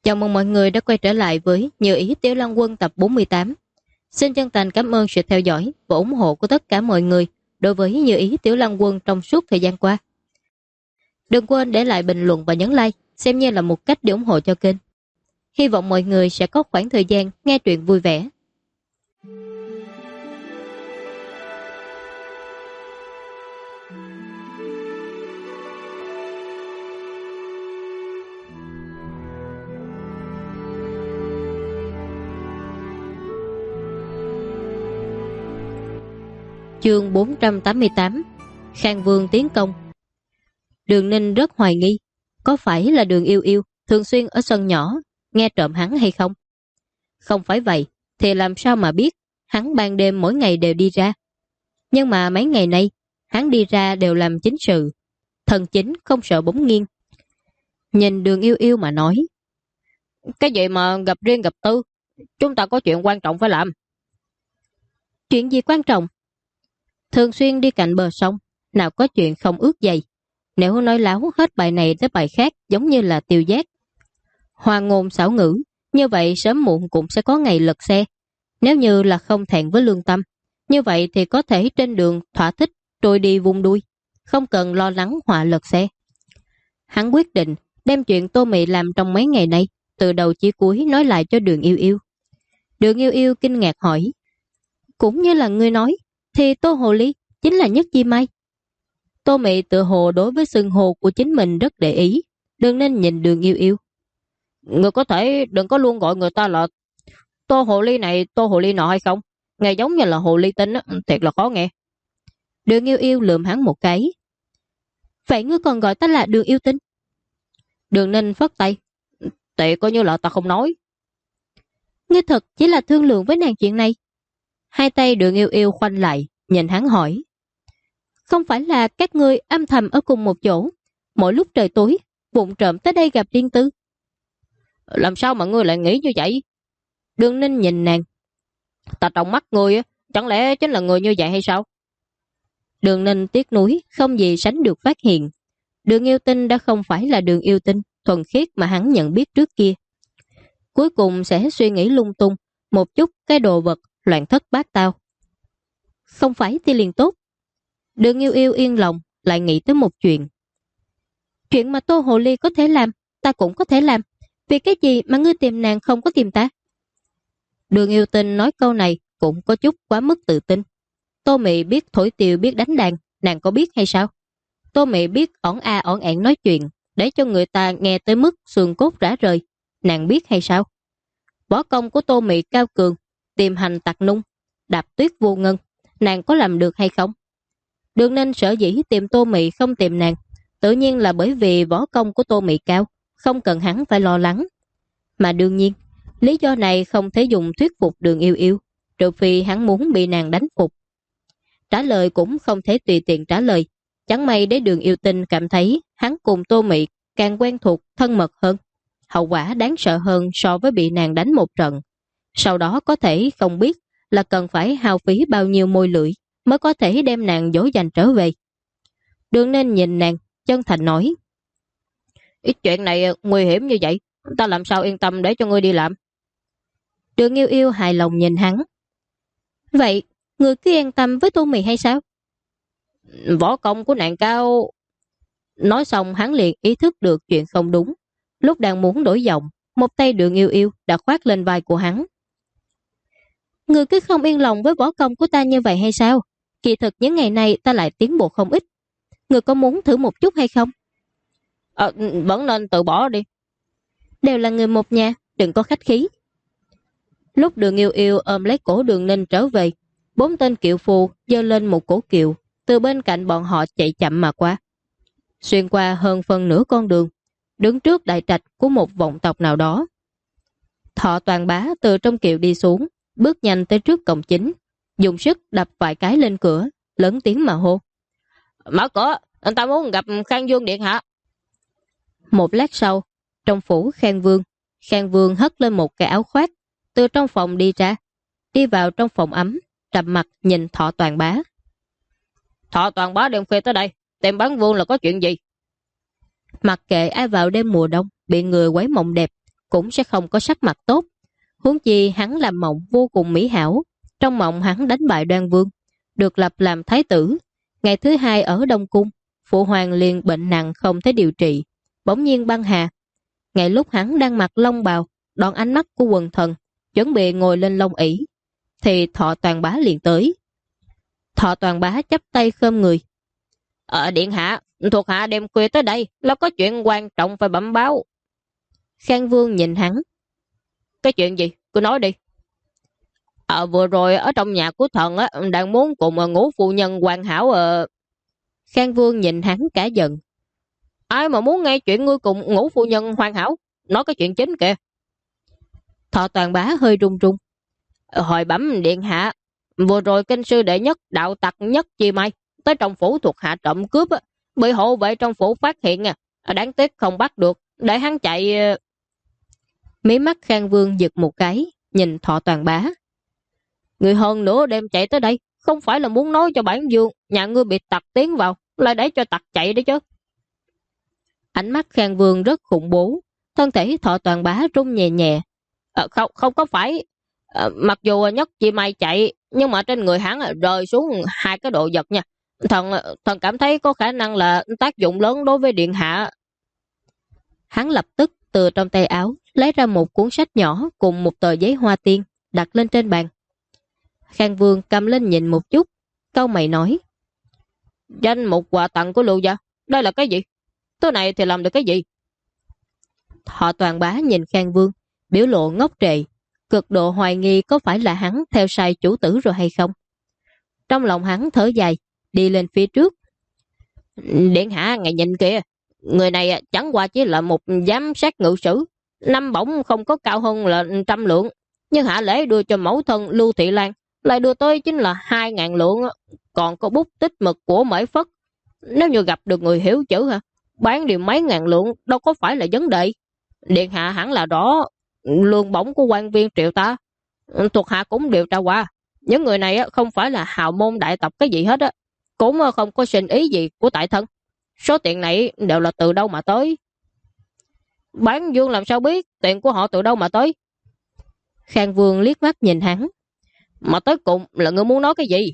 Chào mừng mọi người đã quay trở lại với Như Ý Tiểu Lăng Quân tập 48. Xin chân thành cảm ơn sự theo dõi và ủng hộ của tất cả mọi người đối với Như Ý Tiểu Lăng Quân trong suốt thời gian qua. Đừng quên để lại bình luận và nhấn like, xem như là một cách để ủng hộ cho kênh. Hy vọng mọi người sẽ có khoảng thời gian nghe truyện vui vẻ. Chương 488. Khang Vương tiến công. Đường Ninh rất hoài nghi, có phải là Đường Yêu Yêu thường xuyên ở sân nhỏ nghe trộm hắn hay không? Không phải vậy thì làm sao mà biết hắn ban đêm mỗi ngày đều đi ra. Nhưng mà mấy ngày nay hắn đi ra đều làm chính sự, thần chính không sợ bóng nghiêng. Nhìn Đường Yêu Yêu mà nói, cái gì mà gặp riêng gặp tư, chúng ta có chuyện quan trọng phải làm. Chuyện gì quan trọng? Thường xuyên đi cạnh bờ sông, nào có chuyện không ướt dày. Nếu nói láo hết bài này tới bài khác giống như là tiêu giác. Hoa ngôn xảo ngữ, như vậy sớm muộn cũng sẽ có ngày lật xe. Nếu như là không thẹn với lương tâm, như vậy thì có thể trên đường thỏa thích trôi đi vung đuôi, không cần lo lắng họa lật xe. Hắn quyết định đem chuyện Tô Mị làm trong mấy ngày nay, từ đầu chí cuối nói lại cho Đường Yêu Yêu. Đường Yêu Yêu kinh ngạc hỏi, cũng như là ngươi nói, thì Tô Hồ Ly chính là Nhất Chi Mai. Tô Mị tự hồ đối với xưng hô của chính mình rất để ý, đừng nên nhìn Đường Yêu Yêu. Người có thể đừng có luôn gọi người ta là Tô Hồ Ly này, Tô Hồ Ly nọ hay không? Nghe giống như là Hồ Ly Tinh á, thiệt là khó nghe. Đường Yêu Yêu lườm hắn một cái. Vậy ngươi còn gọi ta là Đường Yêu Tinh? Đường Ninh phất tay. Tệ coi như là ta không nói. Ngươi thật chỉ là thương lượng với nàng chuyện này. Hai tay Đường Yêu Yêu khoanh lại, nhìn hắn hỏi. Không phải là các ngươi âm thầm ở cùng một chỗ, mỗi lúc trời tối, vụng trộm tới đây gặp riêng tư? Làm sao mà ngươi lại nghĩ như vậy? Đường Ninh nhìn nàng. Ta trong mắt ngươi, chẳng lẽ chính là người như vậy hay sao? Đường Ninh tiếc nuối, không gì sánh được phát hiện. Đường Yêu Tinh đã không phải là Đường Yêu Tinh thuần khiết mà hắn nhận biết trước kia. Cuối cùng sẽ suy nghĩ lung tung, một chút cái đồ vật loạn thất bát tao. Không phải thì liền tốt. Đường Yêu Yêu yên lòng, lại nghĩ tới một chuyện. Chuyện mà Tô Hồ Ly có thể làm, ta cũng có thể làm. Vì cái gì mà ngươi tìm nàng không có tìm ta? Đường Yêu Tinh nói câu này cũng có chút quá mức tự tin. Tô Mị biết thổi tiêu biết đánh đàn, nàng có biết hay sao? Tô Mị biết ỏn a ỏn ẹn nói chuyện, để cho người ta nghe tới mức xương cốt rã rời, nàng biết hay sao? Võ công của Tô Mị cao cường, tìm hành tặc nung, đạp tuyết vô ngân, nàng có làm được hay không? Đường Ninh sở dĩ tìm Tô Mị không tìm nàng, tự nhiên là bởi vì võ công của Tô Mị cao, không cần hắn phải lo lắng. Mà đương nhiên, lý do này không thể dùng thuyết phục Đường Yêu Yêu, trừ phi hắn muốn bị nàng đánh phục. Trả lời cũng không thể tùy tiện trả lời, chẳng may để Đường Yêu Tinh cảm thấy hắn cùng Tô Mị càng quen thuộc, thân mật hơn. Hậu quả đáng sợ hơn so với bị nàng đánh một trận. Sau đó có thể không biết là cần phải hao phí bao nhiêu môi lưỡi mới có thể đem nàng dỗ dành trở về. Đường Nên nhìn nàng, chân thành nói. Ít chuyện này nguy hiểm như vậy, ta làm sao yên tâm để cho ngươi đi làm? Đường Yêu Yêu hài lòng nhìn hắn. Vậy, ngươi cứ yên tâm với Tô Mị hay sao? Võ công của nàng cao. Nói xong hắn liền ý thức được chuyện không đúng. Lúc đang muốn đổi giọng, một tay Đường Yêu Yêu đã khoác lên vai của hắn. Ngươi cứ không yên lòng với võ công của ta như vậy hay sao? Kỳ thực những ngày này ta lại tiến bộ không ít. Ngươi có muốn thử một chút hay không? Vẫn nên tự bỏ đi. Đều là người một nhà, đừng có khách khí. Lúc Đường Yêu Yêu ôm lấy cổ Đường Ninh trở về, 4 tên kiệu phù giơ lên một cổ kiệu, từ bên cạnh bọn họ chạy chậm mà qua. Xuyên qua hơn phần nửa con đường, đứng trước đại trạch của một vọng tộc nào đó. Thọ Toàn Bá từ trong kiệu đi xuống, bước nhanh tới trước cổng chính, dùng sức đập vài cái lên cửa, lớn tiếng mà hô. Mở cửa, anh ta muốn gặp Khang Vương điện hạ. Một lát sau, trong phủ Khang Vương hất lên một cái áo khoác, từ trong phòng đi ra, đi vào trong phòng ấm, trầm mặt nhìn Thọ Toàn Bá. Thọ Toàn Bá đêm khuya tới đây, tìm Bán Vương là có chuyện gì? Mặc kệ ai vào đêm mùa đông bị người quấy mộng đẹp, cũng sẽ không có sắc mặt tốt. Huống chi hắn làm mộng vô cùng mỹ hảo. Trong mộng hắn đánh bại Đoan Vương, được lập làm thái tử. Ngày thứ hai ở Đông Cung, phụ hoàng liền bệnh nặng không thể điều trị, bỗng nhiên băng hà. Ngay lúc hắn đang mặc long bào, đón ánh mắt của quần thần, chuẩn bị ngồi lên long ỷ, thì Thọ Toàn Bá liền tới. Thọ Toàn Bá chắp tay khom người. Điện hạ, thuộc hạ đêm khuya tới đây là có chuyện quan trọng phải bẩm báo. Khang Vương nhìn hắn. Cái chuyện gì? Cứ nói đi. Vừa rồi ở trong nhà của thần đang muốn cùng Ngũ phu nhân hoàn hảo. Khang Vương nhìn hắn cả giận. Ai mà muốn nghe chuyện ngươi cùng Ngũ phu nhân hoàn hảo? Nói cái chuyện chính kìa. Thọ Toàn Bá hơi run run. Hồi bẩm điện hạ, vừa rồi kinh sư đệ nhất đạo tặc Nhất Chi Mai tới trong phủ thuộc hạ trộm cướp, bị hộ vệ trong phủ phát hiện, đáng tiếc không bắt được, để hắn chạy. Mí mắt Khang Vương giật một cái, nhìn Thọ Toàn Bá. Người hơn nữa đem chạy tới đây, không phải là muốn nói cho bản vương nhà ngươi bị tặc tiến vào, lại để cho tặc chạy đấy chứ. Ánh mắt Khang Vương rất khủng bố, thân thể Thọ Toàn Bá rung nhẹ nhẹ. Không có phải. Mặc dù Nhất Chi Mai chạy, nhưng mà trên người hắn rơi xuống hai cái đồ vật nha. Thần cảm thấy có khả năng là tác dụng lớn đối với điện hạ. Hắn lập tức từ trong tay áo lấy ra một cuốn sách nhỏ cùng một tờ giấy hoa tiên, đặt lên trên bàn. Khang Vương cầm lên nhìn một chút, cau mày nói. Danh mục quà tặng của Lưu gia, đây là cái gì? Thứ này thì làm được cái gì? Thọ Toàn Bá nhìn Khang Vương, biểu lộ ngốc trệ, cực độ hoài nghi có phải là hắn theo sai chủ tử rồi hay không. Trong lòng hắn thở dài, đi lên phía trước. Điện hạ ngài nhìn kìa, người này chẳng qua chỉ là một giám sát ngự sử, năm bổng không có cao hơn là 100 lượng, nhưng hạ lễ đưa cho mẫu thân Lưu Thị Lan lại đưa tới chính là 2.000 lượng, còn có bút tích mực của Mễ Phất. Nếu như gặp được người hiểu chữ bán điều mấy ngàn lượng đâu có phải là vấn đề. Điện hạ hẳn là rõ lương bổng của quan viên triệu ta, thuộc hạ cũng điều tra qua, những người này không phải là hào môn đại tộc cái gì hết á, cũng không có sinh ý gì của tại thân. Số tiền này đều là từ đâu mà tới? Bản vương làm sao biết tiền của họ từ đâu mà tới? Khang Vương liếc mắt nhìn hắn. Mà tới cùng là ngươi muốn nói cái gì?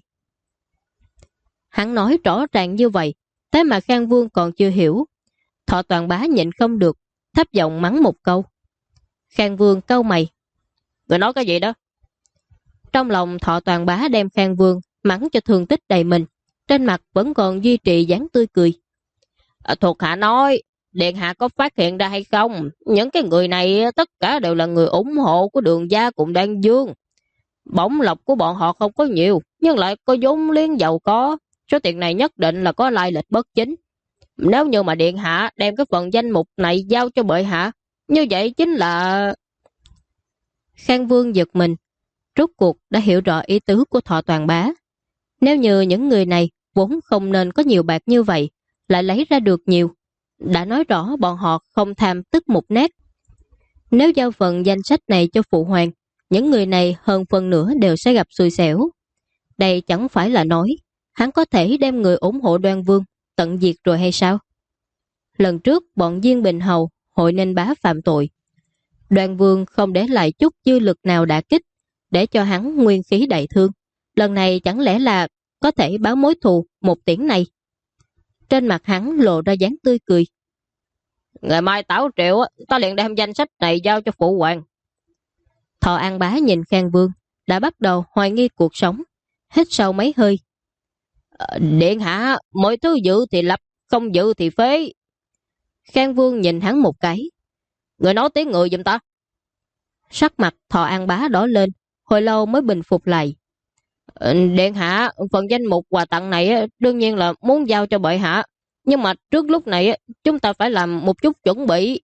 Hắn nói rõ ràng như vậy, thế mà Khang Vương còn chưa hiểu. Thọ Toàn Bá nhịn không được, thấp giọng mắng một câu. Khang Vương cau mày. Ngươi nói cái gì đó? Trong lòng Thọ Toàn Bá đem Khang Vương mắng cho thương tích đầy mình, trên mặt vẫn còn duy trì dáng tươi cười. Thuộc hạ nói, điện hạ có phát hiện ra hay không? Những cái người này tất cả đều là người ủng hộ của Đường gia cùng Đan Dương. Bổng lộc của bọn họ không có nhiều, nhưng lại có vốn liếng giàu có. Số tiền này nhất định là có lai lịch bất chính. Nếu như mà điện hạ đem cái phần danh mục này giao cho bệ hạ, như vậy chính là... Khang Vương giật mình, rốt cuộc đã hiểu rõ ý tứ của Thọ Toàn Bá. Nếu như những người này vốn không nên có nhiều bạc như vậy, lại lấy ra được nhiều, đã nói rõ bọn họ không tham tức một nét. Nếu giao phần danh sách này cho phụ hoàng, những người này hơn phần nữa đều sẽ gặp xui xẻo. Đây chẳng phải là nói hắn có thể đem người ủng hộ Đoan Vương tận diệt rồi hay sao? Lần trước bọn Diên Bình Hầu hội nên bá phạm tội, Đoan Vương không để lại chút dư lực nào đả kích, để cho hắn nguyên khí đại thương. Lần này chẳng lẽ là có thể báo mối thù một tiếng này? Trên mặt hắn lộ ra dáng tươi cười. Ngày mai tảo triệu ta liền đem danh sách này giao cho phụ hoàng. Thọ An Bá nhìn Khang Vương đã bắt đầu hoài nghi cuộc sống, hít sâu mấy hơi. Điện hạ, mọi thứ dự thì lập, không dự thì phế. Khang Vương nhìn hắn một cái. Người nói tiếng người giùm ta. Sắc mặt Thọ An Bá đỏ lên, hồi lâu mới bình phục lại. Điện hạ, phần danh mục quà tặng này đương nhiên là muốn giao cho bệ hạ, nhưng mà trước lúc này chúng ta phải làm một chút chuẩn bị.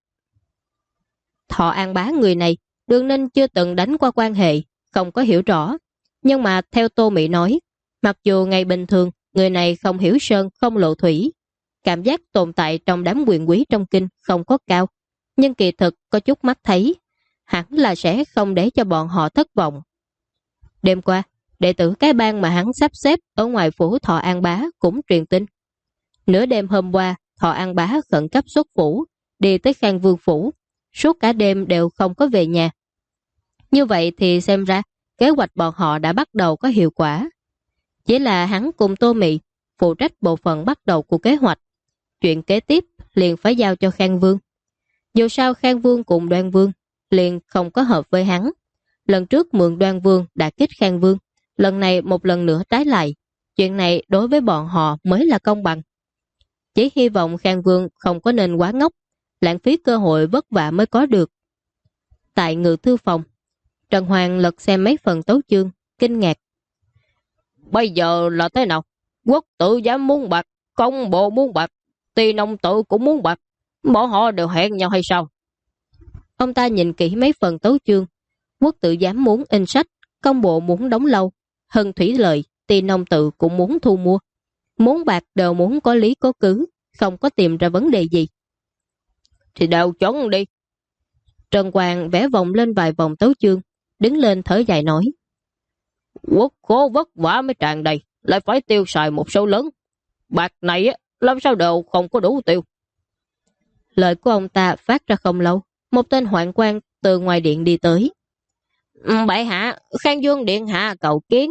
Thọ An Bá người này Đường Ninh chưa từng đánh qua quan hệ, không có hiểu rõ. Nhưng mà theo Tô Mị nói, mặc dù ngày bình thường người này không hiểu sơn không lộ thủy, cảm giác tồn tại trong đám quyền quý trong kinh không có cao, nhưng kỳ thực có chút mắt thấy, hẳn là sẽ không để cho bọn họ thất vọng. Đêm qua, đệ tử cái bang mà hắn sắp xếp ở ngoài phủ Thọ An Bá cũng truyền tin. Nửa đêm hôm qua, Thọ An Bá khẩn cấp xuất phủ, đi tới Khang Vương phủ, suốt cả đêm đều không có về nhà. Như vậy thì xem ra kế hoạch bọn họ đã bắt đầu có hiệu quả. Chỉ là hắn cùng Tô Mị phụ trách bộ phận bắt đầu của kế hoạch. Chuyện kế tiếp liền phải giao cho Khang Vương. Dù sao Khang Vương cùng Đoan Vương liền không có hợp với hắn. Lần trước mượn Đoan Vương đã kích Khang Vương, lần này một lần nữa trái lại. Chuyện này đối với bọn họ mới là công bằng. Chỉ hy vọng Khang Vương không có nên quá ngốc, lãng phí cơ hội vất vả mới có được. Tại ngự thư phòng, Trần Hoàng lật xem mấy phần tấu chương, kinh ngạc. Bây giờ là thế nào? Quốc tự giám muốn bạc, công bộ muốn bạc, Ty nông tự cũng muốn bạc. Bọn họ đều hẹn nhau hay sao? Ông ta nhìn kỹ mấy phần tấu chương. Quốc tự giám muốn in sách, công bộ muốn đóng lâu, Hân Thủy Lợi, Ty nông tự cũng muốn thu mua. Muốn bạc đều muốn có lý có cứ, không có tìm ra vấn đề gì. Thì đều chọn đi. Trần Hoàng vẽ vòng lên vài vòng tấu chương, đứng lên thở dài nói. Quốc khổ vất vả mới tràn đầy, lại phải tiêu xài một số lớn. Bạc này làm sao đều không có đủ tiêu. Lời của ông ta phát ra không lâu, một tên hoạn quan từ ngoài điện đi tới. Bệ hạ, Khang Dương điện hạ cầu kiến.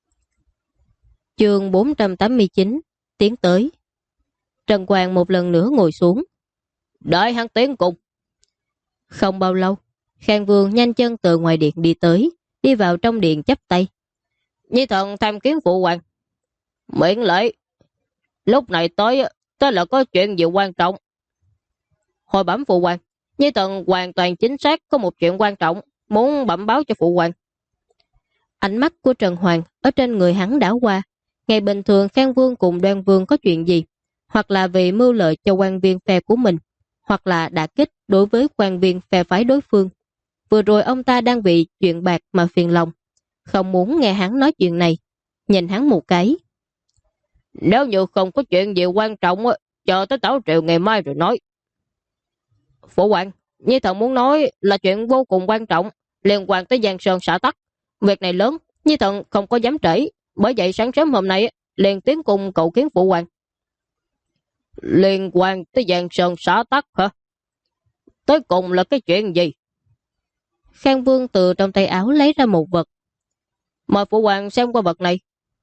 Chương 489, tiến tới. Trần Hoàng một lần nữa ngồi xuống. Đợi hắn tiến cùng. Không bao lâu, Khang Vương nhanh chân từ ngoài điện đi tới, đi vào trong điện chắp tay. Nhi thần tham kiến phụ hoàng. Miễn lễ. Lúc này tới là có chuyện gì quan trọng. Hồi bẩm phụ hoàng, Nhi thần hoàn toàn chính xác có một chuyện quan trọng, muốn bẩm báo cho phụ hoàng. Ánh mắt của Trần Hoàng ở trên người hắn đảo qua. Ngày bình thường Khang Vương cùng Đoan Vương có chuyện gì, hoặc là vì mưu lợi cho quan viên phe của mình, hoặc là đả kích đối với quan viên phe phái đối phương. Vừa rồi ông ta đang vì chuyện bạc mà phiền lòng, không muốn nghe hắn nói chuyện này. Nhìn hắn một cái. Nếu như không có chuyện gì quan trọng, chờ tới tấu triệu ngày mai rồi nói. Phụ hoàng, Nhi thần muốn nói là chuyện vô cùng quan trọng, liên quan tới Giang Sơn xã tắc. Việc này lớn, Nhi thần không có dám trễ, bởi vậy sáng sớm hôm nay liền tiến cùng cầu kiến phụ hoàng. Liên quan tới Giang Sơn xã tắc hả? Tới cùng là cái chuyện gì? Khang Vương từ trong tay áo lấy ra một vật. Mời phụ hoàng xem qua vật này.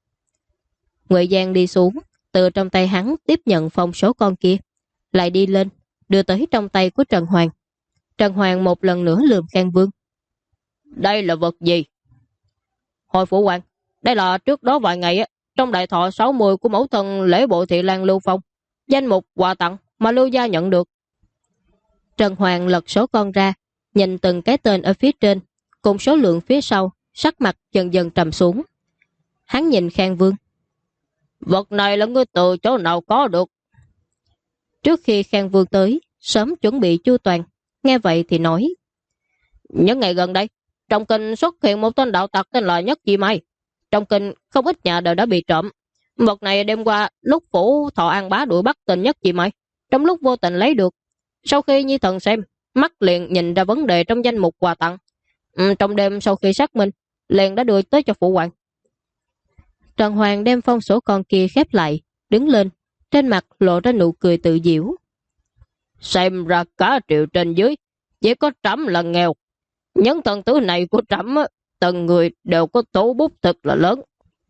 Ngụy Giang đi xuống, từ trong tay hắn tiếp nhận phong số con kia, lại đi lên, đưa tới trong tay của Trần Hoàng. Trần Hoàng một lần nữa lườm Khang Vương. Đây là vật gì? Hồi phụ hoàng, đây là trước đó vài ngày trong đại thọ 60 của mẫu thân lễ bộ thị lang Lưu Phong, danh mục quà tặng mà Lưu gia nhận được. Trần Hoàng lật số con ra, nhìn từng cái tên ở phía trên, cùng số lượng phía sau, sắc mặt dần dần trầm xuống. Hắn nhìn Khang Vương. Vật này là ngươi từ chỗ nào có được? Trước khi Khang Vương tới, sớm chuẩn bị chu toàn, nghe vậy thì nói. Những ngày gần đây, trong kinh xuất hiện một tên đạo tặc tên là Nhất Chi Mai. Trong kinh không ít nhà đều đã bị trộm. Vật này đêm qua lúc phủ Thọ An Bá đuổi bắt tên Nhất Chi Mai, trong lúc vô tình lấy được. Sau khi Nhi thần xem, mắt liền nhìn ra vấn đề trong danh mục quà tặng. Trong đêm sau khi xác minh, liền đã đưa tới cho phụ hoàng. Trần Hoàng đem phong sổ con kia khép lại, đứng lên, trên mặt lộ ra nụ cười tự giễu. Xem ra cả triệu trên dưới, chỉ có Trẫm là nghèo. Những thần tử này của Trẫm, từng người đều có tố bút thật là lớn.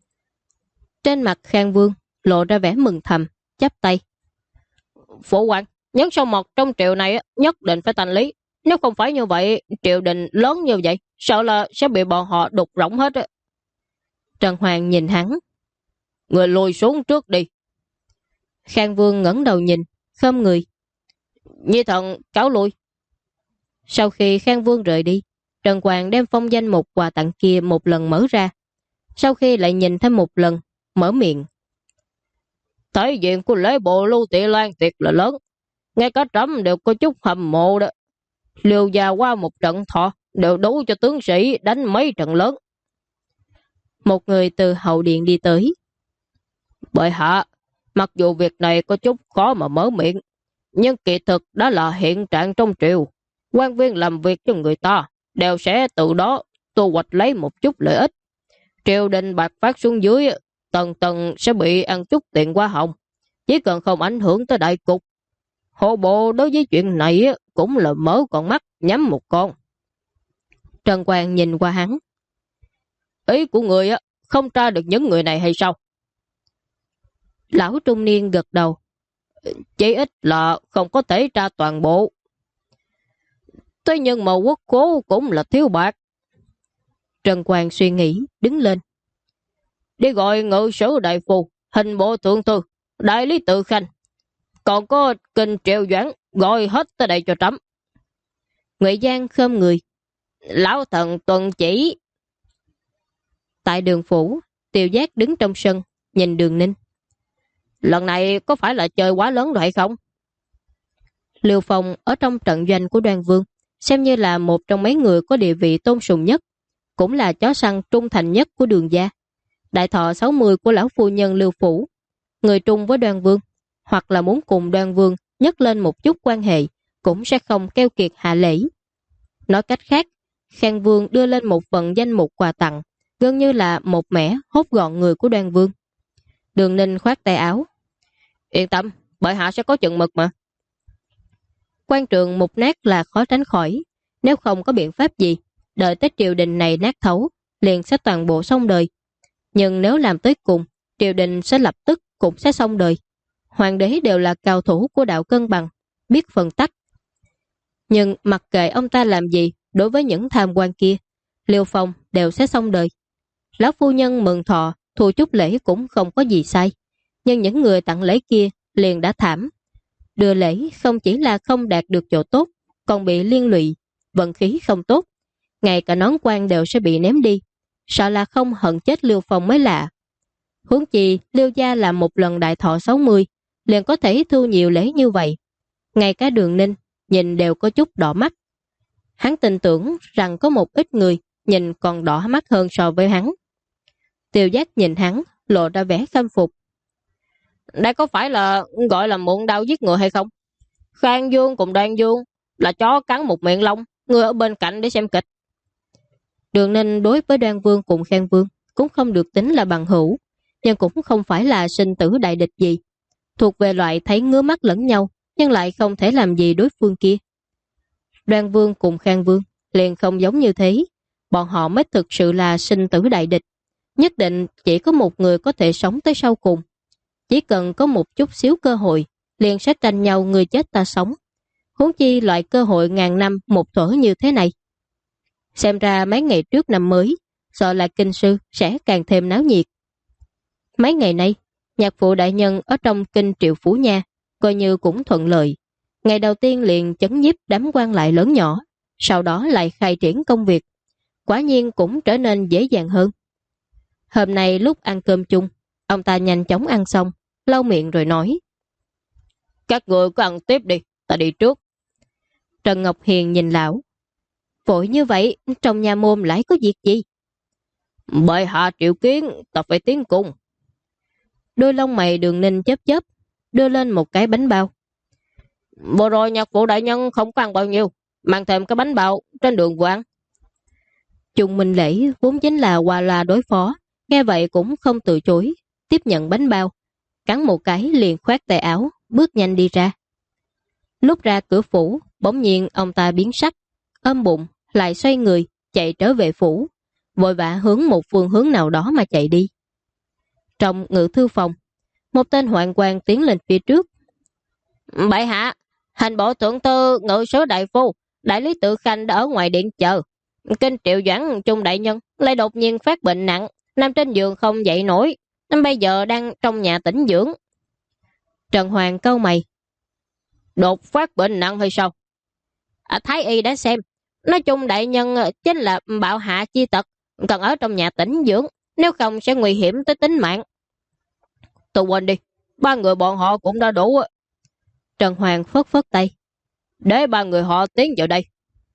Trên mặt Khang Vương lộ ra vẻ mừng thầm, chắp tay. Phụ hoàng, những sâu mọt trong triệu này nhất định phải thành lý. Nếu không phải như vậy, triều đình lớn như vậy, sợ là sẽ bị bọn họ đục rỗng hết. Trần Hoàng nhìn hắn. Người lùi xuống trước đi. Khang Vương ngẩng đầu nhìn, khom người. Nhi thần cáo lui. Sau khi Khang Vương rời đi, Trần Hoàng đem phong danh mục quà tặng kia một lần mở ra. Sau khi lại nhìn thêm một lần, mở miệng. Thể diện của lễ bộ Lưu Thị Lan thiệt là lớn. Ngay cả Trẫm đều có chút hâm mộ đó. Liều già qua một trận thọ đều đủ cho tướng sĩ đánh mấy trận lớn. Một người từ hậu điện đi tới. Bệ hạ, mặc dù việc này có chút khó mà mở miệng, nhưng kỳ thực đó là hiện trạng trong triều. Quan viên làm việc cho người ta đều sẽ từ đó thu hoạch lấy một chút lợi ích. Triều đình bạc phát xuống dưới, tầng tầng sẽ bị ăn chút tiền hoa hồng, chỉ cần không ảnh hưởng tới đại cục. Hộ bộ đối với chuyện này cũng là mở con mắt, nhắm một con. Trần Quang nhìn qua hắn. Ý của người á, không tra được những người này hay sao? Lão trung niên gật đầu. Chỉ ít là không có thể tra toàn bộ. Thế nhưng mà quốc cố cũng là thiếu bạc. Trần Quang suy nghĩ, đứng lên. Đi gọi ngự sử đại phu, hình bộ thượng thư, đại lý tự khanh. Còn có kinh Triệu Doãn, gọi hết tới đây cho trẫm. Ngụy Giang khom người. Lão thần tuần chỉ. Tại Đường phủ, Tiêu Giác đứng trong sân, nhìn Đường Ninh. Lần này có phải là chơi quá lớn rồi hay không? Liêu Phong ở trong trận doanh của Đoan Vương, xem như là một trong mấy người có địa vị tôn sùng nhất, cũng là chó săn trung thành nhất của Đường gia. Đại thọ 60 của lão phu nhân Liêu phủ, người trung với Đoan Vương, hoặc là muốn cùng Đoan Vương nhấc lên một chút quan hệ, cũng sẽ không keo kiệt hạ lễ. Nói cách khác, Khang Vương đưa lên một phần danh mục quà tặng, gần như là một mẻ hốt gọn người của Đoan Vương. Đường Ninh khoát tay áo. Yên tâm, bệ hạ sẽ có chừng mực mà. Quan trường mục nát là khó tránh khỏi, nếu không có biện pháp gì, đợi tới triều đình này nát thấu, liền sẽ toàn bộ xong đời. Nhưng nếu làm tới cùng, triều đình sẽ lập tức cũng sẽ xong đời. Hoàng đế đều là cao thủ của đạo cân bằng, biết phân tách. Nhưng mặc kệ ông ta làm gì đối với những tham quan kia, Liêu Phong đều sẽ xong đời. Lão phu nhân mừng thọ, thu chút lễ cũng không có gì sai. Nhưng những người tặng lễ kia liền đã thảm. Đưa lễ không chỉ là không đạt được chỗ tốt, còn bị liên lụy, vận khí không tốt. Ngay cả nón quan đều sẽ bị ném đi. Sợ là không hận chết Liêu Phong mới lạ. Huống chi Liêu gia làm một lần đại thọ 60, liền có thể thu nhiều lễ như vậy. Ngay cả Đường Ninh nhìn đều có chút đỏ mắt. Hắn tin tưởng rằng có một ít người nhìn còn đỏ mắt hơn so với hắn. Tiêu Giác nhìn hắn, lộ ra vẻ khâm phục. Đây có phải là gọi là mượn đao giết người hay không? Khang Dương cùng Đoan Dương là chó cắn một miệng lông, người ở bên cạnh để xem kịch. Đường Ninh đối với Đoan Vương cùng Khang Vương cũng không được tính là bằng hữu, nhưng cũng không phải là sinh tử đại địch gì. Thuộc về loại thấy ngứa mắt lẫn nhau, nhưng lại không thể làm gì đối phương kia. Đoan Vương cùng Khang Vương liền không giống như thế. Bọn họ mới thực sự là sinh tử đại địch. Nhất định chỉ có một người có thể sống tới sau cùng. Chỉ cần có một chút xíu cơ hội, liền sẽ tranh nhau người chết ta sống. Huống chi loại cơ hội ngàn năm một thuở như thế này. Xem ra mấy ngày trước năm mới, sợ là kinh sư sẽ càng thêm náo nhiệt. Mấy ngày nay, nhạc phụ đại nhân ở trong kinh Triệu Phủ Nha coi như cũng thuận lợi. Ngày đầu tiên liền chấn nhiếp đám quan lại lớn nhỏ, sau đó lại khai triển công việc. Quả nhiên cũng trở nên dễ dàng hơn. Hôm nay lúc ăn cơm chung, ông ta nhanh chóng ăn xong, lau miệng rồi nói. Các người cứ ăn tiếp đi, ta đi trước. Trần Ngọc Hiền nhìn lão. Vội như vậy, trong nhà môn lại có việc gì? Bệ hạ triệu kiến, ta phải tiến cùng. Đôi lông mày Đường Ninh chớp chớp, đưa lên một cái bánh bao. Vừa rồi nhạc phụ đại nhân không có ăn bao nhiêu, mang thêm cái bánh bao trên đường vừa ăn. Trung Minh Lễ vốn chính là qua loa đối phó, nghe vậy cũng không từ chối, tiếp nhận bánh bao, cắn một cái liền khoát tay áo, bước nhanh đi ra. Lúc ra cửa phủ, bỗng nhiên ông ta biến sắc, ôm bụng, lại xoay người, chạy trở về phủ, vội vã hướng một phương hướng nào đó mà chạy đi. Trong ngự thư phòng, một tên hoạn quan tiến lên phía trước. Bệ hạ, hành bộ thượng thư ngự sứ đại phu, đại lý tự khanh đã ở ngoài điện chờ. Kinh Triệu Doãn Trung đại nhân lại đột nhiên phát bệnh nặng, nằm trên giường không dậy nổi, nên bây giờ đang trong nhà tĩnh dưỡng. Trần Hoàng cau mày. Đột phát bệnh nặng hay sao? Thái y đã xem, nói chung đại nhân chính là bạo hạ chi tật, cần ở trong nhà tĩnh dưỡng, nếu không sẽ nguy hiểm tới tính mạng. Tôi quên đi, ba người bọn họ cũng đã đủ. Trần Hoàng phất phất tay. Để ba người họ tiến vào đây.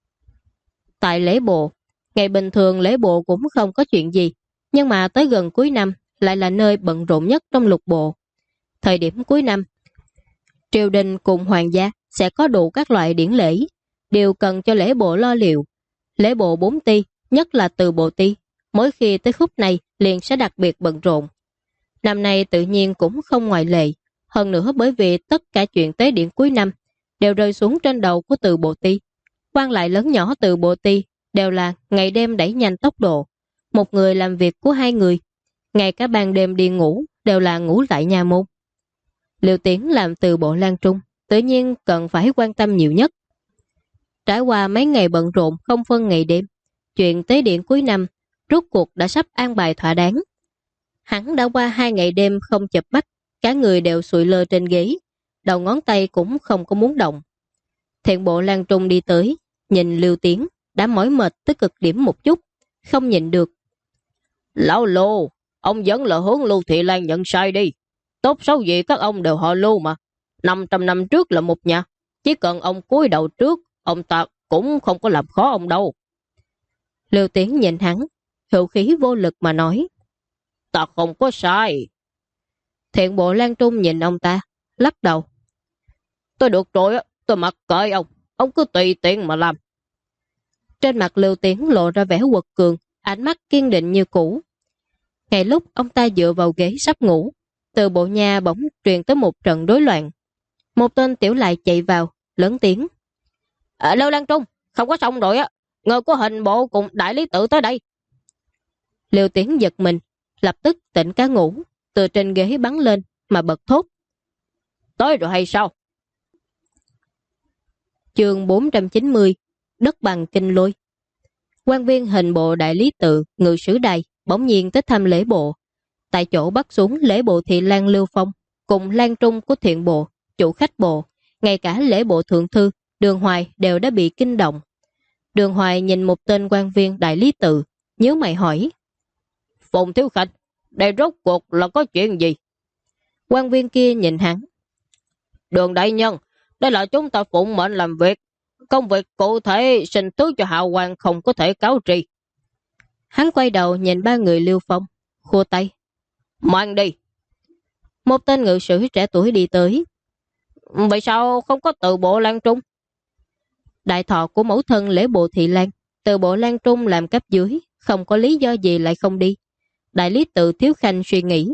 Tại lễ bộ, ngày bình thường lễ bộ cũng không có chuyện gì, nhưng mà tới gần cuối năm lại là nơi bận rộn nhất trong lục bộ. Thời điểm cuối năm, triều đình cùng hoàng gia sẽ có đủ các loại điển lễ, đều cần cho lễ bộ lo liệu. Lễ bộ 4 ty, nhất là từ bộ ty, mỗi khi tới khúc này liền sẽ đặc biệt bận rộn. Năm nay tự nhiên cũng không ngoại lệ, hơn nữa bởi vì tất cả chuyện tế điện cuối năm đều rơi xuống trên đầu của từ bộ ty. Quan lại lớn nhỏ từ bộ ty đều là ngày đêm đẩy nhanh tốc độ. Một người làm việc của hai người, ngay cả ban đêm đi ngủ đều là ngủ tại nhà môn. Liêu Tiến làm từ bộ Lan Trung, tự nhiên cần phải quan tâm nhiều nhất. Trải qua mấy ngày bận rộn không phân ngày đêm, chuyện tế điện cuối năm rốt cuộc đã sắp an bài thỏa đáng. Hắn đã qua 2 ngày đêm không chợp mắt, cả người đều sụi lơ trên ghế, đầu ngón tay cũng không có muốn động. Thiện bộ Lan Trung đi tới, nhìn Liêu Tiến đã mỏi mệt tới cực điểm một chút, không nhịn được. Lão Lô, ông vẫn là hướng Lưu Thị Lan nhận sai đi. Tốt xấu gì các ông đều họ Lưu mà. 500 năm trước là một nhà. Chỉ cần ông cúi đầu trước, ông ta cũng không có làm khó ông đâu. Liêu Tiến nhìn hắn, hữu khí vô lực mà nói. Ta không có sai. Thiện bộ Lan Trung nhìn ông ta, lắc đầu. Tôi được rồi, tôi mặc kệ ông cứ tùy tiện mà làm. Trên mặt Liêu Tiến lộ ra vẻ quật cường, ánh mắt kiên định như cũ. Ngay lúc ông ta dựa vào ghế sắp ngủ, từ bộ nhà bỗng truyền tới một trận rối loạn. Một tên tiểu lại chạy vào, lớn tiếng. Lưu Lan Trung, không có xong rồi á. Người của hình bộ cùng đại lý tự tới đây. Liêu Tiến giật mình, lập tức tỉnh cá ngủ, từ trên ghế bắn lên mà bật thốt. Tới rồi hay sao? Chương 490, đất bằng kinh lôi. Quan viên hình bộ đại lý tự, ngự sử đài bỗng nhiên tới thăm lễ bộ. Tại chỗ bắt xuống lễ bộ thị Lan Lưu Phong, cùng Lan Trung của thiện bộ, chủ khách bộ, ngay cả lễ bộ thượng thư, Đường Hoài đều đã bị kinh động. Đường Hoài nhìn một tên quan viên đại lý tự, nhíu mày hỏi. Phùng thiếu khách, đây rốt cuộc là có chuyện gì? Quan viên kia nhìn hắn. Đường đại nhân, đây là chúng ta phụng mệnh làm việc. Công việc cụ thể xin thứ cho hạ quan không có thể cáo tri. Hắn quay đầu nhìn ba người Lưu Phong, khua tay. Mang đi. Một tên ngự sử trẻ tuổi đi tới. Vậy sao không có từ bộ Lan Trung? Đại thọ của mẫu thân lễ bộ thị Lan, từ bộ Lan Trung làm cấp dưới, không có lý do gì lại không đi. Đại lý tự Thiếu Khanh suy nghĩ.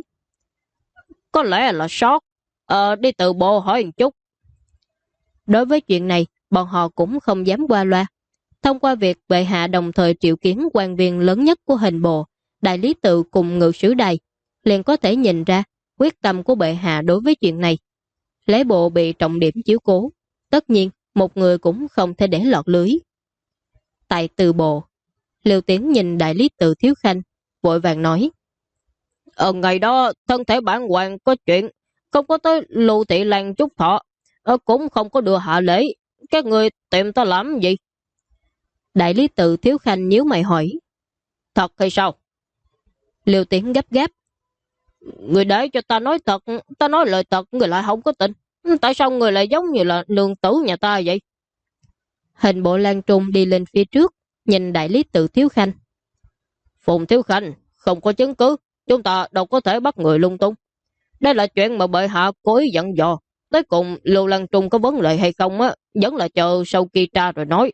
Có lẽ là sót. Đi từ bộ hỏi một chút. Đối với chuyện này, bọn họ cũng không dám qua loa. Thông qua việc bệ hạ đồng thời triệu kiến quan viên lớn nhất của hình bộ, đại lý tự cùng ngự sử đài, liền có thể nhìn ra quyết tâm của bệ hạ đối với chuyện này. Lễ bộ bị trọng điểm chiếu cố, tất nhiên một người cũng không thể để lọt lưới. Tại từ bộ, Liêu Tiến nhìn đại lý tự Thiếu Khanh, vội vàng nói. Ngày đó thân thể bản hoàng có chuyện, không có tới Lưu Thị Lan chúc thọ, cũng không có đưa hạ lễ. Các người tìm ta làm gì? Đại lý tự Thiếu Khanh nhíu mày hỏi. Thật hay sao? Liêu Tiến gấp gáp. Người để cho ta nói thật, ta nói lời thật, người lại không có tin. Tại sao người lại giống như là nương tử nhà ta vậy? Hình bộ Lan Trung đi lên phía trước, nhìn đại lý tự Thiếu Khanh. Phùng Thiếu Khanh, không có chứng cứ, chúng ta đâu có thể bắt người lung tung. Đây là chuyện mà bệ hạ cố ý dặn dò. Tới cùng Lưu Lan Trung có vấn đề hay không á, vẫn là chờ sau khi tra rồi nói.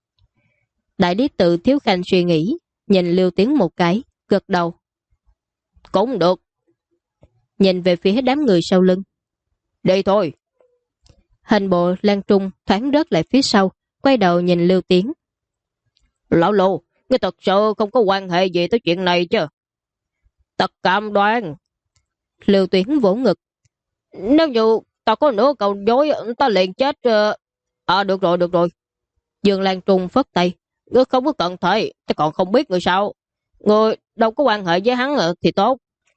Đại lý tự Thiếu Khanh suy nghĩ, nhìn Liêu Tiến một cái, gật đầu. Cũng được. Nhìn về phía đám người sau lưng. Đi thôi. Hình bộ Lan Trung thoáng rớt lại phía sau, quay đầu nhìn Liêu Tiến. Lão Lô, ngươi thật sự không có quan hệ gì tới chuyện này chứ? Ta cam đoan. Liêu Tiến vỗ ngực. Nếu như ta có nửa câu dối, ta liền chết. Được rồi, được rồi. Dương Lan Trung phất tay. Ngươi không có cần thể, ta còn không biết người sao. Ngươi đâu có quan hệ với hắn thì tốt.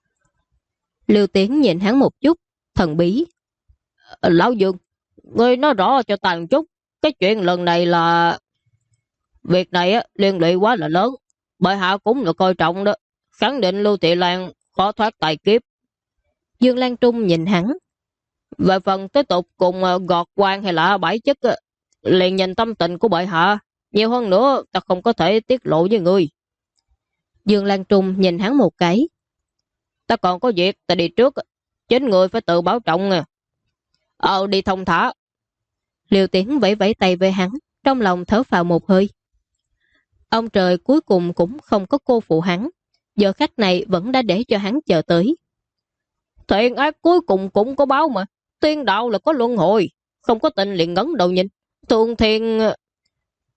Liêu Tiến nhìn hắn một chút, thần bí. Lão Dương, ngươi nói rõ cho ta một chút. Cái chuyện lần này là... Việc này liên lụy quá là lớn. Bệ hạ cũng là coi trọng đó. Khẳng định Lưu Thị Lan khó thoát tài kiếp. Dương Lan Trung nhìn hắn. Về phần tiếp tục cùng gọt quan hay là bãi chức, liền nhìn tâm tình của bệ hạ. Nhiều hơn nữa ta không có thể tiết lộ với người. Dương Lan Trung nhìn hắn một cái. Ta còn có việc, ta đi trước. Chính người phải tự bảo trọng nè. Đi thông thả. Liêu Tiến vẫy vẫy tay với hắn, trong lòng thở phào một hơi. Ông trời cuối cùng cũng không có cô phụ hắn. Giờ khách này vẫn đã để cho hắn chờ tới. Thiện ác cuối cùng cũng có báo mà. Tiên đạo là có luân hồi. Không có tin liền ngấn đầu nhìn. Thường thiên...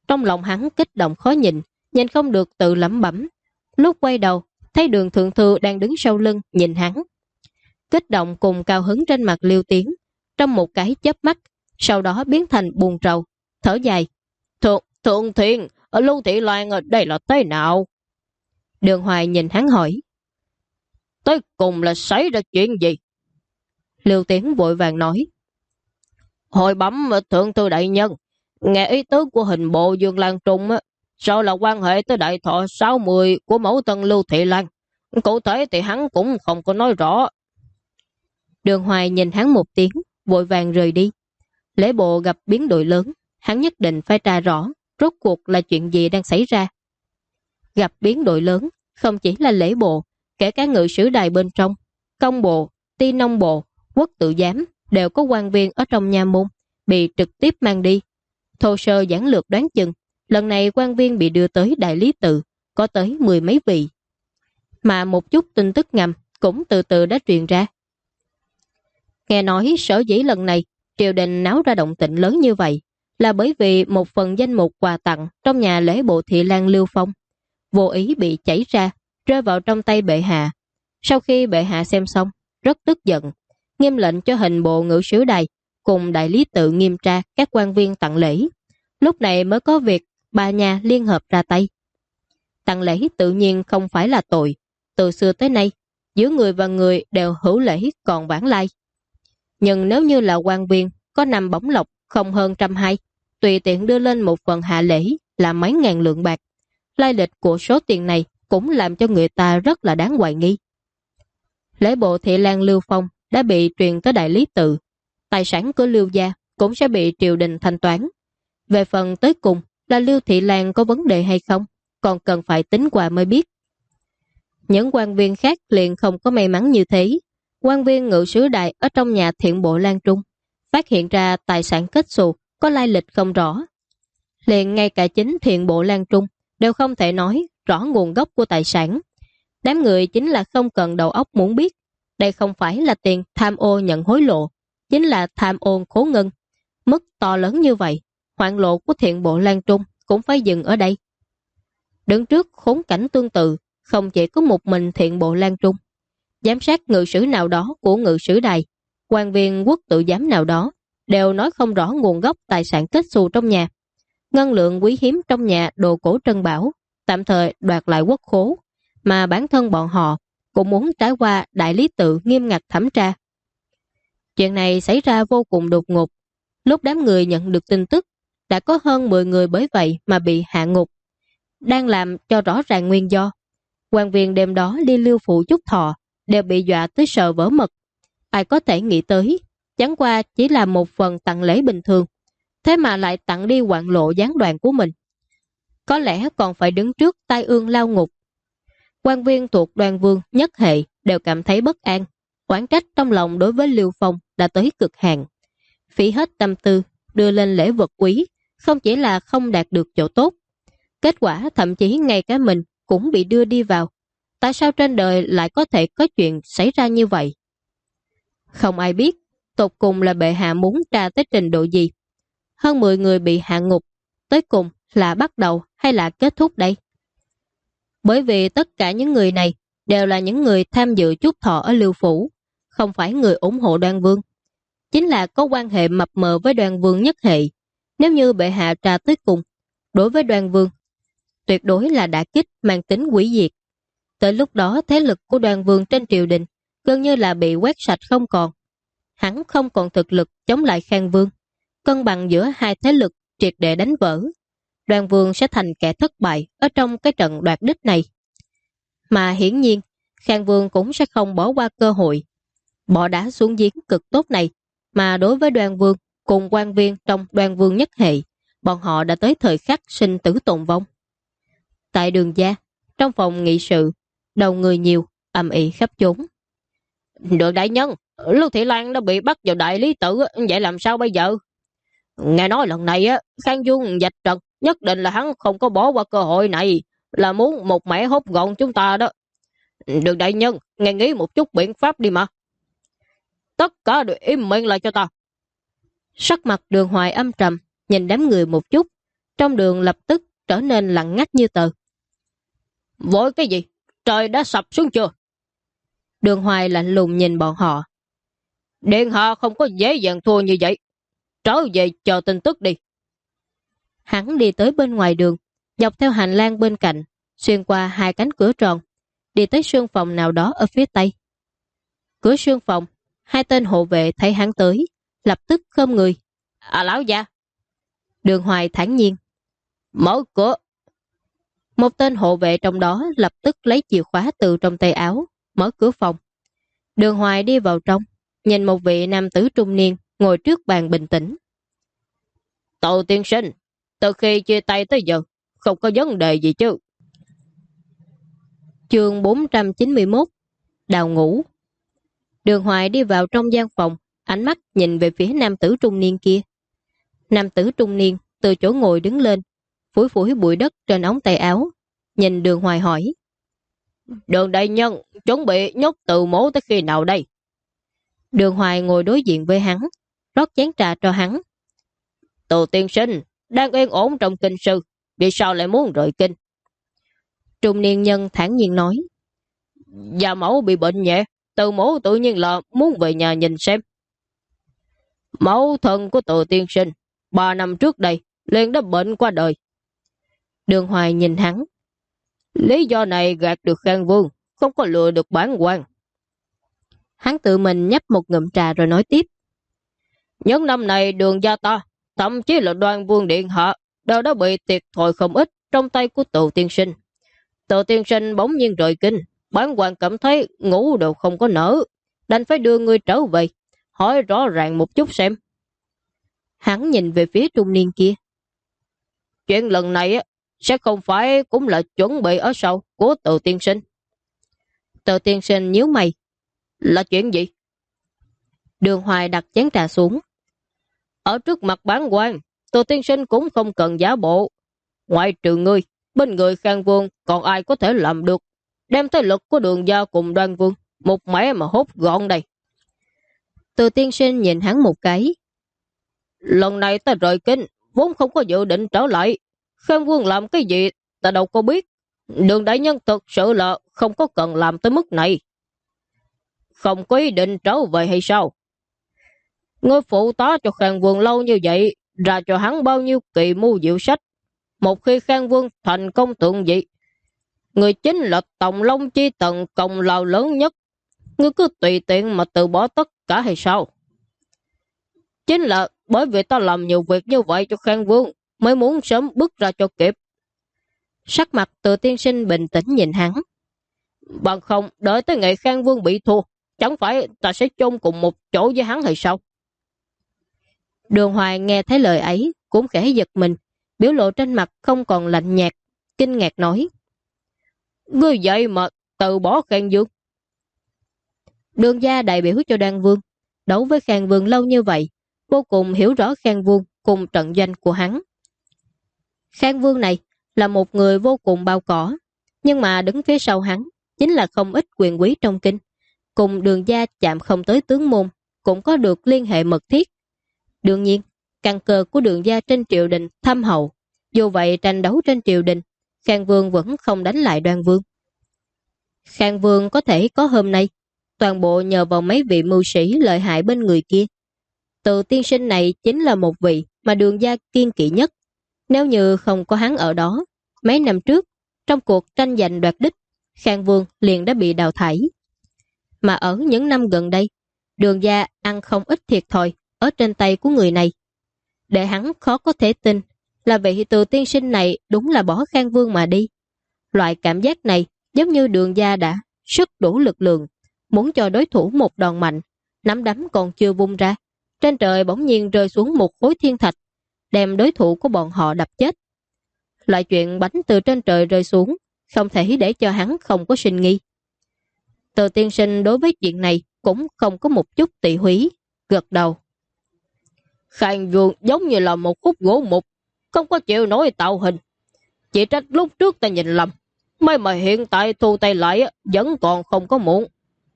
Trong lòng hắn kích động khó nhìn không được tự lẩm bẩm. Lúc quay đầu, thấy Đường Thượng Thư đang đứng sau lưng nhìn hắn. Kích động cùng cao hứng trên mặt Liêu Tiến, trong một cái chớp mắt, sau đó biến thành buồn rầu, thở dài. Thượng Thiên, Lưu Thị Loan đây là thế nào? Đường Hoài nhìn hắn hỏi. Tới cùng là xảy ra chuyện gì? Liêu Tiến vội vàng nói. Hồi bấm Thượng Thư đại nhân, nghe ý tứ của hình bộ Dương Lan Trung sao là quan hệ tới đại thọ 60 của mẫu tân Lưu Thị Lan. Cụ thể thì hắn cũng không có nói rõ. Đường Hoài nhìn hắn một tiếng, vội vàng rời đi. Lễ bộ gặp biến đổi lớn, hắn nhất định phải tra rõ rốt cuộc là chuyện gì đang xảy ra. Gặp biến đổi lớn, không chỉ là lễ bộ, kể cả ngự sử đài bên trong, công bộ, ti nông bộ, quốc tự giám đều có quan viên ở trong nha môn bị trực tiếp mang đi. Thô sơ giản lược đoán chừng, lần này quan viên bị đưa tới đại lý tự có tới 10 mấy vị. Mà một chút tin tức ngầm cũng từ từ đã truyền ra. Nghe nói sở dĩ lần này triều đình náo ra động tĩnh lớn như vậy là bởi vì một phần danh mục quà tặng trong nhà lễ bộ Thị Lan Lưu Phong vô ý bị chảy ra, rơi vào trong tay bệ hạ. Sau khi bệ hạ xem xong, rất tức giận, nghiêm lệnh cho hình bộ ngự sử đài cùng đại lý tự nghiêm tra các quan viên tặng lễ. Lúc này mới có việc ba nhà liên hợp ra tay. Tặng lễ tự nhiên không phải là tội. Từ xưa tới nay, giữa người và người đều hữu lễ còn vãng lai. Nhưng nếu như là quan viên có nằm bổng lộc không hơn 120, tùy tiện đưa lên một phần hạ lễ là mấy ngàn lượng bạc. Lai lịch của số tiền này cũng làm cho người ta rất là đáng hoài nghi. Lễ bộ Thị Lan Lưu Phong đã bị truyền tới đại lý tự. Tài sản của Lưu gia cũng sẽ bị triều đình thanh toán. Về phần tới cùng là Lưu Thị Lan có vấn đề hay không, còn cần phải tính qua mới biết. Những quan viên khác liền không có may mắn như thế. Quan viên ngự sử đại ở trong nhà Thiện Bộ Lan Trung phát hiện ra tài sản kết xù có lai lịch không rõ. Liền ngay cả chính Thiện Bộ Lan Trung đều không thể nói rõ nguồn gốc của tài sản. Đám người chính là không cần đầu óc muốn biết. Đây không phải là tiền tham ô nhận hối lộ, chính là tham ô khố ngân. Mức to lớn như vậy, hoạn lộ của Thiện Bộ Lan Trung cũng phải dừng ở đây. Đứng trước khốn cảnh tương tự, không chỉ có một mình Thiện Bộ Lan Trung. Giám sát ngự sử nào đó của ngự sử đài, quan viên quốc tự giám nào đó, đều nói không rõ nguồn gốc tài sản kết xù trong nhà. Ngân lượng quý hiếm trong nhà đồ cổ trân bảo, tạm thời đoạt lại quốc khố, mà bản thân bọn họ cũng muốn trải qua đại lý tự nghiêm ngặt thẩm tra. Chuyện này xảy ra vô cùng đột ngột. Lúc đám người nhận được tin tức, đã có hơn 10 người bởi vậy mà bị hạ ngục. Đang làm cho rõ ràng nguyên do. Quan viên đêm đó đi Lưu Phủ chúc thọ đều bị dọa tới sợ vỡ mật. Ai có thể nghĩ tới, chẳng qua chỉ là một phần tặng lễ bình thường, thế mà lại tặng đi hoạn lộ gián đoạn của mình. Có lẽ còn phải đứng trước tai ương lao ngục. Quan viên thuộc Đoàn Vương nhất hệ đều cảm thấy bất an, oán trách trong lòng đối với Lưu Phong đã tới cực hạn. Phí hết tâm tư đưa lên lễ vật quý, không chỉ là không đạt được chỗ tốt, kết quả thậm chí ngay cả mình cũng bị đưa đi vào. Tại sao trên đời lại có thể có chuyện xảy ra như vậy? Không ai biết tột cùng là bệ hạ muốn tra tới trình độ gì. Hơn 10 người bị hạ ngục, tới cùng là bắt đầu hay là kết thúc đây? Bởi vì tất cả những người này đều là những người tham dự chúc thọ ở Lưu Phủ, không phải người ủng hộ Đoan Vương. Chính là có quan hệ mập mờ với Đoan Vương nhất hệ. Nếu như bệ hạ tra tới cùng, đối với Đoan Vương, tuyệt đối là đả kích mang tính hủy diệt. Tới lúc đó thế lực của Đoan Vương trên triều đình gần như là bị quét sạch không còn. Hắn không còn thực lực chống lại Khang Vương. Cân bằng giữa hai thế lực triệt để đánh vỡ. Đoan Vương sẽ thành kẻ thất bại ở trong cái trận đoạt đích này. Mà hiển nhiên, Khang Vương cũng sẽ không bỏ qua cơ hội bỏ đá xuống giếng cực tốt này. Mà đối với Đoan Vương cùng quan viên trong Đoan Vương nhất hệ, bọn họ đã tới thời khắc sinh tử tồn vong. Tại Đường gia, trong phòng nghị sự, đầu người nhiều, ầm ĩ khắp chốn. Được đại nhân, Lưu Thị Lan đã bị bắt vào đại lý tự, vậy làm sao bây giờ? Nghe nói lần này Khang Vương vạch trần, nhất định là hắn không có bỏ qua cơ hội này, là muốn một mẻ hốt gọn chúng ta đó. Được đại nhân, nghe nghĩ một chút biện pháp đi mà. Tất cả đều im miệng lại cho ta. Sắc mặt Đường Hoài âm trầm, nhìn đám người một chút, Trong đường lập tức trở nên lặng ngắt như tờ. Vội cái gì? Trời đã sập xuống chưa? Đường Hoài lạnh lùng nhìn bọn họ. Điện hạ không có dễ dàng thua như vậy. Trở về chờ tin tức đi. Hắn đi tới bên ngoài đường, dọc theo hành lang bên cạnh, xuyên qua hai cánh cửa tròn, đi tới sương phòng nào đó ở phía tây. Cửa sương phòng, hai tên hộ vệ thấy hắn tới, lập tức khom người. Lão gia. Đường Hoài thản nhiên. Mở cửa. Một tên hộ vệ trong đó lập tức lấy chìa khóa từ trong tay áo, mở cửa phòng. Đường Hoài đi vào trong, nhìn một vị nam tử trung niên ngồi trước bàn bình tĩnh. Tâu tiên sinh, từ khi chia tay tới giờ, không có vấn đề gì chứ? Chương 491. Đào ngũ. Đường Hoài đi vào trong gian phòng, ánh mắt nhìn về phía nam tử trung niên kia. Nam tử trung niên từ chỗ ngồi đứng lên, phủi phủi bụi đất trên ống tay áo, nhìn Đường Hoài hỏi. Đường đại nhân chuẩn bị nhốt Từ Mỗ tới khi nào đây? Đường Hoài ngồi đối diện với hắn, rót chén trà cho hắn. Từ tiên sinh đang yên ổn trong kinh sư, vì sao lại muốn rời kinh? Trung niên nhân thản nhiên nói. Gia mẫu bị bệnh nhẹ, Từ Mỗ tự nhiên là muốn về nhà nhìn xem. Mẫu thân của Từ tiên sinh 3 năm trước đây liền đã bệnh qua đời. Đường Hoài nhìn hắn. Lý do này gạt được Khang Vương, không có lừa được bản quan. Hắn tự mình nhấp một ngụm trà rồi nói tiếp. Những năm này Đường gia ta, thậm chí là Đoan Vương điện hạ, đều đã bị thiệt thòi không ít trong tay của Từ tiên sinh. Từ tiên sinh bỗng nhiên rời kinh, bản quan cảm thấy ngủ đều không có nở, đành phải đưa người trở về, hỏi rõ ràng một chút xem. Hắn nhìn về phía trung niên kia. Chuyện lần này sẽ không phải cũng là chuẩn bị ở sau của Từ tiên sinh? Từ tiên sinh nhíu mày. Là chuyện gì? Đường Hoài đặt chén trà xuống. Ở trước mặt bản quan, Từ tiên sinh cũng không cần giả bộ. Ngoại trừ ngươi, bên người Khang Vương còn ai có thể làm được, đem thế lực của Đường gia cùng Đoan Vương một mẻ mà hốt gọn đây. Từ tiên sinh nhìn hắn một cái. Lần này ta rời kinh, vốn không có dự định trở lại. Khang Vương làm cái gì ta đâu có biết. Đường đại nhân thực sự là không có cần làm tới mức này. Không có ý định trở về hay sao? Ngươi phụ tá cho Khang Vương lâu như vậy, ra cho hắn bao nhiêu kỳ mưu diệu sách. Một khi Khang Vương thành công tượng dị, người chính là Tòng Long Chi Tần công lao lớn nhất. Ngươi cứ tùy tiện mà từ bỏ tất cả hay sao? Chính là bởi vì ta làm nhiều việc như vậy cho Khang Vương, mới muốn sớm bước ra cho kịp. Sắc mặt Từ tiên sinh bình tĩnh nhìn hắn. Bằng không, đợi tới ngày Khang Vương bị thua, chẳng phải ta sẽ chôn cùng một chỗ với hắn hay sao? Đường Hoài nghe thấy lời ấy, cũng khẽ giật mình, biểu lộ trên mặt không còn lạnh nhạt, kinh ngạc nói. Ngươi vậy mà từ bỏ Khang Vương? Đường gia đại biểu cho Đoan Vương, đấu với Khang Vương lâu như vậy, vô cùng hiểu rõ Khang Vương cùng trận doanh của hắn. Khang Vương này là một người vô cùng bao cỏ, nhưng mà đứng phía sau hắn chính là không ít quyền quý trong kinh, cùng Đường gia chạm không tới tướng môn, cũng có được liên hệ mật thiết. Đương nhiên, căn cơ của Đường gia trên triều đình thâm hậu, dù vậy tranh đấu trên triều đình, Khang Vương vẫn không đánh lại Đoan Vương. Khang Vương có thể có hôm nay, toàn bộ nhờ vào mấy vị mưu sĩ lợi hại bên người kia. Từ tiên sinh này chính là một vị mà Đường gia kiên kỵ nhất. Nếu như không có hắn ở đó, mấy năm trước, trong cuộc tranh giành đoạt đích, Khang Vương liền đã bị đào thải. Mà ở những năm gần đây, Đường gia ăn không ít thiệt thòi ở trên tay của người này. Để hắn khó có thể tin là vị Từ tiên sinh này đúng là bỏ Khang Vương mà đi. Loại cảm giác này giống như Đường gia đã sức đủ lực lượng, muốn cho đối thủ một đòn mạnh, nắm đấm còn chưa vung ra, trên trời bỗng nhiên rơi xuống một khối thiên thạch, đem đối thủ của bọn họ đập chết. Loại chuyện bánh từ trên trời rơi xuống, không thể để cho hắn không có sinh nghi. Từ tiên sinh đối với chuyện này cũng không có một chút tị húy, gật đầu. Khang Vương giống như là một khúc gỗ mục, không có chịu nổi tạo hình. Chỉ trách lúc trước ta nhìn lầm, may mà hiện tại thu tay lại vẫn còn không có muộn.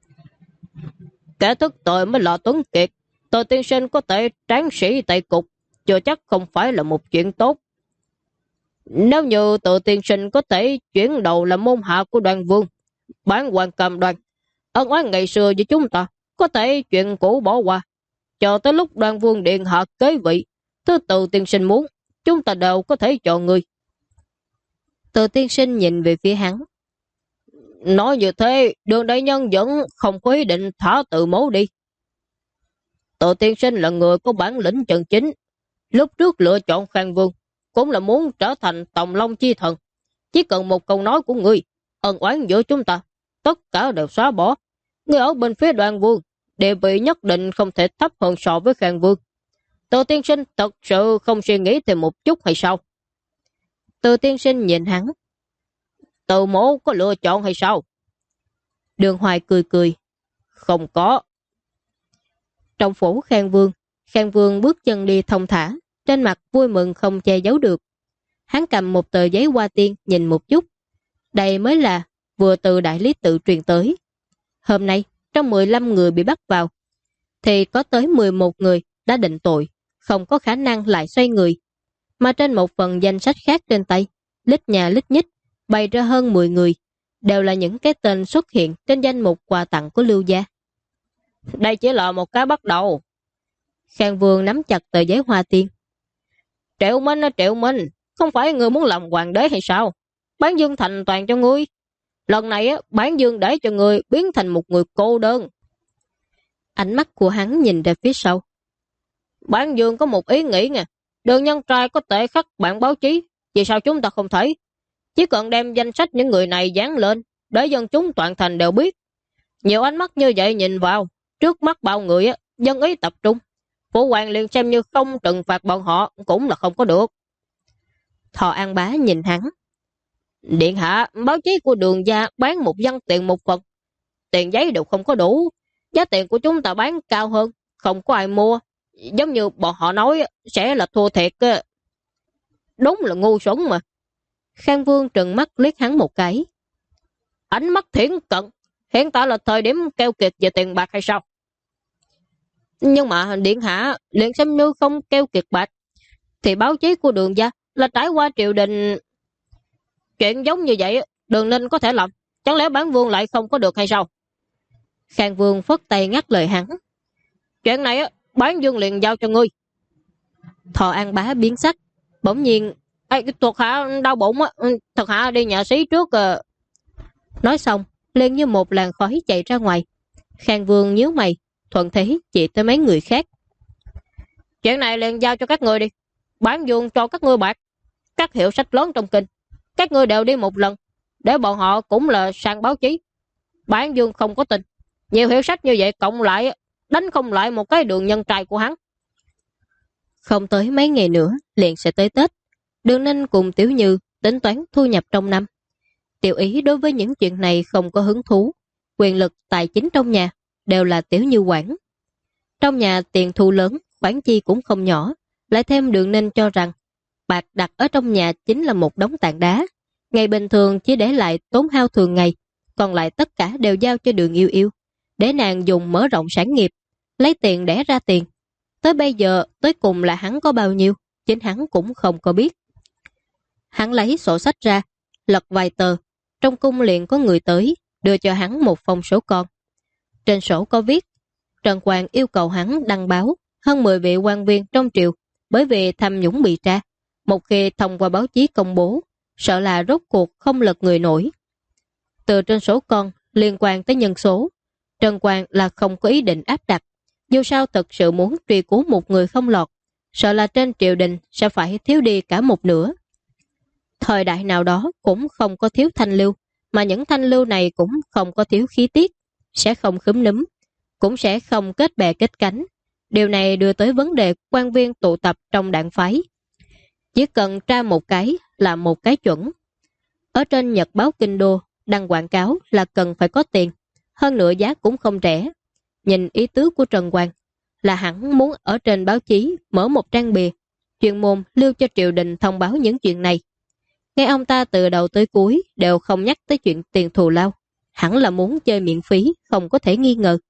Kẻ thức tội mới là Tuấn Kiệt. Từ tiên sinh có thể tráng sĩ tại cục, chưa chắc không phải là một chuyện tốt. Nếu như Tự tiên sinh có thể chuyển đầu làm môn hạ của Đoàn Vương, bản hoàng cầm đoàn, ân oán ngày xưa với chúng ta có thể chuyện cũ bỏ qua, chờ tới lúc Đoàn Vương điện hạ kế vị, thứ Tự tiên sinh muốn, chúng ta đều có thể chọn người. Tự tiên sinh nhìn về phía hắn. Nói như thế, Đường đại nhân vẫn không có ý định thả Tự mẫu đi. Tự tiên sinh là người có bản lĩnh chân chính, lúc trước lựa chọn Khang Vương cũng là muốn trở thành Tòng Long chi thần. Chỉ cần một câu nói của ngươi, ân oán giữa chúng ta tất cả đều xóa bỏ. Ngươi ở bên phía Đoàn Vương, địa vị nhất định không thể thấp hơn so với Khang Vương. Tự tiên sinh thật sự không suy nghĩ thêm một chút hay sao? Tự tiên sinh nhìn hắn. Tự mẫu có lựa chọn hay sao? Đường Hoài cười cười. Không có. Trong phủ Khang Vương bước chân đi thông thả, trên mặt vui mừng không che giấu được. Hắn cầm một tờ giấy hoa tiên nhìn một chút. Đây mới là vừa từ đại lý tự truyền tới. Hôm nay, trong 15 người bị bắt vào, thì có tới 11 người đã định tội, không có khả năng lại xoay người. Mà trên một phần danh sách khác trên tay, lít nhà lít nhít, bày ra hơn 10 người, đều là những cái tên xuất hiện trên danh mục quà tặng của Lưu gia. Đây chỉ là một cái bắt đầu. Khang Vương nắm chặt tờ giấy hoa tiên. Triệu Minh, không phải người muốn làm hoàng đế hay sao? Bán Dương thành toàn cho ngươi. Lần này Bán Dương để cho ngươi biến thành một người cô đơn. Ánh mắt của hắn nhìn ra phía sau. Bán Dương có một ý nghĩ nè. Đường nhân trai có thể khắc bản báo chí, vì sao chúng ta không thể? Chỉ cần đem danh sách những người này dán lên, để dân chúng toàn thành đều biết. Nhiều ánh mắt như vậy nhìn vào, trước mắt bao người dân ý tập trung. Phụ hoàng liền xem như không trừng phạt bọn họ cũng là không có được. Thọ An Bá nhìn hắn. Điện hạ, báo chí của Đường gia bán một văn tiền một phần. Tiền giấy đều không có đủ. Giá tiền của chúng ta bán cao hơn, không có ai mua. Giống như bọn họ nói sẽ là thua thiệt. Đúng là ngu xuẩn mà. Khang Vương trừng mắt liếc hắn một cái. Ánh mắt thiển cận. Hiện tại là thời điểm keo kiệt về tiền bạc hay sao? Nhưng mà điện hạ liền xem như không keo kiệt bạc, thì báo chí của Đường gia là trải qua triều đình. Chuyện giống như vậy Đường Ninh có thể làm, chẳng lẽ Bán Vương lại không có được hay sao? Khang Vương phất tay ngắt lời hắn. Chuyện này Bán Dương liền giao cho ngươi. Thọ An Bá biến sắc, bỗng nhiên thuộc hạ đau bụng thuộc hạ đi nhà xí trước. Nói xong liền như một làn khói chạy ra ngoài. Khang Vương nhíu mày, thuận thế chỉ tới mấy người khác. Chuyện này liền giao cho các ngươi đi. Bán Dương cho các ngươi bạc, các hiệu sách lớn trong kinh, các ngươi đều đi một lần, để bọn họ cũng là sang báo chí. Bán Dương không có tin, nhiều hiệu sách như vậy cộng lại đánh không lại một cái Đường nhân trai của hắn. Không tới mấy ngày nữa liền sẽ tới Tết. Đường Ninh cùng Tiểu Như tính toán thu nhập trong năm. Tiểu Ý đối với những chuyện này không có hứng thú. Quyền lực tài chính trong nhà đều là Tiểu Như quản. Trong nhà tiền thu lớn, khoản chi cũng không nhỏ. Lại thêm Đường Ninh cho rằng bạc đặt ở trong nhà chính là một đống tảng đá. Ngày bình thường chỉ để lại tốn hao thường ngày, còn lại tất cả đều giao cho Đường Yêu Yêu, để nàng dùng mở rộng sản nghiệp, lấy tiền đẻ ra tiền. Tới bây giờ, tới cùng là hắn có bao nhiêu, chính hắn cũng không có biết. Hắn lấy sổ sách ra, lật vài tờ, trong cung liền có người tới, đưa cho hắn một phong số con. Trên sổ có viết, Trần Quang yêu cầu hắn đăng báo, hơn 10 vị quan viên trong triều, bởi vì tham nhũng bị tra. Một khi thông qua báo chí công bố, sợ là rốt cuộc không lật người nổi. Từ trên số con, liên quan tới nhân số, Trần Quang là không có ý định áp đặt. Dù sao thật sự muốn truy cứu một người không lọt, sợ là trên triều đình sẽ phải thiếu đi cả một nửa. Thời đại nào đó cũng không có thiếu thanh lưu, mà những thanh lưu này cũng không có thiếu khí tiết, sẽ không khúm núm, cũng sẽ không kết bè kết cánh. Điều này đưa tới vấn đề quan viên tụ tập trong đảng phái. Chỉ cần tra một cái là một cái chuẩn. Ở trên nhật báo Kinh Đô, đăng quảng cáo là cần phải có tiền, hơn nữa giá cũng không rẻ. Nhìn ý tứ của Trần Quang là hẳn muốn ở trên báo chí mở một trang bìa, chuyên môn lưu cho triều đình thông báo những chuyện này. Nghe ông ta từ đầu tới cuối đều không nhắc tới chuyện tiền thù lao, hẳn là muốn chơi miễn phí, không có thể nghi ngờ.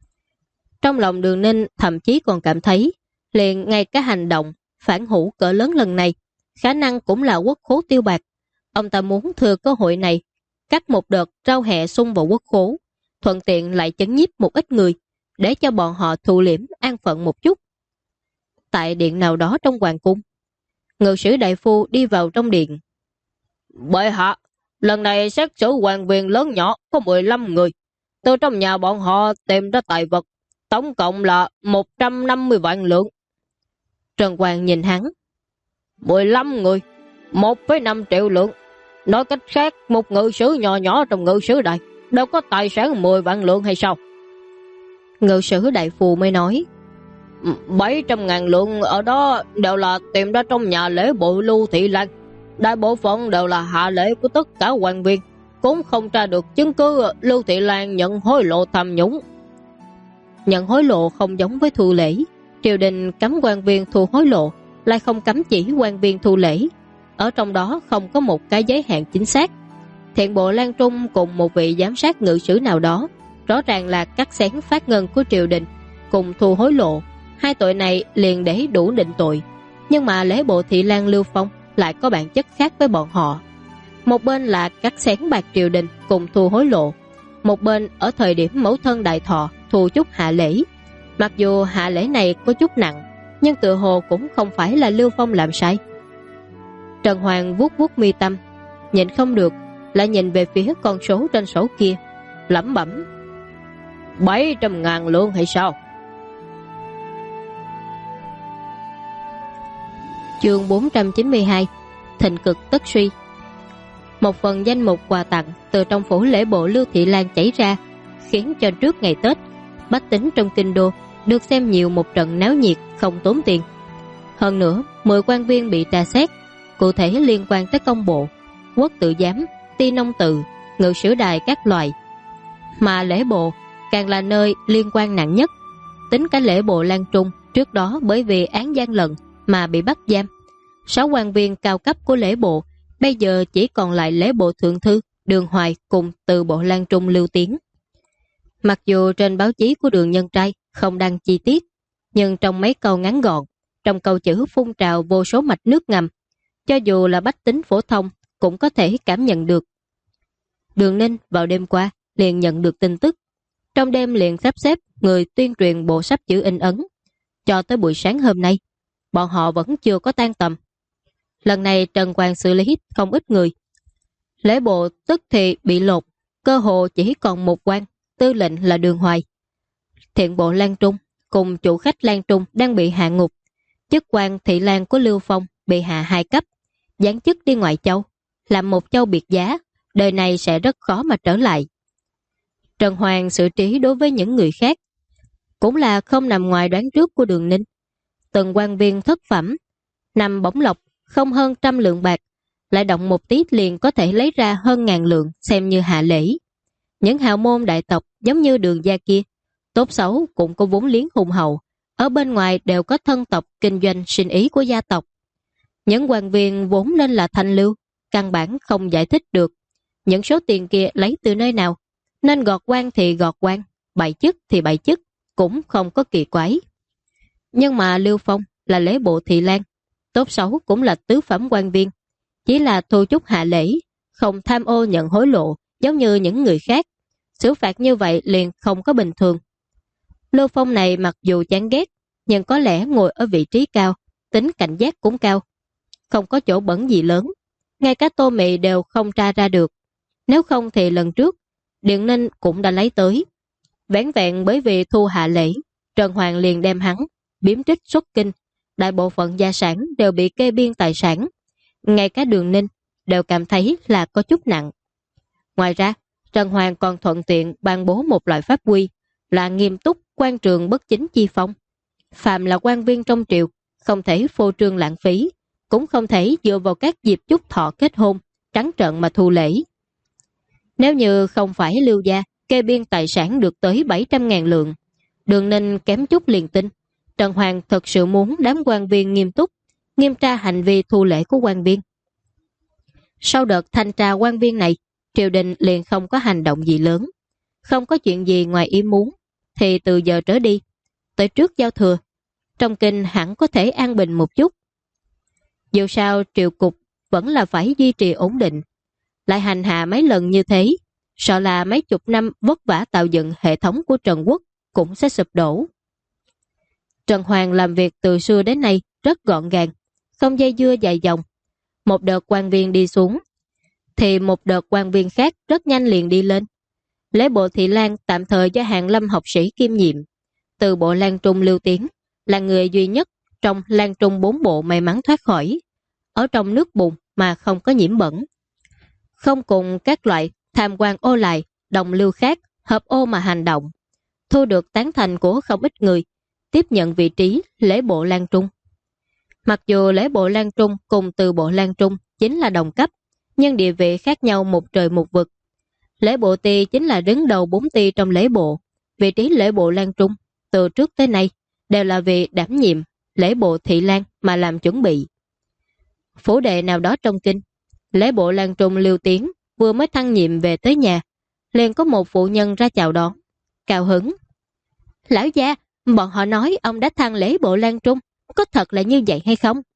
Trong lòng Đường Ninh thậm chí còn cảm thấy liền ngay cái hành động phản hữu cỡ lớn lần này khả năng cũng là quốc khố tiêu bạc. Ông ta muốn thừa cơ hội này cắt một đợt rau hẹ xung vào quốc khố, thuận tiện lại chấn nhiếp một ít người để cho bọn họ thu liễm an phận một chút. Tại điện nào đó trong hoàng cung, ngự sử đại phu đi vào trong điện. Bệ hạ, lần này xét xử quan viên lớn nhỏ có 15 người. Từ trong nhà bọn họ tìm ra tài vật, tổng cộng là 150 vạn lượng. Trần Hoàng nhìn hắn. 15 người, 1,5 triệu lượng. Nói cách khác, một ngự sử nhỏ nhỏ trong ngự sử đại đâu có tài sản 10 vạn lượng hay sao? Ngự sử đại phu mới nói. 700.000 lượng ở đó đều là tìm ra trong nhà lễ bộ Lưu Thị Lan. Đại bộ phận đều là hạ lễ của tất cả quan viên, cũng không tra được chứng cứ Lưu Thị Lan nhận hối lộ tham nhũng. Nhận hối lộ không giống với thu lễ. Triều đình cấm quan viên thu hối lộ, lại không cấm chỉ quan viên thu lễ. Ở trong đó không có một cái giới hạn chính xác. Thiện bộ Lan Trung cùng một vị giám sát ngự sử nào đó, rõ ràng là cắt xén phát ngân của triều đình cùng thu hối lộ. Hai tội này liền để đủ định tội. Nhưng mà lễ bộ Thị Lan Lưu Phong lại có bản chất khác với bọn họ. Một bên là cắt xén bạc triều đình cùng thu hối lộ, một bên ở thời điểm mẫu thân đại thọ thu chút hạ lễ. Mặc dù hạ lễ này có chút nặng, nhưng tự hồ cũng không phải là Lưu Phong làm sai. Trần Hoàng vuốt vuốt mi tâm, nhìn không được, lại nhìn về phía con số trên sổ kia, lẩm bẩm. 700.000 lượng hay sao? Chương 492. Thịnh cực tất suy. Một phần danh mục quà tặng từ trong phủ lễ bộ Lưu Thị Lan chảy ra, khiến cho trước ngày Tết, bách tính trong kinh đô được xem nhiều một trận náo nhiệt không tốn tiền. Hơn nữa, 10 quan viên bị tra xét, cụ thể liên quan tới công bộ, quốc tự giám, ty nông tự, ngự sử đài các loại. Mà lễ bộ càng là nơi liên quan nặng nhất. Tính cả lễ bộ Lan Trung trước đó bởi vì án gian lận mà bị bắt giam. 6 quan viên cao cấp của lễ bộ bây giờ chỉ còn lại lễ bộ thượng thư Đường Hoài cùng từ bộ Lan Trung Lưu Tiến. Mặc dù trên báo chí của Đường Nhân Trai không đăng chi tiết, nhưng trong mấy câu ngắn gọn, trong câu chữ phun trào vô số mạch nước ngầm, cho dù là bách tính phổ thông cũng có thể cảm nhận được. Đường Ninh vào đêm qua liền nhận được tin tức, trong đêm liền sắp xếp người tuyên truyền bộ sắp chữ in ấn. Cho tới buổi sáng hôm nay, bọn họ vẫn chưa có tan tầm. Lần này Trần Hoàng xử lý không ít người. Lễ bộ tức thì bị lột, cơ hồ chỉ còn một quan, tư lệnh là Đường Hoài. Thiện bộ Lan Trung cùng chủ khách Lan Trung đang bị hạ ngục. Chức quan Thị Lan của Lưu Phong bị hạ 2 cấp, giáng chức đi ngoại châu, làm một châu biệt giá, đời này sẽ rất khó mà trở lại. Trần Hoàng xử trí đối với những người khác cũng là không nằm ngoài đoán trước của Đường Ninh. Từng quan viên thất phẩm nằm bổng lộc không hơn 100 lượng bạc, lại động một tí liền có thể lấy ra hơn 1000 lượng xem như hạ lễ. Những hào môn đại tộc giống như Đường gia kia, tốt xấu cũng có vốn liếng hùng hậu, ở bên ngoài đều có thân tộc kinh doanh sinh ý của gia tộc. Những quan viên vốn nên là thanh lưu, căn bản không giải thích được những số tiền kia lấy từ nơi nào, nên gọt quan thì gọt quan, bại chức thì bại chức, cũng không có kỳ quái. Nhưng mà Lưu Phong là lễ bộ Thị Lan, tốt xấu cũng là tứ phẩm quan viên, chỉ là thu chút hạ lễ, không tham ô nhận hối lộ giống như những người khác. Xử phạt như vậy liền không có bình thường. Lưu Phong này mặc dù chán ghét, nhưng có lẽ ngồi ở vị trí cao, tính cảnh giác cũng cao. Không có chỗ bẩn gì lớn, ngay cả Tô Mị đều không tra ra được. Nếu không thì lần trước, Điện Ninh cũng đã lấy tới. Vẻn vẹn bởi vì thu hạ lễ, Trần Hoàng liền đem hắn biếm trích xuất kinh, đại bộ phận gia sản đều bị kê biên tài sản. Ngay cả Đường Ninh đều cảm thấy là có chút nặng. Ngoài ra, Trần Hoàng còn thuận tiện ban bố một loại pháp quy là nghiêm túc quan trường bất chính chi phong. Phạm là quan viên trong triều, không thể phô trương lãng phí, cũng không thể dựa vào các dịp chúc thọ kết hôn, trắng trợn mà thu lễ. Nếu như không phải Lưu gia kê biên tài sản được tới 700.000 lượng, Đường Ninh kém chút liền tin Trần Hoàng thật sự muốn đám quan viên nghiêm túc, nghiêm tra hành vi thu lễ của quan viên. Sau đợt thanh tra quan viên này, triều đình liền không có hành động gì lớn. Không có chuyện gì ngoài ý muốn, thì từ giờ trở đi, tới trước giao thừa, trong kinh hẳn có thể an bình một chút. Dù sao triều cục vẫn là phải duy trì ổn định. Lại hành hạ mấy lần như thế, sợ là mấy chục năm vất vả tạo dựng hệ thống của Trần Quốc cũng sẽ sụp đổ. Trần Hoàng làm việc từ xưa đến nay rất gọn gàng, không dây dưa dài dòng. Một đợt quan viên đi xuống, thì một đợt quan viên khác rất nhanh liền đi lên. Lễ bộ Thị Lan tạm thời do Hàn Lâm học sĩ kiêm nhiệm. Từ bộ Lan Trung Lưu Tiến là người duy nhất trong Lan Trung 4 bộ may mắn thoát khỏi, ở trong nước bùn mà không có nhiễm bẩn. Không cùng các loại tham quan ô lại, đồng lưu khác hợp ô mà hành động, thu được tán thành của không ít người, tiếp nhận vị trí lễ bộ Lan Trung. Mặc dù lễ bộ Lan Trung cùng từ bộ Lan Trung chính là đồng cấp, nhưng địa vị khác nhau một trời một vực. Lễ bộ ty chính là đứng đầu 4 ty trong lễ bộ. Vị trí lễ bộ Lan Trung từ trước tới nay đều là vì đảm nhiệm lễ bộ Thị Lan mà làm chuẩn bị. Phủ đệ nào đó trong kinh, lễ bộ Lan Trung Lưu Tiến vừa mới thăng nhiệm về tới nhà, liền có một phụ nhân ra chào đón, cao hứng. Lão gia, bọn họ nói ông đã thăng lễ bộ Lan Trung, có thật là như vậy hay không?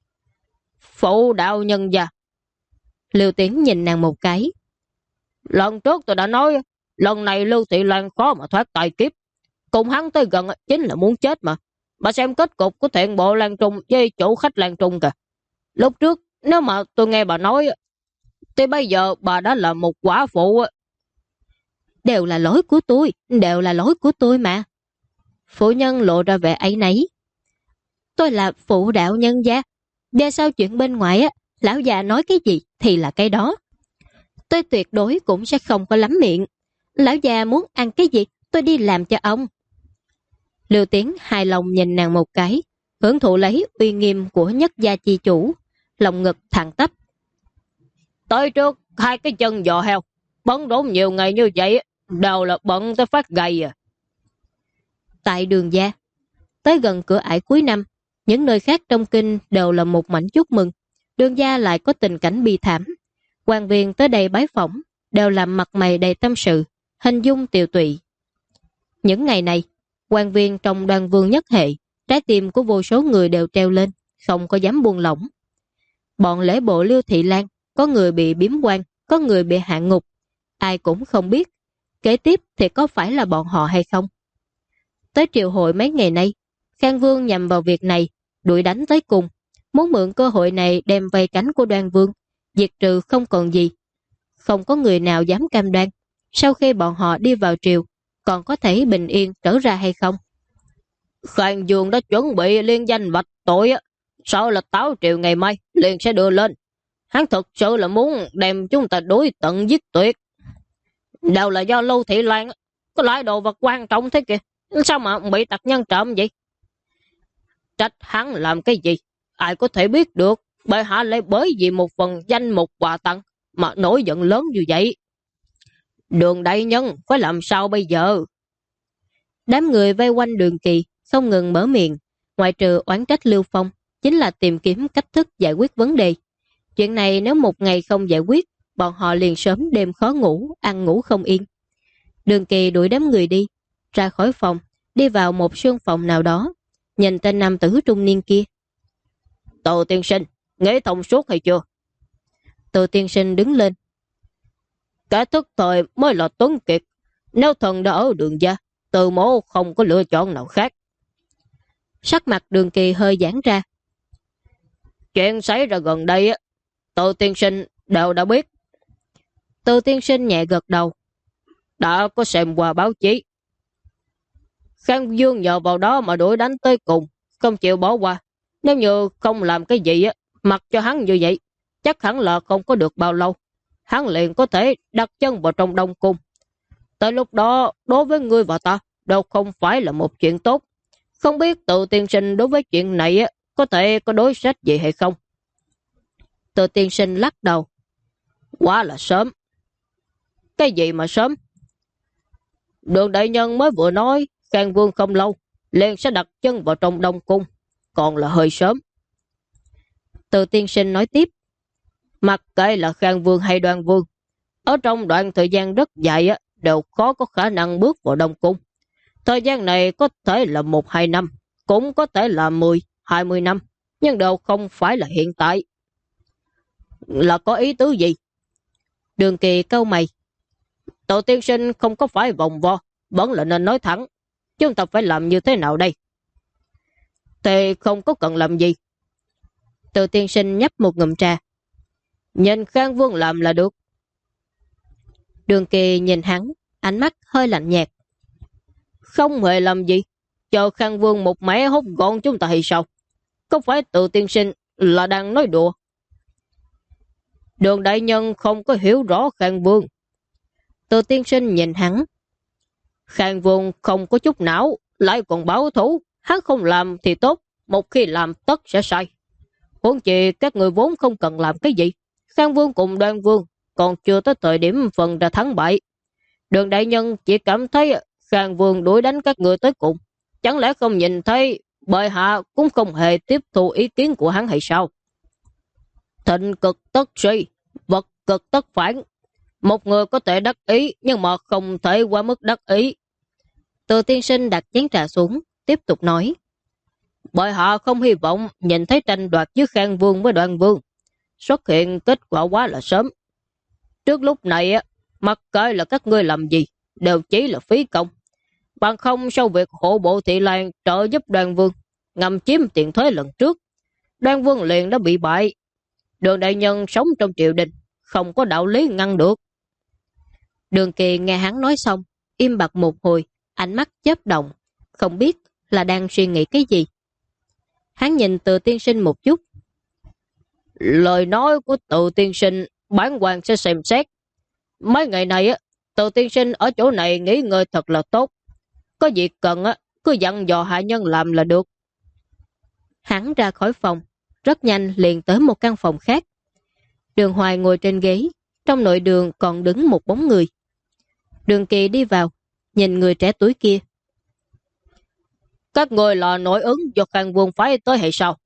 Phụ đạo nhân gia. Lưu Tiến nhìn nàng một cái. Lần trước tôi đã nói, lần này Lưu Thị Lan khó mà thoát tài kiếp. Cùng hắn tới gần chính là muốn chết mà. Bà xem kết cục của thiện bộ Lan Trung với chủ khách Lan Trung kìa. Lúc trước, nếu mà tôi nghe bà nói, thì bây giờ bà đã là một quả phụ. Đều là lỗi của tôi, đều là lỗi của tôi mà. Phụ nhân lộ ra vẻ áy náy. Tôi là phụ đạo nhân gia. Về sau chuyện bên ngoài á, lão già nói cái gì thì là cái đó. Tôi tuyệt đối cũng sẽ không có lắm miệng. Lão già muốn ăn cái gì, tôi đi làm cho ông. Lưu Tiến hài lòng nhìn nàng một cái, hưởng thụ lấy uy nghiêm của nhất gia chi chủ, lòng ngực thẳng tắp. Tới trước, 2 cái chân giò heo, bận rộn nhiều ngày như vậy, đều là bận tới phát gầy à. Tại Đường gia, tới gần cửa ải cuối năm, những nơi khác trong kinh đều là một mảnh chúc mừng. Đường gia lại có tình cảnh bi thảm. Quan viên tới đây bái phỏng đều làm mặt mày đầy tâm sự, hình dung tiều tụy. Những ngày này, quan viên trong Đoàn Vương nhất hệ, trái tim của vô số người đều treo lên, không có dám buông lỏng. Bọn lễ bộ Lưu Thị Lan, có người bị biếm quan, có người bị hạ ngục, ai cũng không biết kế tiếp thì có phải là bọn họ hay không. Tới triều hội mấy ngày nay, Khang Vương nhằm vào việc này, đuổi đánh tới cùng, muốn mượn cơ hội này đem vây cánh của Đoan Vương, diệt trừ không còn gì. Không có người nào dám cam đoan, sau khi bọn họ đi vào triều, còn có thể bình yên trở ra hay không. Khang Vương đã chuẩn bị liên danh vạch tội, sau là táo triều ngày mai liền sẽ đưa lên. Hắn thực sự là muốn đem chúng ta đối tận giết tuyệt. Đều là do Lưu Thị Lan có loại đồ vật quan trọng thế kìa, sao mà bị tặc nhân trộm vậy? Trách hắn làm cái gì, ai có thể biết được. Bệ hạ lại bởi vì một phần danh mục quà tặng mà nổi giận lớn như vậy. Đường đại nhân phải làm sao bây giờ? Đám người vây quanh Đường Kỳ không ngừng mở miệng, ngoại trừ oán trách Lưu Phong, chính là tìm kiếm cách thức giải quyết vấn đề. Chuyện này nếu một ngày không giải quyết, bọn họ liền sớm đêm khó ngủ, ăn ngủ không yên. Đường Kỳ đuổi đám người đi, ra khỏi phòng, đi vào một sương phòng nào đó, nhìn tên nam tử trung niên kia. Tô tiên sinh, nghĩ thông suốt hay chưa? Tô tiên sinh đứng lên. Cả thức thời mới là tuấn kiệt. Nếu thần đã ở Đường gia, Từ mẫu không có lựa chọn nào khác. Sắc mặt Đường Kỳ hơi giãn ra. Chuyện xảy ra gần đây, Tô tiên sinh đều đã biết. Tô tiên sinh nhẹ gật đầu. Đã có xem qua báo chí. Khang Vương nhờ vào đó mà đuổi đánh tới cùng, không chịu bỏ qua. Nếu như không làm cái gì mặc cho hắn như vậy, chắc hẳn là không có được bao lâu, hắn liền có thể đặt chân vào trong Đông Cung. Tới lúc đó, đối với ngươi và ta đâu không phải là một chuyện tốt. Không biết tự tiên sinh đối với chuyện này có thể có đối sách gì hay không? Tự tiên sinh lắc đầu. Quá là sớm. Cái gì mà sớm? Đường đại nhân mới vừa nói Khang Vương không lâu liền sẽ đặt chân vào trong Đông Cung, còn là hơi sớm. Tự tiên sinh nói tiếp. Mặc kệ là Khang Vương hay Đoan Vương, ở trong đoạn thời gian rất dài đều khó có khả năng bước vào Đông Cung. Thời gian này có thể là 1-2 năm, cũng có thể là 10-20 năm. nhưng đều không phải là hiện tại. Là có ý tứ gì? Đường Kỳ cau mày. Tổ tiên sinh không có phải vòng vo, vẫn là nên nói thẳng. Chúng ta phải làm như thế nào đây? Thì không có cần làm gì. Từ tiên sinh nhấp một ngụm trà. Nhìn Khang Vương làm là được. Đường Kỳ nhìn hắn, ánh mắt hơi lạnh nhạt. Không hề làm gì, chờ Khang Vương một mẻ hốt gọn chúng ta hay sao? Có phải Từ tiên sinh là đang nói đùa? Đường đại nhân không có hiểu rõ Khang Vương. Từ tiên sinh nhìn hắn. Khang Vương không có chút não, lại còn báo thù. Hắn không làm thì tốt, một khi làm tất sẽ sai. Huống chi các người vốn không cần làm cái gì. Khang Vương cùng Đoan Vương còn chưa tới thời điểm phần ra thắng bại. Đường đại nhân chỉ cảm thấy Khang Vương đuổi đánh các người tới cùng. Chẳng lẽ không nhìn thấy bệ hạ cũng không hề tiếp thu ý kiến của hắn hay sao? Thịnh cực tất suy, vật cực tất phản. Một người có thể đắc ý nhưng mà không thể quá mức đắc ý. Từ tiên sinh đặt chén trà xuống, tiếp tục nói. Bệ hạ không hy vọng nhìn thấy tranh đoạt với Khang Vương với Đoan Vương. Xuất hiện kết quả quá là sớm. Trước lúc này, mặc kệ là các ngươi làm gì, đều chỉ là phí công. Bằng không sau việc hộ bộ Thị Lan trợ giúp Đoan Vương, ngầm chiếm tiền thuế lần trước, Đoan Vương liền đã bị bại. Đường đại nhân sống trong triều đình, không có đạo lý ngăn được. Đường Kỳ nghe hắn nói xong, im bặt một hồi, ánh mắt chớp động, không biết là đang suy nghĩ cái gì. Hắn nhìn Từ tiên sinh một chút. Lời nói của Từ tiên sinh, bản quan sẽ xem xét. Mấy ngày này, Từ tiên sinh ở chỗ này nghỉ ngơi thật là tốt. Có gì cần, cứ dặn dò hạ nhân làm là được. Hắn ra khỏi phòng, rất nhanh liền tới một căn phòng khác. Đường Hoài ngồi trên ghế, trong nội đường còn đứng một bóng người. Đường Kỳ đi vào, nhìn người trẻ tuổi kia. Các người là nội ứng do Khang Vương phái tới hay sao?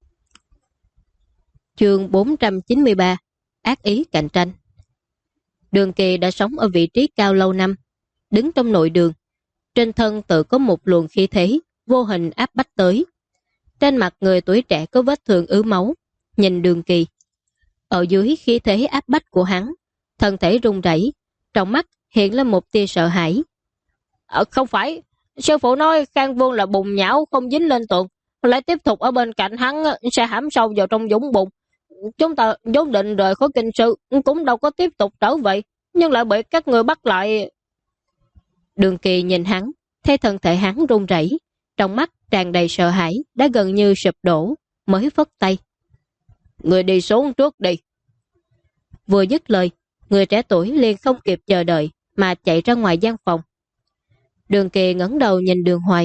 Chương 493, ác ý cạnh tranh. Đường Kỳ đã sống ở vị trí cao lâu năm, đứng trong nội đường. Trên thân tự có một luồng khí thế, vô hình áp bách tới. Trên mặt người tuổi trẻ có vết thương ứ máu, nhìn Đường Kỳ. Ở dưới khí thế áp bách của hắn, thân thể run rẩy, trong mắt hiện lên một tia sợ hãi. Không phải, sư phụ nói Khang Vương là bùn nhão không dính lên tường, lại tiếp tục ở bên cạnh hắn sẽ hãm sâu vào trong dũng bùn. Chúng ta vốn định rời khỏi kinh sư, cũng đâu có tiếp tục trở vậy, nhưng lại bị các người bắt lại. Đường Kỳ nhìn hắn, thấy thân thể hắn run rẩy, trong mắt tràn đầy sợ hãi, đã gần như sụp đổ, mới phất tay. Người đi xuống trước đi. Vừa dứt lời, người trẻ tuổi liền không kịp chờ đợi mà chạy ra ngoài gian phòng. Đường Kỳ ngẩng đầu nhìn Đường Hoài.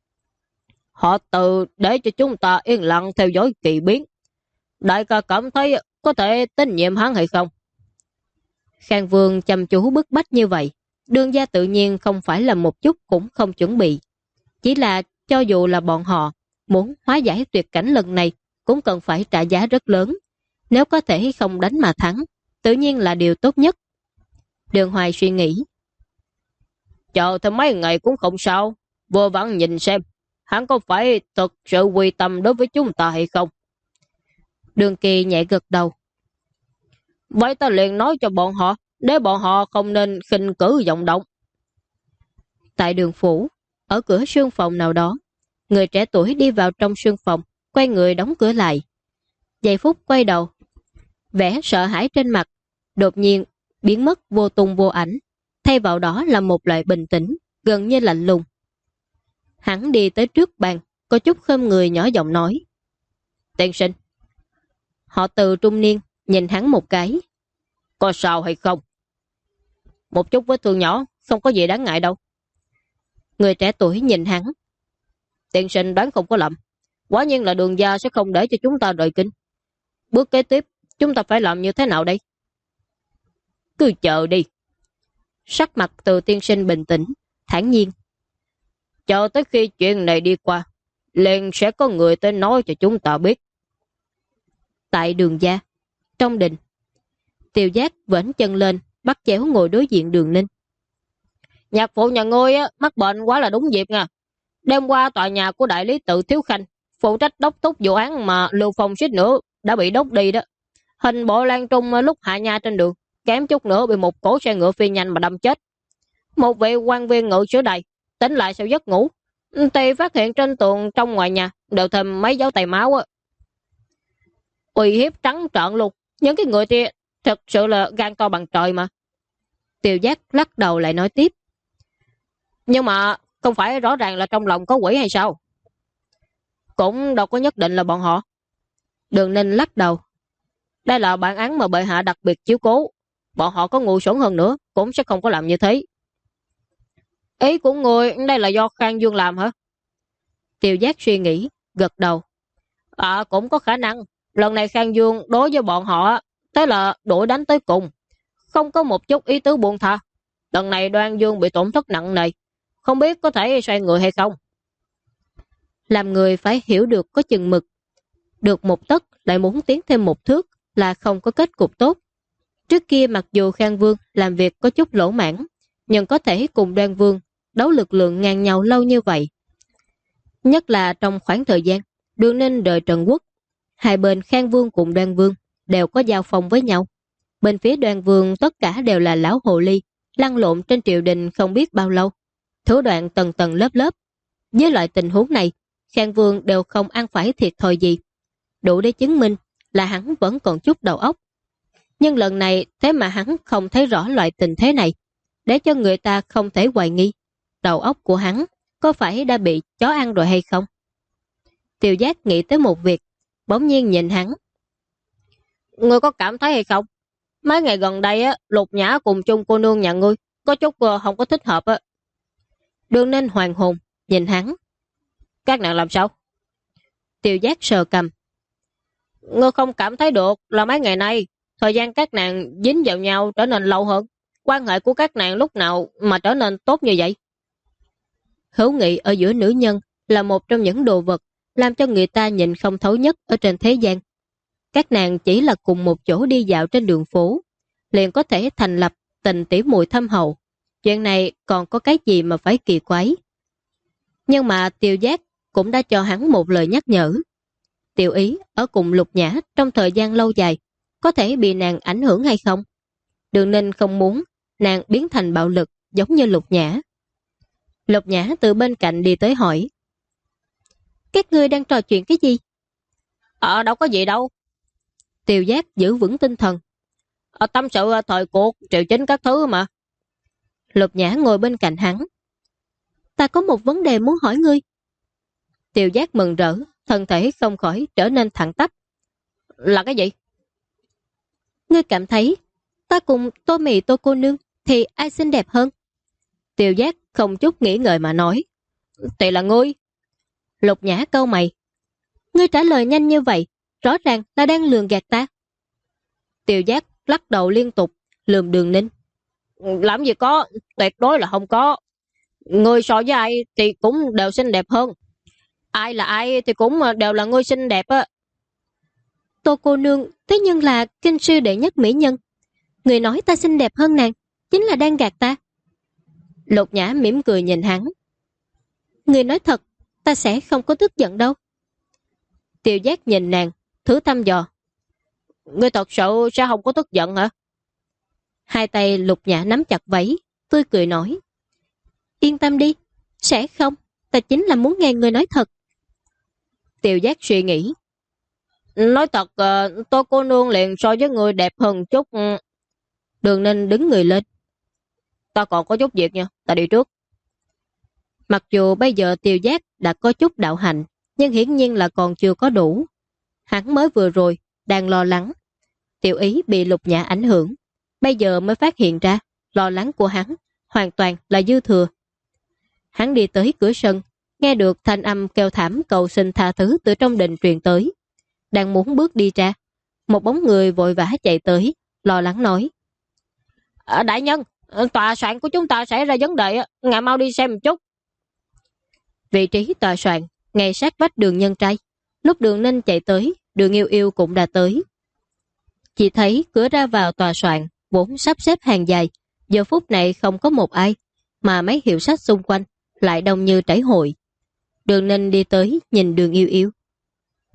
Họ Từ để cho chúng ta yên lặng theo dõi kỳ biến. Đại ca cảm thấy có thể tín nhiệm hắn hay không? Khang Vương chăm chú bức bách như vậy, Đường gia tự nhiên không phải là một chút cũng không chuẩn bị. Chỉ là cho dù là bọn họ muốn hóa giải tuyệt cảnh lần này cũng cần phải trả giá rất lớn. Nếu có thể không đánh mà thắng, tự nhiên là điều tốt nhất. Đường Hoài suy nghĩ. Chờ thêm mấy ngày cũng không sao. Vừa vặn nhìn xem, hắn có phải thực sự quy tâm đối với chúng ta hay không? Đường Kỳ nhẹ gật đầu. Vậy ta liền nói cho bọn họ, để bọn họ không nên khinh cử vọng động. Tại đường phủ, ở cửa sương phòng nào đó, người trẻ tuổi đi vào trong sương phòng, quay người đóng cửa lại. Giây phút quay đầu, vẻ sợ hãi trên mặt đột nhiên biến mất vô tung vô ảnh, thay vào đó là một loại bình tĩnh, gần như lạnh lùng. Hắn đi tới trước bàn, có chút khom người nhỏ giọng nói. Tiên sinh. Họ Từ trung niên nhìn hắn một cái. Có sao hay không? Một chút vết thương nhỏ, không có gì đáng ngại đâu. Người trẻ tuổi nhìn hắn. Tiên sinh đoán không có lầm. Quả nhiên là Đường gia sẽ không để cho chúng ta rời kinh. Bước kế tiếp, chúng ta phải làm như thế nào đây? Cứ chờ đi. Sắc mặt Từ tiên sinh bình tĩnh, thản nhiên. Chờ tới khi chuyện này đi qua, liền sẽ có người tới nói cho chúng ta biết. Tại Đường gia, trong đình, Tiêu Giác vẫn chân lên, bắt chéo ngồi đối diện Đường Ninh. Nhạc phụ nhà ngươi mắc bệnh quá là đúng dịp nha. Đêm qua tòa nhà của đại lý tự Thiếu Khanh phụ trách đốc thúc vụ án mà Lưu Phong suýt nữa đã bị đốt đi đó. Hình bộ Lan Trung lúc hạ nha trên đường, kém chút nữa bị một cỗ xe ngựa phi nhanh mà đâm chết. Một vị quan viên ngự sử đầy, tỉnh lại sau giấc ngủ, thì phát hiện trên tường trong ngoài nhà đều thêm mấy dấu tay máu á. Uy hiếp trắng trợn luôn, những cái người kia thật sự là gan to bằng trời mà. Tiêu Giác lắc đầu lại nói tiếp. Nhưng mà không phải rõ ràng là trong lòng có quỷ hay sao? Cũng đâu có nhất định là bọn họ. Đường Ninh lắc đầu. Đây là bản án mà bệ hạ đặc biệt chiếu cố. Bọn họ có ngu xuẩn hơn nữa cũng sẽ không có làm như thế. Ý của người đây là do Khang Dương làm hả? Tiêu Giác suy nghĩ, gật đầu. Cũng có khả năng. Lần này Khang Dương đối với bọn họ thế là đuổi đánh tới cùng, không có một chút ý tứ buông tha. Lần này Đoan Dương bị tổn thất nặng nề, không biết có thể xoay người hay không. Làm người phải hiểu được có chừng mực. Được một tấc lại muốn tiến thêm một thước là không có kết cục tốt. Trước kia mặc dù Khang Vương làm việc có chút lỗ mãn, nhưng có thể cùng Đoan Vương đấu lực lượng ngang nhau lâu như vậy. Nhất là trong khoảng thời gian Đường Ninh đợi Trần Quốc, hai bên Khang Vương cùng Đoan Vương đều có giao phong với nhau. Bên phía Đoan Vương tất cả đều là lão hồ ly, lăn lộn trên triều đình không biết bao lâu, thủ đoạn tầng tầng lớp lớp. Với loại tình huống này, Khang Vương đều không ăn phải thiệt thòi gì, đủ để chứng minh là hắn vẫn còn chút đầu óc. Nhưng lần này thế mà hắn không thấy rõ loại tình thế này, để cho người ta không thể hoài nghi đầu óc của hắn có phải đã bị chó ăn rồi hay không. Tiêu Giác nghĩ tới một việc, bỗng nhiên nhìn hắn. Ngươi có cảm thấy hay không? Mấy ngày gần đây Lục Nhã cùng chung cô nương nhà ngươi có chút không có thích hợp á. Đường Ninh hoàng hồn nhìn hắn. Các nàng làm sao? Tiêu Giác sờ cầm. Ngươi không cảm thấy được là mấy ngày nay thời gian các nàng dính vào nhau trở nên lâu hơn, quan hệ của các nàng lúc nào mà trở nên tốt như vậy? Hữu nghị ở giữa nữ nhân là một trong những đồ vật làm cho người ta nhìn không thấu nhất ở trên thế gian. Các nàng chỉ là cùng một chỗ đi dạo trên đường phố, liền có thể thành lập tình tỉ muội thâm hậu. Chuyện này còn có cái gì mà phải kỳ quái. Nhưng mà Tiêu Giác cũng đã cho hắn một lời nhắc nhở. Tiểu Ý ở cùng Lục Nhã trong thời gian lâu dài có thể bị nàng ảnh hưởng hay không? Đường Ninh không muốn nàng biến thành bạo lực giống như Lục Nhã. Lục Nhã từ bên cạnh đi tới hỏi. Các ngươi đang trò chuyện cái gì? Đâu có gì đâu. Tiêu Giác giữ vững tinh thần. Tâm sự thời cuộc, triệu chính các thứ mà. Lục Nhã ngồi bên cạnh hắn. Ta có một vấn đề muốn hỏi ngươi. Tiêu Giác mừng rỡ, thân thể không khỏi trở nên thẳng tắp. Là cái gì? Ngươi cảm thấy ta cùng Tô Mị Tô cô nương thì ai xinh đẹp hơn? Tiêu Giác không chút nghĩ ngợi mà nói. Thì là ngươi. Lục Nhã cau mày. Ngươi trả lời nhanh như vậy, rõ ràng là đang lường gạt ta. Tiêu Giác lắc đầu liên tục, lườm Đường Ninh. Làm gì có, tuyệt đối là không có. Ngươi so với ai thì cũng đều xinh đẹp hơn. Ai là ai thì cũng đều là ngươi xinh đẹp á. Tô cô nương thế nhưng là kinh sư đệ nhất mỹ nhân. Người nói ta xinh đẹp hơn nàng chính là đang gạt ta. Lục Nhã mỉm cười nhìn hắn. Người nói thật, ta sẽ không có tức giận đâu. Tiêu Giác nhìn nàng, thử thăm dò. Ngươi thật sự sẽ không có tức giận hả? Hai tay Lục Nhã nắm chặt váy, tươi cười nói. Yên tâm đi, sẽ không, ta chính là muốn nghe người nói thật. Tiêu Giác suy nghĩ. Nói thật, tôi cô nương liền so với người đẹp hơn chút. Đường Ninh đứng người lên. Ta còn có chút việc nha, ta đi trước. Mặc dù bây giờ Tiêu Giác đã có chút đạo hạnh, nhưng hiển nhiên là còn chưa có đủ. Hắn mới vừa rồi đang lo lắng Tiểu Ý bị Lục Nhã ảnh hưởng, bây giờ mới phát hiện ra lo lắng của hắn hoàn toàn là dư thừa. Hắn đi tới cửa sân, nghe được thanh âm kêu thảm cầu xin tha thứ từ trong đình truyền tới. Đang muốn bước đi ra, một bóng người vội vã chạy tới, lo lắng nói. Đại nhân, tòa soạn của chúng ta xảy ra vấn đề, ngài mau đi xem một chút. Vị trí tòa soạn ngay sát vách Đường Nhân Trai. Lúc Đường Ninh chạy tới, Đường Yêu Yêu cũng đã tới. Chỉ thấy cửa ra vào tòa soạn vốn sắp xếp hàng dài, giờ phút này không có một ai, mà mấy hiệu sách xung quanh lại đông như trải hội. Đường Ninh đi tới nhìn Đường Yêu Yêu,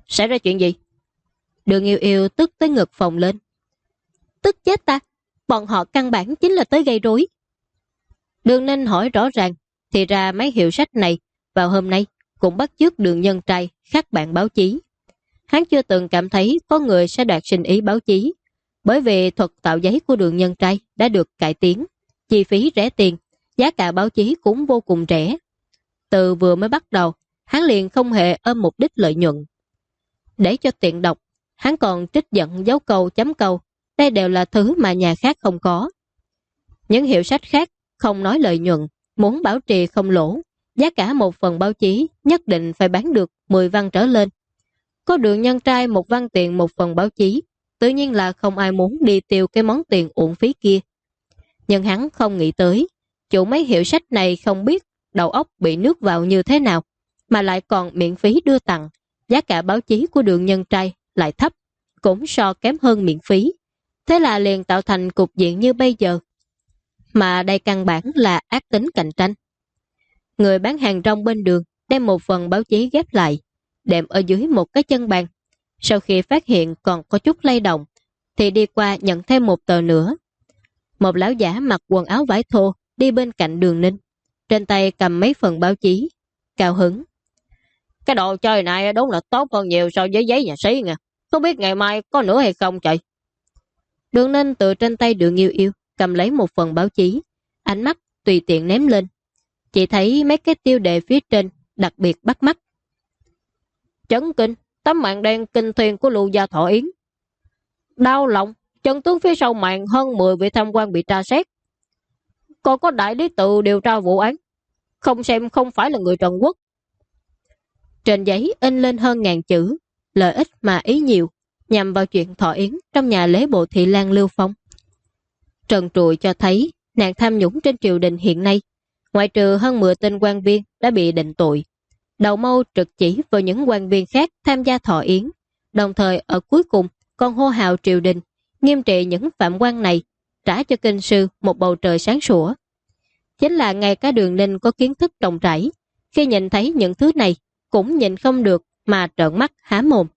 Xảy ra chuyện gì? Đường Yêu Yêu tức tới ngực phồng lên. Tức chết ta, bọn họ căn bản chính là tới gây rối. Đường Ninh hỏi rõ ràng, thì ra mấy hiệu sách này vào hôm nay cũng bắt chước Đường Nhân Trai khắc bản báo chí. Hắn chưa từng cảm thấy có người sẽ đoạt sinh ý báo chí, bởi vì thuật tạo giấy của Đường Nhân Trai đã được cải tiến, chi phí rẻ tiền, giá cả báo chí cũng vô cùng rẻ. Từ vừa mới bắt đầu, hắn liền không hề ôm mục đích lợi nhuận. Để cho tiện đọc, hắn còn trích dẫn dấu câu chấm câu, đây đều là thứ mà nhà khác không có. Những hiệu sách khác không nói lợi nhuận, muốn bảo trì không lỗ, giá cả một phần báo chí nhất định phải bán được 10 văn trở lên. Có Đường Nhân Trai 1 văn tiền một phần báo chí, tự nhiên là không ai muốn đi tiêu cái món tiền uổng phí kia. Nhưng hắn không nghĩ tới, chủ mấy hiệu sách này không biết đầu óc bị nước vào như thế nào, mà lại còn miễn phí đưa tặng. Giá cả báo chí của Đường Nhân Trai lại thấp, cũng so kém hơn miễn phí. Thế là liền tạo thành cục diện như bây giờ. Mà đây căn bản là ác tính cạnh tranh. Người bán hàng rong bên đường đem một phần báo chí ghép lại, đệm ở dưới một cái chân bàn. Sau khi phát hiện còn có chút lay động, thì đi qua nhận thêm một tờ nữa. Một lão giả mặc quần áo vải thô đi bên cạnh Đường Ninh, trên tay cầm mấy phần báo chí, cao hứng. Cái đồ chơi này đúng là tốt hơn nhiều so với giấy nhà sĩ nha. Không biết ngày mai có nữa hay không trời. Đường Ninh từ trên tay Đường Yêu Yêu cầm lấy một phần báo chí, ánh mắt tùy tiện ném lên. Chỉ thấy mấy cái tiêu đề phía trên đặc biệt bắt mắt. Chấn kinh, tấm màn đen kinh thuyền của Lưu Gia Thọ Yến. Đau lòng, chân tướng phía sau màn hơn 10 vị tham quan bị tra xét. Còn có đại lý tự điều tra vụ án. Không xem không phải là người Trần Quốc. Trên giấy in lên hơn 1000 chữ, lợi ích mà ý nhiều, nhằm vào chuyện Thọ Yến trong nhà lễ bộ thị lang Lưu Phong. Trần trụi cho thấy nạn tham nhũng trên triều đình hiện nay, ngoại trừ hơn 10 tên quan viên đã bị định tội, đầu mâu trực chỉ vào những quan viên khác tham gia Thọ Yến, đồng thời ở cuối cùng còn hô hào triều đình nghiêm trị những phạm quan này, trả cho kinh sư một bầu trời sáng sủa. Chính là ngay cả Đường Ninh có kiến thức rộng rãi, khi nhìn thấy những thứ này cũng nhìn không được mà trợn mắt há mồm.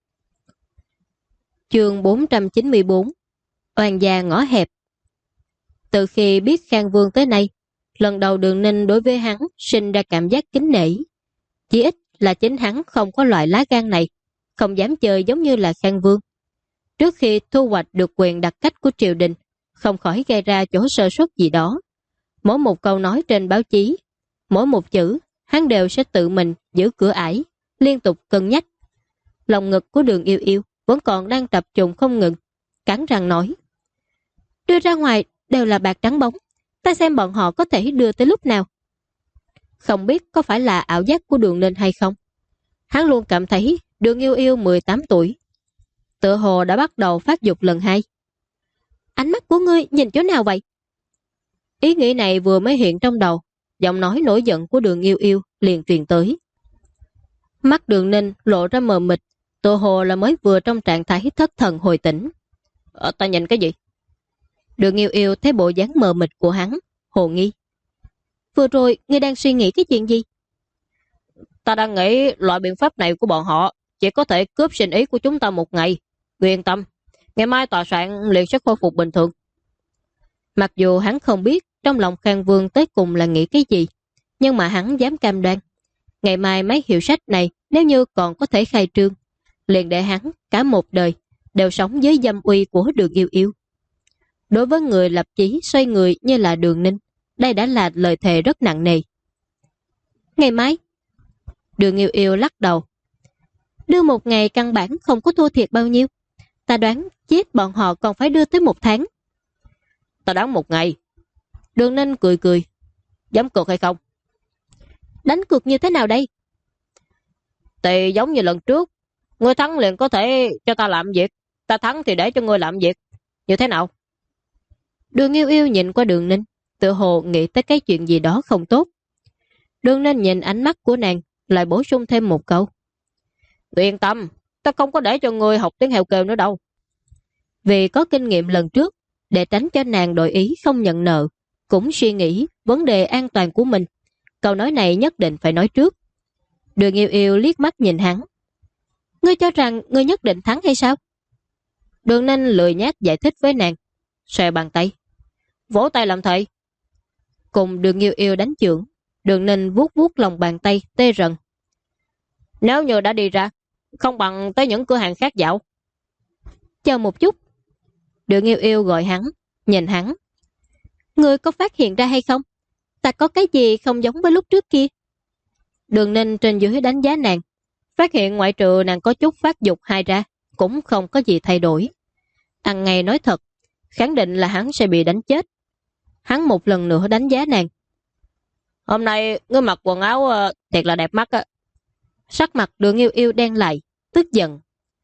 Chương 494 Oan gia ngõ hẹp. Từ khi biết Khang Vương tới nay, lần đầu Đường Ninh đối với hắn sinh ra cảm giác kính nể. Chỉ ít là chính hắn không có loại lá gan này, không dám chơi giống như là Khang Vương. Trước khi thu hoạch được quyền đặc cách của triều đình, không khỏi gây ra chỗ sơ suất gì đó. Mỗi một câu nói trên báo chí, mỗi một chữ, hắn đều sẽ tự mình giữ cửa ải, liên tục cân nhắc. Lòng ngực của Đường Yêu Yêu vẫn còn đang tập trung không ngừng, cắn răng nói. Đưa ra ngoài đều là bạc trắng bóng, ta xem bọn họ có thể đưa tới lúc nào. Không biết có phải là ảo giác của Đường Ninh hay không. Hắn luôn cảm thấy Đường Yêu Yêu 18 tuổi. Tựa hồ đã bắt đầu phát dục lần 2. Ánh mắt của ngươi nhìn chỗ nào vậy? Ý nghĩ này vừa mới hiện trong đầu, giọng nói nổi giận của Đường Yêu Yêu liền truyền tới. Mắt Đường Ninh lộ ra mờ mịt, tựa hồ là mới vừa trong trạng thái thất thần hồi tỉnh. Ta nhìn cái gì? Đường Yêu Yêu thấy bộ dáng mờ mịt của hắn, hồ nghi. Vừa rồi ngươi đang suy nghĩ cái chuyện gì? Ta đang nghĩ loại biện pháp này của bọn họ chỉ có thể cướp sinh ý của chúng ta một ngày. Yên tâm, ngày mai tòa soạn liền sẽ khôi phục bình thường. Mặc dù hắn không biết trong lòng Khang Vương tới cùng là nghĩ cái gì, nhưng mà hắn dám cam đoan. Ngày mai mấy hiệu sách này nếu như còn có thể khai trương, liền để hắn cả một đời đều sống dưới dâm uy của Đường Yêu Yêu. Đối với người lập chí xoay người như là Đường Ninh, đây đã là lời thề rất nặng nề. Ngày mai? Đường Yêu Yêu lắc đầu. Đưa một ngày căn bản không có thua thiệt bao nhiêu. Ta đoán chết bọn họ còn phải đưa tới 1 tháng. Ta đoán 1 ngày. Đường Ninh cười cười. Dám cược hay không? Đánh cược như thế nào đây? Thì giống như lần trước, ngươi thắng liền có thể cho ta làm việc, ta thắng thì để cho ngươi làm việc. Như thế nào? Đường Yêu Yêu nhìn qua Đường Ninh, tự hồ nghĩ tới cái chuyện gì đó không tốt. Đường Ninh nhìn ánh mắt của nàng, lại bổ sung thêm một câu. Yên tâm, ta không có để cho ngươi học tiếng heo kêu nữa đâu. Vì có kinh nghiệm lần trước, để tránh cho nàng đổi ý không nhận nợ, cũng suy nghĩ vấn đề an toàn của mình. Câu nói này nhất định phải nói trước. Đường Yêu Yêu liếc mắt nhìn hắn. Ngươi cho rằng ngươi nhất định thắng hay sao? Đường Ninh lười nhác giải thích với nàng, xòe bàn tay, vỗ tay làm thầy. Cùng Đường Yêu Yêu đánh chưởng, Đường Ninh vuốt vuốt lòng bàn tay tê rần. Nếu như đã đi ra, không bằng tới những cửa hàng khác dạo. Chờ một chút. Đường Yêu Yêu gọi hắn, nhìn hắn. Ngươi có phát hiện ra hay không? Ta có cái gì không giống với lúc trước kia? Đường Ninh trên dưới đánh giá nàng, phát hiện ngoại trừ nàng có chút phát dục hai ra, cũng không có gì thay đổi. Ăn ngày nói thật, khẳng định là hắn sẽ bị đánh chết. Hắn một lần nữa đánh giá nàng. Hôm nay ngươi mặc quần áo thiệt là đẹp mắt á. Sắc mặt Đường Yêu Yêu đen lại, tức giận.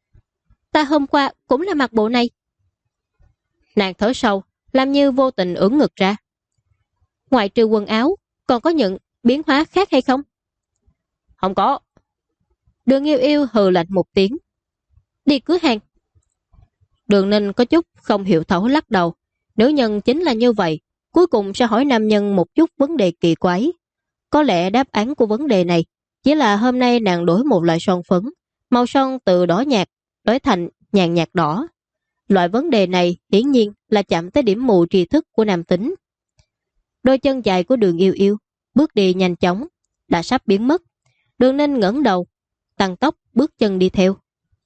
Ta hôm qua cũng là mặc bộ này. Nàng thở sâu, làm như vô tình ưỡn ngực ra. Ngoại trừ quần áo, còn có những biến hóa khác hay không? Không có. Đường Yêu Yêu hừ lạnh một tiếng. Đi cửa hàng. Đường Ninh có chút không hiểu thấu lắc đầu. Nữ nhân chính là như vậy, cuối cùng sẽ hỏi nam nhân một chút vấn đề kỳ quái. Có lẽ đáp án của vấn đề này chỉ là hôm nay nàng đổi một loại son phấn, màu son từ đỏ nhạt đổi thành nhàn nhạt đỏ. Loại vấn đề này hiển nhiên là chạm tới điểm mù tri thức của nam tính. Đôi chân dài của Đường Yêu Yêu bước đi nhanh chóng, đã sắp biến mất. Đường Ninh ngẩng đầu, tăng tốc bước chân đi theo.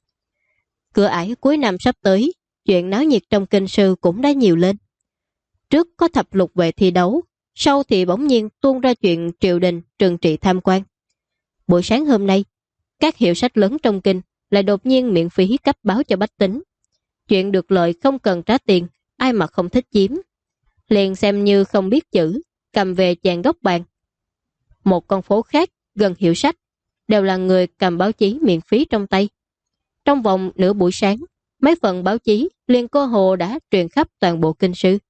Cửa ải cuối năm sắp tới, chuyện náo nhiệt trong kinh sư cũng đã nhiều lên. Trước có thập lục vệ thi đấu, sau thì bỗng nhiên tuôn ra chuyện triều đình trừng trị tham quan. Buổi sáng hôm nay, các hiệu sách lớn trong kinh lại đột nhiên miễn phí cấp báo cho bách tính. Chuyện được lợi không cần trả tiền, ai mà không thích chiếm. Liền xem như không biết chữ, cầm về chàng góc bàn. Một con phố khác gần hiệu sách đều là người cầm báo chí miễn phí trong tay. Trong vòng nửa buổi sáng, mấy phần báo chí liền cơ hồ đã truyền khắp toàn bộ kinh sư.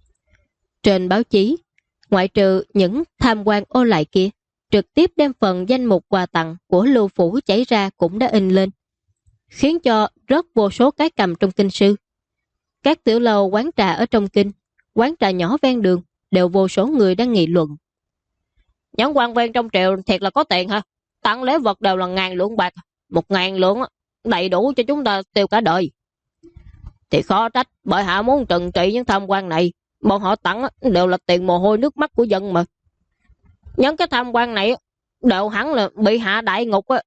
Trên báo chí, ngoại trừ những tham quan ô lại kia, trực tiếp đem phần danh mục quà tặng của Lưu Phủ chảy ra cũng đã in lên, khiến cho rất vô số cái cầm trong kinh sư. Các tiểu lầu quán trà ở trong kinh, quán trà nhỏ ven đường đều vô số người đang nghị luận. Những quan viên trong triều thiệt là có tiền ha, tặng lễ vật đều là 1.000 lượng bạc, 1.000 lượng đầy đủ cho chúng ta tiêu cả đời. Thì khó trách bởi hạ muốn trừng trị những tham quan này, bọn họ tặng đều là tiền mồ hôi nước mắt của dân mà. Những cái tham quan này đều hẳn là bị hạ đại ngục á.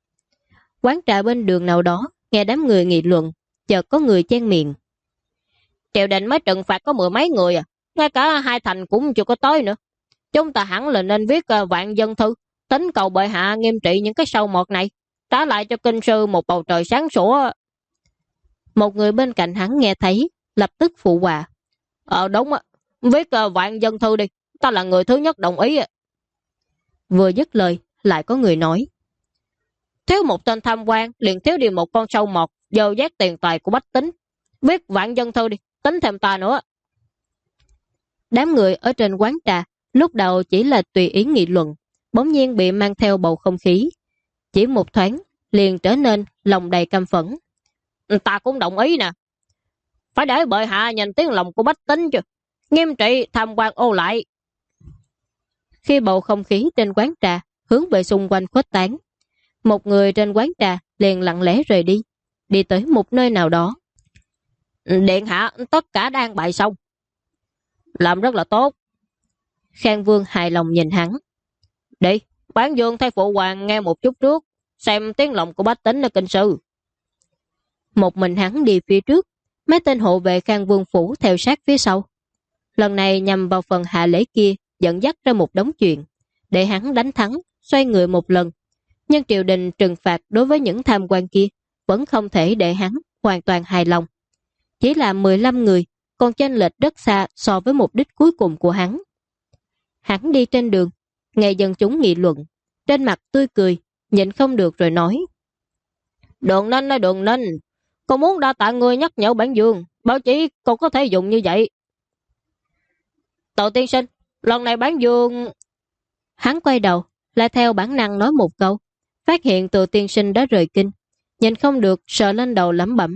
Quán trà bên đường nào đó, nghe đám người nghị luận, chợt có người chen miệng. Triều đình mới trừng phạt có 10 mấy người à, ngay cả hai thành cũng chưa có tới nữa. Chúng ta hẳn là nên viết vạn dân thư, tính cầu bệ hạ nghiêm trị những cái sâu mọt này, trả lại cho kinh sư một bầu trời sáng sủa. Một người bên cạnh hắn nghe thấy, lập tức phụ họa. Đúng á, viết vạn dân thư đi, ta là người thứ nhất đồng ý. Vừa dứt lời, lại có người nói. Thiếu một tên tham quan, liền thiếu đi một con sâu mọt, dơ dát tiền tài của bách tính. Viết vạn dân thư đi, tính thêm ta nữa. Đám người ở trên quán trà, lúc đầu chỉ là tùy ý nghị luận, bỗng nhiên bị mang theo bầu không khí. Chỉ một thoáng, liền trở nên lòng đầy căm phẫn. Ta cũng đồng ý nè. Phải để bệ hạ nhìn tiếng lòng của bách tính chứ. Nghiêm trị tham quan ô lại. Khi bầu không khí trên quán trà hướng về xung quanh khuếch tán, một người trên quán trà liền lặng lẽ rời đi, đi tới một nơi nào đó. Điện hạ tất cả đang bày xong. Làm rất là tốt. Khang Vương hài lòng nhìn hắn. Đi, Bán Dương thay phụ hoàng nghe một chút trước, xem tiếng lòng của bách tính ở kinh sư. Một mình hắn đi phía trước, mấy tên hộ vệ Khang Vương phủ theo sát phía sau. Lần này nhằm vào phần hạ lễ kia, dẫn dắt ra một đống chuyện, để hắn đánh thắng, xoay người một lần. Nhưng triều đình trừng phạt đối với những tham quan kia vẫn không thể để hắn hoàn toàn hài lòng. Chỉ là 15 người, còn chênh lệch rất xa so với mục đích cuối cùng của hắn. Hắn đi trên đường, nghe dân chúng nghị luận, trên mặt tươi cười, nhịn không được rồi nói. Đường Ninh ơi Đường Ninh, con muốn đa tạ người nhắc nhở Bản Dương, báo chí con có thể dùng như vậy. Tàu tiên sinh, lần này Bản Dương... Hắn quay đầu, lại theo bản năng nói một câu, phát hiện Từ tiên sinh đã rời kinh, nhìn không được sờ lên đầu lẩm bẩm.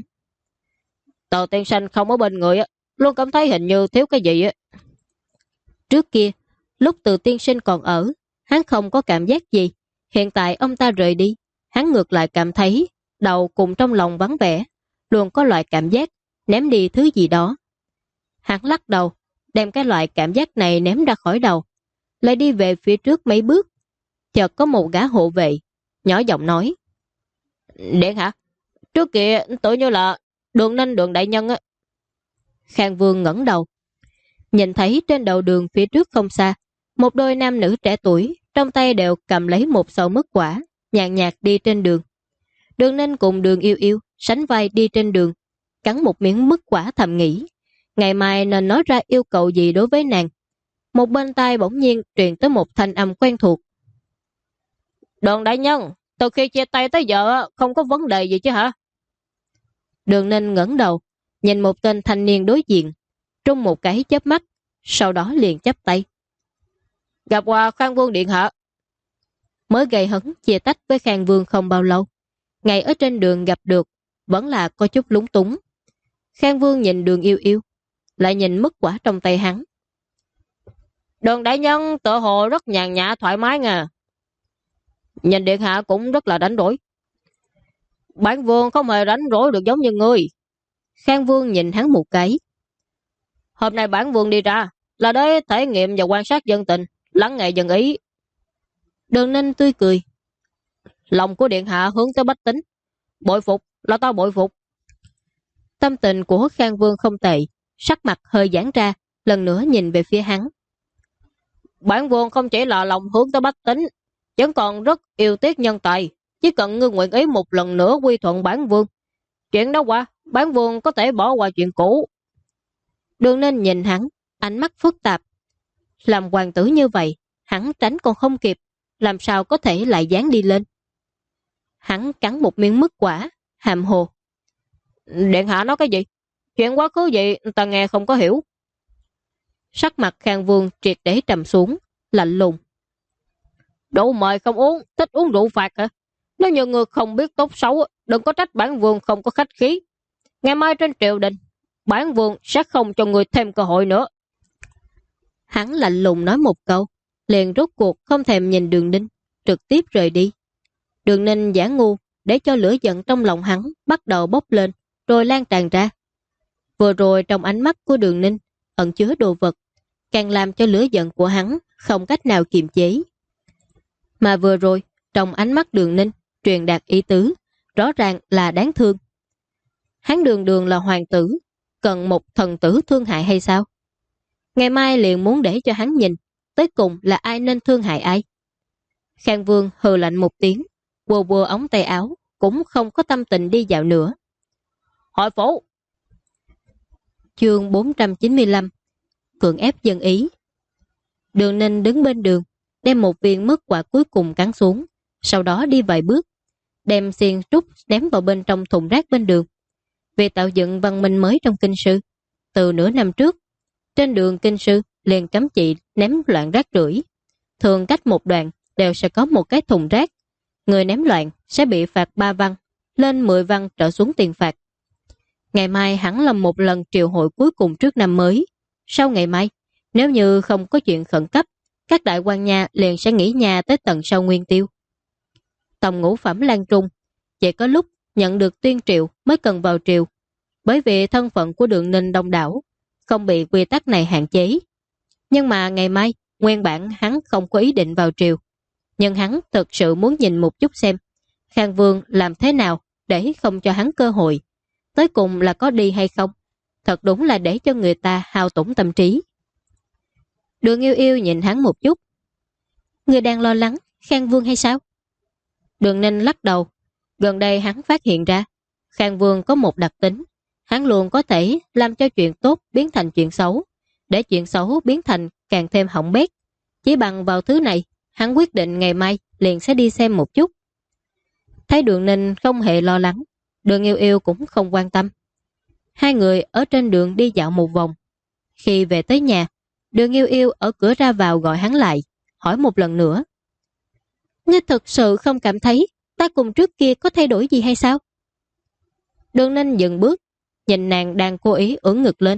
Từ tiên sinh không ở bên người, luôn cảm thấy hình như thiếu cái gì. Trước kia, lúc Từ tiên sinh còn ở, hắn không có cảm giác gì. Hiện tại ông ta rời đi, hắn ngược lại cảm thấy đầu cùng trong lòng vắng vẻ, luôn có loại cảm giác ném đi thứ gì đó. Hắn lắc đầu, đem cái loại cảm giác này ném ra khỏi đầu, lại đi về phía trước mấy bước. Chợt có một gã hộ vệ, nhỏ giọng nói: Điện hả? Trước kia tự như là Đường Ninh Đường đại nhân á. Khang Vương ngẩng đầu, nhìn thấy trên đầu đường phía trước không xa, một đôi nam nữ trẻ tuổi, trong tay đều cầm lấy một sầu mứt quả, nhàn nhạt đi trên đường. Đường Ninh cùng Đường Yêu Yêu sánh vai đi trên đường, cắn một miếng mứt quả thầm nghĩ, ngày mai nên nói ra yêu cầu gì đối với nàng. Một bên tai bỗng nhiên truyền tới một thanh âm quen thuộc: Đường đại nhân, từ khi chia tay tới giờ không có vấn đề gì chứ hả? Đường Ninh ngẩng đầu, nhìn một tên thanh niên đối diện, trung một cái chớp mắt, sau đó liền chắp tay: Gặp qua Khang Vương điện hạ. Mới gây hấn chia tách với Khang Vương không bao lâu, ngày ở trên đường gặp được, vẫn là có chút lúng túng. Khang Vương nhìn Đường Yêu Yêu, lại nhìn mứt quả trong tay hắn. Đường đại nhân tựa hồ rất nhàn nhã thoải mái nha. Nhìn điện hạ cũng rất là rảnh rỗi. Bản vương không hề rảnh rỗi được giống như ngươi. Khang Vương nhìn hắn một cái. Hôm nay bản vương đi ra là để thể nghiệm và quan sát dân tình, lắng nghe dân ý. Đường Ninh tươi cười. Lòng của điện hạ hướng tới bách tính, bội phục là tao bội phục. Tâm tình của Khang Vương không tệ, sắc mặt hơi giãn ra, lần nữa nhìn về phía hắn. Bản vương không chỉ là lòng hướng tới bách tính, vẫn còn rất yêu tiếc nhân tài. Chỉ cần ngươi nguyện ý một lần nữa quy thuận bản vương, chuyện đó qua, bản vương có thể bỏ qua chuyện cũ. Đường Ninh nhìn hắn, ánh mắt phức tạp. Làm hoàng tử như vậy, hắn tránh còn không kịp, làm sao có thể lại dán đi lên. Hắn cắn một miếng mứt quả, hàm hồ. Điện hạ nói cái gì? Chuyện quá khứ gì ta nghe không có hiểu. Sắc mặt Khang Vương triệt để trầm xuống, lạnh lùng. Rượu mời không uống, thích uống rượu phạt hả? Nếu như ngươi không biết tốt xấu, đừng có trách bản vương không có khách khí. Ngày mai trên triều đình, bản vương sẽ không cho người thêm cơ hội nữa. Hắn lạnh lùng nói một câu, liền rốt cuộc không thèm nhìn Đường Ninh, trực tiếp rời đi. Đường Ninh giả ngu, để cho lửa giận trong lòng hắn bắt đầu bốc lên, rồi lan tràn ra. Vừa rồi trong ánh mắt của Đường Ninh ẩn chứa đồ vật, càng làm cho lửa giận của hắn không cách nào kiềm chế. Mà vừa rồi, trong ánh mắt Đường Ninh truyền đạt ý tứ, rõ ràng là đáng thương. Hắn đường đường là hoàng tử, cần một thần tử thương hại hay sao? Ngày mai liền muốn để cho hắn nhìn, tới cùng là ai nên thương hại ai. Khang Vương hừ lạnh một tiếng, quờ quờ ống tay áo, cũng không có tâm tình đi dạo nữa. Hội phố. Chương 495, cưỡng ép dân ý. Đường Ninh đứng bên đường, đem một viên mứt quả cuối cùng cắn xuống, sau đó đi vài bước, đem xiên trúc ném vào bên trong thùng rác bên đường. Vì tạo dựng văn minh mới trong kinh sư, từ nửa năm trước, trên đường kinh sư liền cấm chỉ ném loạn rác rưởi. Thường cách một đoạn đều sẽ có một cái thùng rác. Người ném loạn sẽ bị phạt 3 văn, lên 10 văn trở xuống tiền phạt. Ngày mai hẳn là một lần triều hội cuối cùng trước năm mới. Sau ngày mai, nếu như không có chuyện khẩn cấp, các đại quan nhà liền sẽ nghỉ nhà tới tận sau Nguyên Tiêu. Tòng ngũ phẩm Lan Trung chỉ có lúc nhận được tuyên triệu mới cần vào triều, bởi vì thân phận của Đường Ninh đông đảo, không bị quy tắc này hạn chế. Nhưng mà ngày mai, nguyên bản hắn không có ý định vào triều, nhưng hắn thực sự muốn nhìn một chút xem Khang Vương làm thế nào để không cho hắn cơ hội. Tới cùng là có đi hay không, thật đúng là để cho người ta hao tổn tâm trí. Đường Yêu Yêu nhìn hắn một chút. Người đang lo lắng Khang Vương hay sao? Đường Ninh lắc đầu. Gần đây hắn phát hiện ra Khang Vương có một đặc tính, hắn luôn có thể làm cho chuyện tốt biến thành chuyện xấu, để chuyện xấu biến thành càng thêm hỏng bét. Chỉ bằng vào thứ này, hắn quyết định ngày mai liền sẽ đi xem một chút. Thấy Đường Ninh không hề lo lắng, Đường Yêu Yêu cũng không quan tâm. Hai người ở trên đường đi dạo một vòng. Khi về tới nhà, Đường Yêu Yêu ở cửa ra vào gọi hắn lại, hỏi một lần nữa. Ngươi thực sự không cảm thấy ta cùng trước kia có thay đổi gì hay sao? Đường Ninh dừng bước, nhìn nàng đang cố ý ưỡn ngực lên.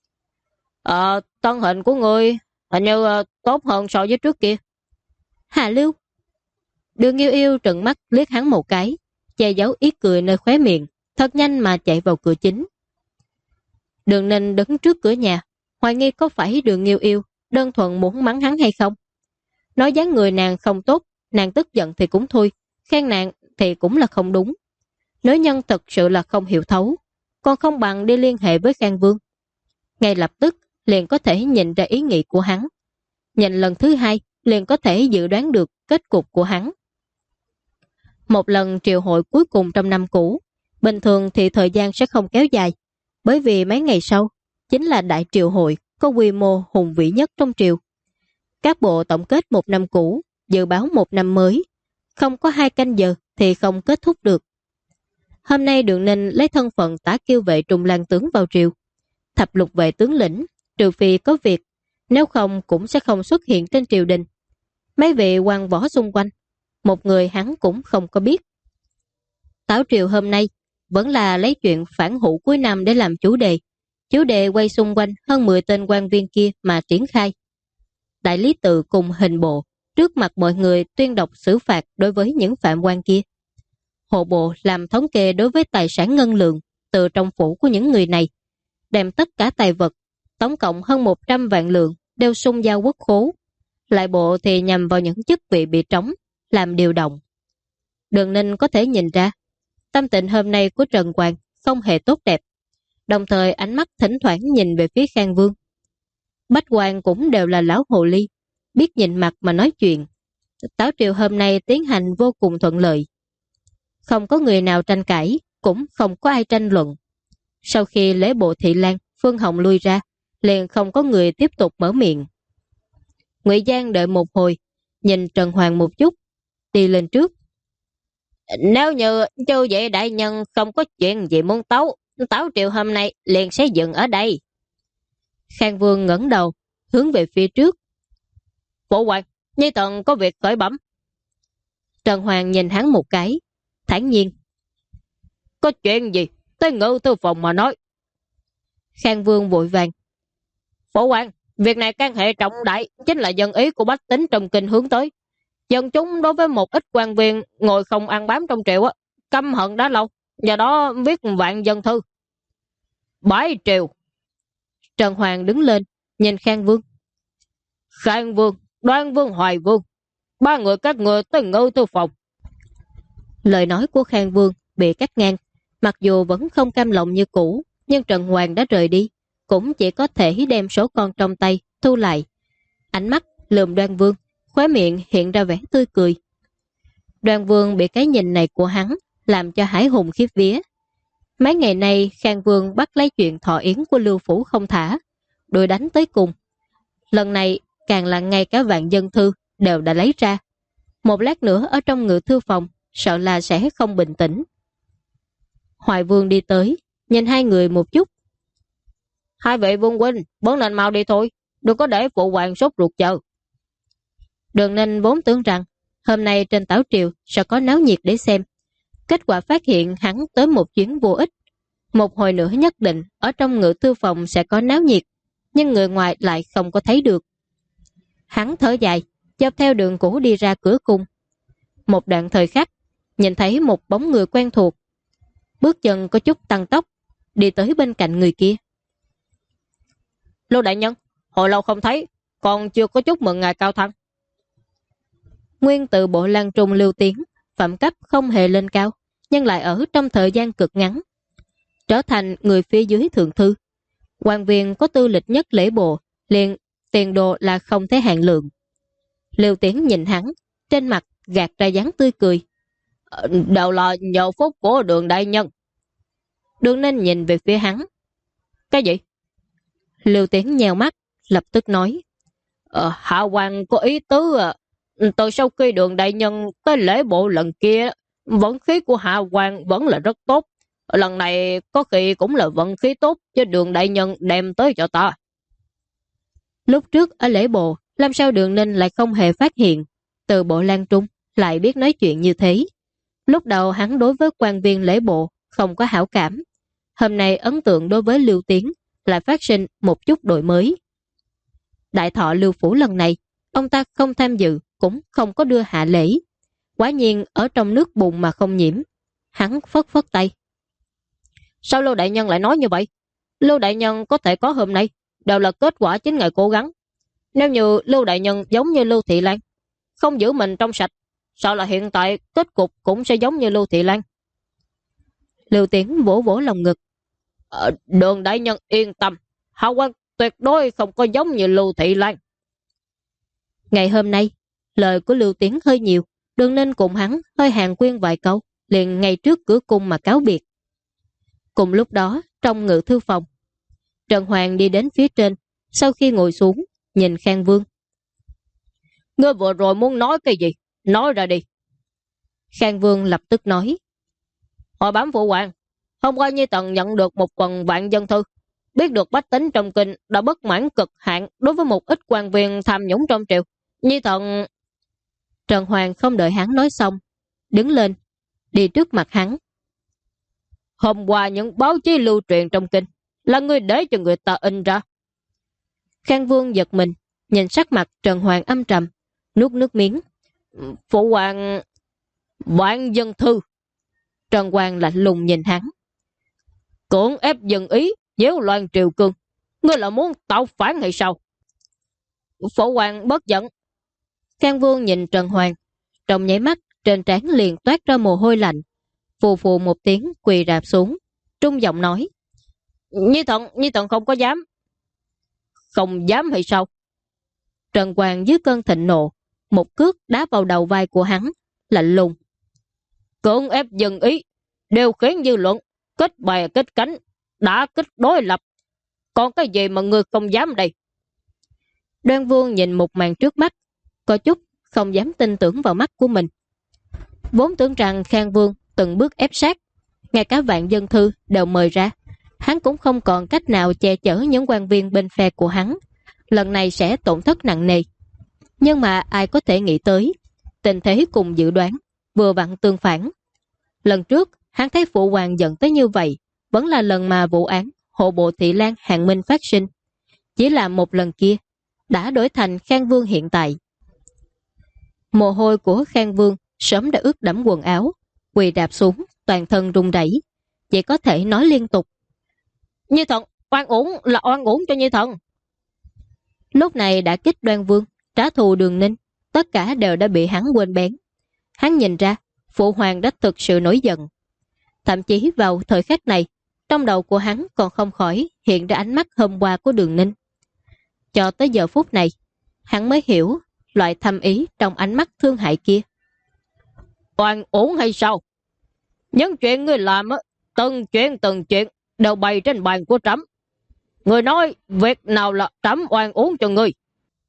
Thân hình của ngươi hình như tốt hơn so với trước kia. Hà Lưu. Đường Yêu Yêu trừng mắt liếc hắn một cái, che giấu ý cười nơi khóe miệng, thật nhanh mà chạy vào cửa chính. Đường Ninh đứng trước cửa nhà, hoài nghi có phải Đường Nghiêu Yêu đơn thuần muốn mắng hắn hay không. Nói dáng người nàng không tốt, nàng tức giận thì cũng thôi, khen nàng thì cũng là không đúng. Nữ nhân thật sự là không hiểu thấu, còn không bằng đi liên hệ với Khang Vương. Ngay lập tức liền có thể nhìn ra ý nghĩ của hắn. Nhìn lần thứ hai liền có thể dự đoán được kết cục của hắn. Một lần triều hội cuối cùng trong năm cũ, bình thường thì thời gian sẽ không kéo dài, bởi vì mấy ngày sau chính là đại triều hội có quy mô hùng vĩ nhất trong triều. Các bộ tổng kết một năm cũ, dự báo một năm mới, không có 2 canh giờ thì không kết thúc được. Hôm nay Đường Ninh lấy thân phận tả kiêu vệ Trung Lang tướng vào triều. Thập lục vệ tướng lĩnh, trừ phi có việc, nếu không cũng sẽ không xuất hiện trên triều đình. Mấy vị quan võ xung quanh, một người hắn cũng không có biết. Tảo triều hôm nay vẫn là lấy chuyện phản hữu cuối năm để làm chủ đề. Chủ đề quay xung quanh hơn 10 tên quan viên kia mà triển khai. Đại lý tự cùng hình bộ trước mặt mọi người tuyên đọc xử phạt đối với những phạm quan kia. Hộ bộ làm thống kê đối với tài sản ngân lượng từ trong phủ của những người này, đem tất cả tài vật, tổng cộng hơn 100 vạn lượng đều sung giao quốc khố. Lại bộ thì nhằm vào những chức vị bị trống, làm điều động. Đường Ninh có thể nhìn ra, tâm tình hôm nay của Trần Quang không hề tốt đẹp, đồng thời ánh mắt thỉnh thoảng nhìn về phía Khang Vương. Bách quan cũng đều là lão hồ ly, biết nhìn mặt mà nói chuyện. Tảo triều hôm nay tiến hành vô cùng thuận lợi. Không có người nào tranh cãi, cũng không có ai tranh luận. Sau khi lễ bộ Thị Lan, Phương Hồng lui ra, liền không có người tiếp tục mở miệng. Ngụy Giang đợi một hồi, nhìn Trần Hoàng một chút, đi lên trước. Nếu như chư vị đại nhân không có chuyện gì muốn tấu, Tảo triều hôm nay liền sẽ dừng ở đây. Khang Vương ngẩng đầu, hướng về phía trước. Phụ hoàng, nhi thần có việc khởi bẩm. Trần Hoàng nhìn hắn một cái, thản nhiên. Có chuyện gì? Tới Ngự Thư phòng mà nói. Khang Vương vội vàng. Phụ hoàng, việc này can hệ trọng đại, chính là dân ý của bách tính trong kinh hướng tới. Dân chúng đối với một ít quan viên ngồi không ăn bám trong triều, căm hận đã lâu, do đó viết vạn dân thư. Bãi triều. Trần Hoàng đứng lên, nhìn Khang Vương. Khang Vương, Đoan Vương, Hoài Vương, 3 người các người tới Ngự Thư phòng. Lời nói của Khang Vương bị cắt ngang, mặc dù vẫn không cam lòng như cũ, nhưng Trần Hoàng đã rời đi, cũng chỉ có thể đem số con trong tay thu lại. Ánh mắt lườm Đoan Vương, khóe miệng hiện ra vẻ tươi cười. Đoan Vương bị cái nhìn này của hắn làm cho hải hùng khiếp vía. Mấy ngày nay Khang Vương bắt lấy chuyện thọ yến của Lưu Phủ không thả, đuổi đánh tới cùng. Lần này càng là ngay cả vạn dân thư đều đã lấy ra. Một lát nữa ở trong Ngự Thư phòng sợ là sẽ không bình tĩnh. Hoài Vương đi tới, nhìn hai người một chút. Hai vị vương huynh, bớn nên mau đi thôi, đừng có để phụ hoàng sốt ruột chờ. Đường Ninh vốn tưởng rằng hôm nay trên Tảo triều sẽ có náo nhiệt để xem. Kết quả phát hiện hắn tới một chuyến vô ích. Một hồi nữa nhất định ở trong Ngự Thư phòng sẽ có náo nhiệt, nhưng người ngoài lại không có thấy được. Hắn thở dài, dọc theo đường cũ đi ra cửa cung. Một đoạn thời khắc, nhìn thấy một bóng người quen thuộc. Bước chân có chút tăng tốc, đi tới bên cạnh người kia. Lưu đại nhân, hồi lâu không thấy, còn chưa có chúc mừng ngài cao thăng. Nguyên từ bộ Lan Trung Lưu Tiến, phẩm cấp không hề lên cao, nhưng lại ở trong thời gian cực ngắn, trở thành người phía dưới thượng thư. Quan viên có tư lịch nhất lễ bộ, liền tiền đồ là không thể hạn lượng. Lưu Tiến nhìn hắn, trên mặt gạt ra dáng tươi cười. Đều là nhờ phúc của Đường đại nhân. Đường Ninh nhìn về phía hắn. Cái gì? Lưu Tiến nhèo mắt, lập tức nói. Hạ hoàng có ý tứ từ sau khi Đường đại nhân tới lễ bộ lần kia, vận khí của Hạ hoàng vẫn là rất tốt. Lần này có khi cũng là vận khí tốt cho Đường đại nhân đem tới cho ta. Lúc trước ở lễ bộ, làm sao Đường Ninh lại không hề phát hiện từ bộ Lan Trung lại biết nói chuyện như thế. Lúc đầu hắn đối với quan viên lễ bộ không có hảo cảm. Hôm nay ấn tượng đối với Lưu Tiến lại phát sinh một chút đổi mới. Đại thọ Lưu Phủ lần này, ông ta không tham dự, cũng không có đưa hạ lễ. Quả nhiên ở trong nước bùn mà không nhiễm. Hắn phất phất tay. Sao Lưu đại nhân lại nói như vậy? Lưu đại nhân có thể có hôm nay đều là kết quả chính ngày cố gắng. Nếu như Lưu đại nhân giống như Lưu Thị Lan, không giữ mình trong sạch, sợ là hiện tại kết cục cũng sẽ giống như Lưu Thị Lan. Lưu Tiến vỗ vỗ lòng ngực. Đường đại nhân yên tâm, hào quang tuyệt đối không có giống như Lưu Thị Lan. Ngày hôm nay, lời của Lưu Tiến hơi nhiều, Đường Ninh cùng hắn hơi hàng quyên vài câu, liền ngay trước cửa cung mà cáo biệt. Cùng lúc đó, trong ngự thư phòng, Trần Hoàng đi đến phía trên, sau khi ngồi xuống, nhìn Khang Vương. Ngươi vừa rồi muốn nói cái gì? Nói ra đi. Khang Vương lập tức nói. Hồi bám phụ hoàng, hôm qua Nhi Tần nhận được một quần vạn dân thư, biết được bách tính trong kinh đã bất mãn cực hạn đối với một ít quan viên tham nhũng trong triều. Nhi Tần... Trần Hoàng không đợi hắn nói xong, đứng lên, đi trước mặt hắn. Hôm qua những báo chí lưu truyền trong kinh là ngươi để cho người ta in ra. Khang Vương giật mình, nhìn sắc mặt Trần Hoàng âm trầm, nuốt nước miếng. Phụ hoàng... Vạn dân thư. Trần Hoàng lạnh lùng nhìn hắn. Cưỡng ép dân ý, nhiễu loạn triều cương. Ngươi là muốn tạo phản hay sao? Phụ hoàng bất giận. Khang Vương nhìn Trần Hoàng, trong nháy mắt trên trán liền toát ra mồ hôi lạnh, phù phù một tiếng quỳ rạp xuống, trung giọng nói. Nhi Tần không có dám. Không dám hay sao? Trần Hoàng dưới cơn thịnh nộ, một cước đá vào đầu vai của hắn, lạnh lùng. Cưỡng ép dân ý, điều khiến dư luận, kết bè kết cánh, đã kích đối lập. Còn cái gì mà ngươi không dám đây? Đoan Vương nhìn một màn trước mắt, có chút không dám tin tưởng vào mắt của mình. Vốn tưởng rằng Khang Vương từng bước ép sát, ngay cả vạn dân thư đều mời ra, hắn cũng không còn cách nào che chở những quan viên bên phe của hắn, lần này sẽ tổn thất nặng nề. Nhưng mà ai có thể nghĩ tới, tình thế cùng dự đoán, vừa vặn tương phản. Lần trước, hắn thấy phụ hoàng giận tới như vậy, vẫn là lần mà vụ án hộ bộ Thị Lan Hạng Minh phát sinh. Chỉ là một lần kia, đã đổi thành Khang Vương hiện tại. Mồ hôi của Khang Vương sớm đã ướt đẫm quần áo, quỳ đạp xuống, toàn thân run rẩy, chỉ có thể nói liên tục. Nhi Thần, oan uổng là oan uổng cho Nhi Thần. Lúc này đã kích Đoan Vương, trả thù Đường Ninh, tất cả đều đã bị hắn quên bén. Hắn nhìn ra, phụ hoàng đã thực sự nổi giận. Thậm chí vào thời khắc này, trong đầu của hắn còn không khỏi hiện ra ánh mắt hôm qua của Đường Ninh. Cho tới giờ phút này, hắn mới hiểu loại thâm ý trong ánh mắt thương hại kia. Oan uổng hay sao? Những chuyện ngươi làm, từng chuyện đều bày trên bàn của trẫm. Người nói việc nào là trẫm oan uổng cho ngươi?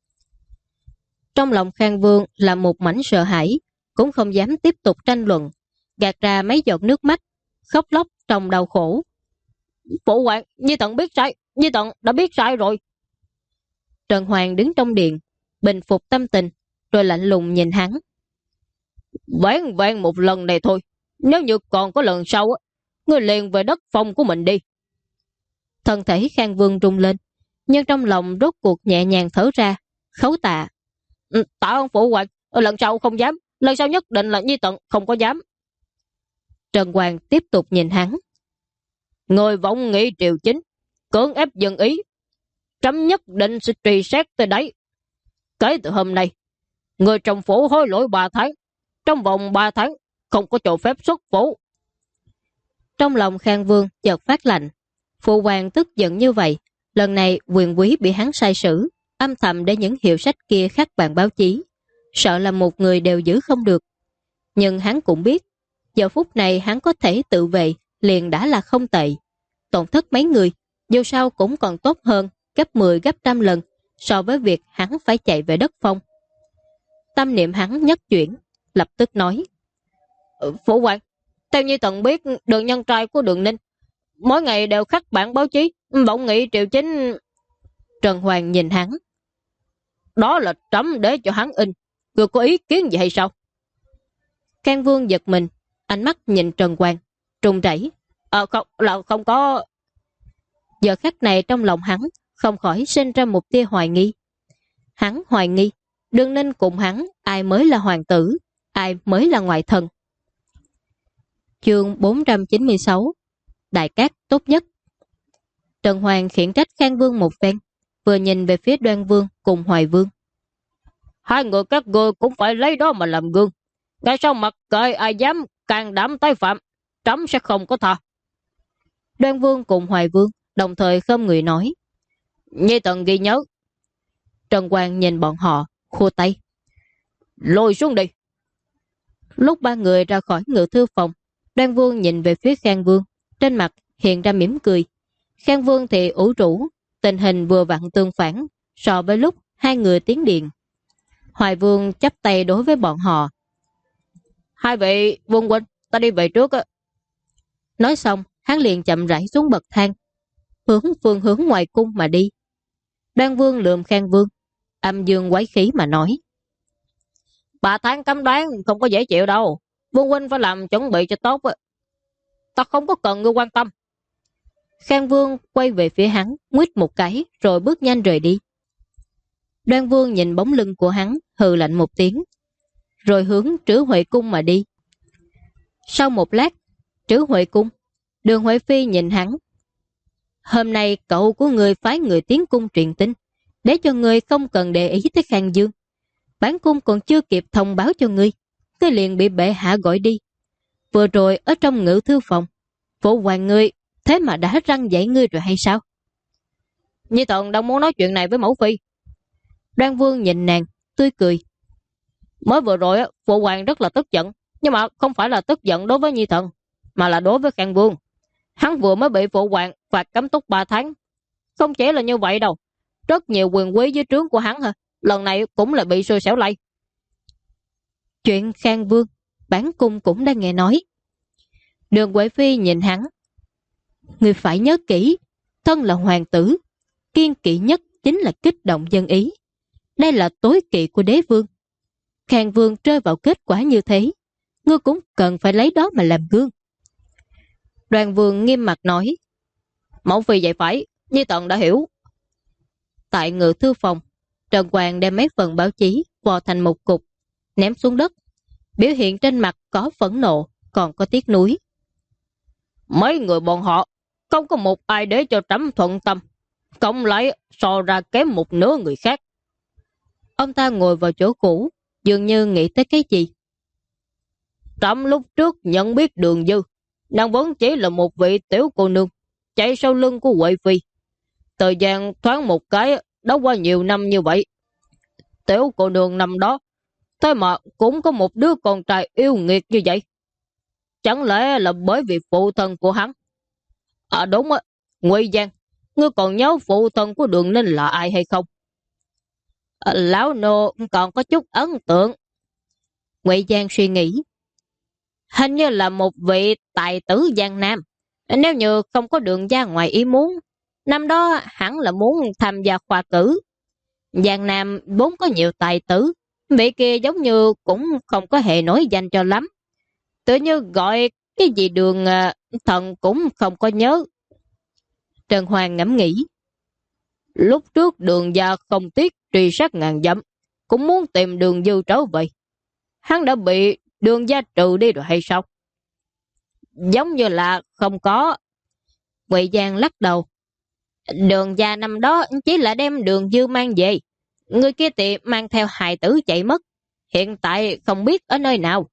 Trong lòng Khang Vương là một mảnh sợ hãi, cũng không dám tiếp tục tranh luận, gạt ra mấy giọt nước mắt, khóc lóc trong đau khổ. Phụ hoàng, Nhi Tần biết sai, Nhi Tần đã biết sai rồi. Trần Hoàng đứng trong điện, bình phục tâm tình, rồi lạnh lùng nhìn hắn. Ván một lần này thôi, nếu như còn có lần sau, ngươi liền về đất phong của mình đi. Thân thể Khang Vương rung lên, nhưng trong lòng rốt cuộc nhẹ nhàng thở ra, khấu tạ. Tạ ơn phụ hoàng, lần sau không dám, lần sau nhất định là Nhi Tần không có dám. Trần Hoàng tiếp tục nhìn hắn. Người vọng nghị triều chính, cưỡng ép dân ý, trẫm nhất định sẽ truy xét tới đấy. Kể từ hôm nay, người trong phủ hối lỗi 3 tháng, trong vòng 3 tháng không có cho phép xuất phủ. Trong lòng Khang Vương chợt phát lạnh. Phụ hoàng tức giận như vậy, lần này quyền quý bị hắn sai sử, âm thầm để những hiệu sách kia khắc bàn báo chí, sợ là một người đều giữ không được. Nhưng hắn cũng biết, giờ phút này hắn có thể tự vệ liền đã là không tệ. Tổn thất mấy người, dù sao cũng còn tốt hơn gấp 10 gấp trăm lần so với việc hắn phải chạy về đất phong. Tâm niệm hắn nhất chuyển, lập tức nói. Phụ hoàng, theo như Tần biết, Đường nhân trai của Đường Ninh mỗi ngày đều khắc bản báo chí, vọng nghị triều chính. Trần Hoàng nhìn hắn. Đó là trẫm để cho hắn in, người có ý kiến gì hay sao? Khang Vương giật mình, ánh mắt nhìn Trần Hoàng, trùng rẩy. Không có. Giờ khắc này trong lòng hắn không khỏi sinh ra một tia hoài nghi. Hắn hoài nghi, Đường Ninh cùng hắn ai mới là hoàng tử, ai mới là ngoại thần. Chương 496. Đại cát tốt nhất. Trần Hoàng khiển trách Khang Vương một phen, vừa nhìn về phía Đoan Vương cùng Hoài Vương. Hai người các ngươi cũng phải lấy đó mà làm gương. Ngay sau mặt cởi ai dám can đảm tái phạm, trẫm sẽ không có tha. Đoan Vương cùng Hoài Vương đồng thời khom người nói. Nhi thần ghi nhớ. Trần Hoàng nhìn bọn họ, khua tay. Lôi xuống đi. Lúc ba người ra khỏi ngự thư phòng, Đoan Vương nhìn về phía Khang Vương, trên mặt hiện ra mỉm cười. Khang Vương thì ủ rũ, tình hình vừa vặn tương phản so với lúc hai người tiến điện. Hoài Vương chắp tay đối với bọn họ. Hai vị Vương huynh, ta đi về trước á. Nói xong, hắn liền chậm rãi xuống bậc thang, phương hướng ngoài cung mà đi. Đoan Vương lườm Khang Vương, âm dương quái khí mà nói. 3 tháng cấm đoán không có dễ chịu đâu. Vương huynh phải làm chuẩn bị cho tốt á. Ta không có cần ngươi quan tâm. Khang Vương quay về phía hắn, nguyết một cái rồi bước nhanh rời đi. Đoan Vương nhìn bóng lưng của hắn, hừ lạnh một tiếng, rồi hướng Trữ Huệ cung mà đi. Sau một lát, Trữ Huệ cung, Đường Huệ Phi nhìn hắn. Hôm nay cậu của người phái người tiến cung truyền tin, để cho người không cần để ý tới Khang Dương. Bản cung còn chưa kịp thông báo cho ngươi, ngươi liền bị bệ hạ gọi đi. Vừa rồi ở trong ngự thư phòng, phụ hoàng ngươi thế mà đã răng dạy ngươi rồi hay sao? Nhi thần đang muốn nói chuyện này với mẫu phi. Đoan Vương nhìn nàng, tươi cười. Mới vừa rồi phụ hoàng rất là tức giận, nhưng mà không phải là tức giận đối với Nhi thần, mà là đối với Khang Vương. Hắn vừa mới bị phụ hoàng phạt cấm túc 3 tháng. Không chỉ là như vậy đâu, rất nhiều quyền quý dưới trướng của hắn lần này cũng là bị xui xẻo lây. Chuyện Khang Vương, bản cung cũng đang nghe nói. Đường Huệ Phi nhìn hắn. Người phải nhớ kỹ, thân là hoàng tử, kiên kỵ nhất chính là kích động dân ý. Đây là tối kỵ của đế vương. Khang Vương rơi vào kết quả như thế, ngươi cũng cần phải lấy đó mà làm gương. Đoan Vương nghiêm mặt nói. Mẫu phi vậy phải, Nhi thần đã hiểu. Tại ngự thư phòng, Trần Hoàng đem mấy phần báo chí vò thành một cục, ném xuống đất. Biểu hiện trên mặt có phẫn nộ, còn có tiếc nuối. Mấy người bọn họ không có một ai để cho trẫm thuận tâm, cộng lại so ra kém một nửa người khác. Ông ta ngồi vào chỗ cũ, dường như nghĩ tới cái gì. Trẫm lúc trước nhận biết Đường Dư, nàng vẫn chỉ là một vị tiểu cô nương chạy sau lưng của Huệ Phi. Thời gian thoáng một cái đã qua nhiều năm như vậy. Tiểu cô nương năm đó thế mà cũng có một đứa con trai yêu nghiệt như vậy. Chẳng lẽ là bởi vì phụ thân của hắn? À đúng á, Ngụy Giang, ngươi còn nhớ phụ thân của Đường Ninh là ai hay không? Lão nô còn có chút ấn tượng. Ngụy Giang suy nghĩ. Hình như là một vị tài tử Giang Nam. Nếu như không có Đường gia ngoài ý muốn, năm đó hẳn là muốn tham gia khoa cử. Giang Nam vốn có nhiều tài tử, vị kia giống như cũng không có hề nổi danh cho lắm. Tự như gọi cái gì Đường thần cũng không có nhớ. Trần Hoàng ngẫm nghĩ. Lúc trước Đường gia không tiếc truy sát ngàn dặm, cũng muốn tìm Đường Dư trở về. Hắn đã bị Đường gia trừ đi rồi hay sao? Giống như là không có. Ngụy Giang lắc đầu. Đường gia năm đó chỉ là đem Đường Dư mang về. Người kia thì mang theo hài tử chạy mất. Hiện tại không biết ở nơi nào.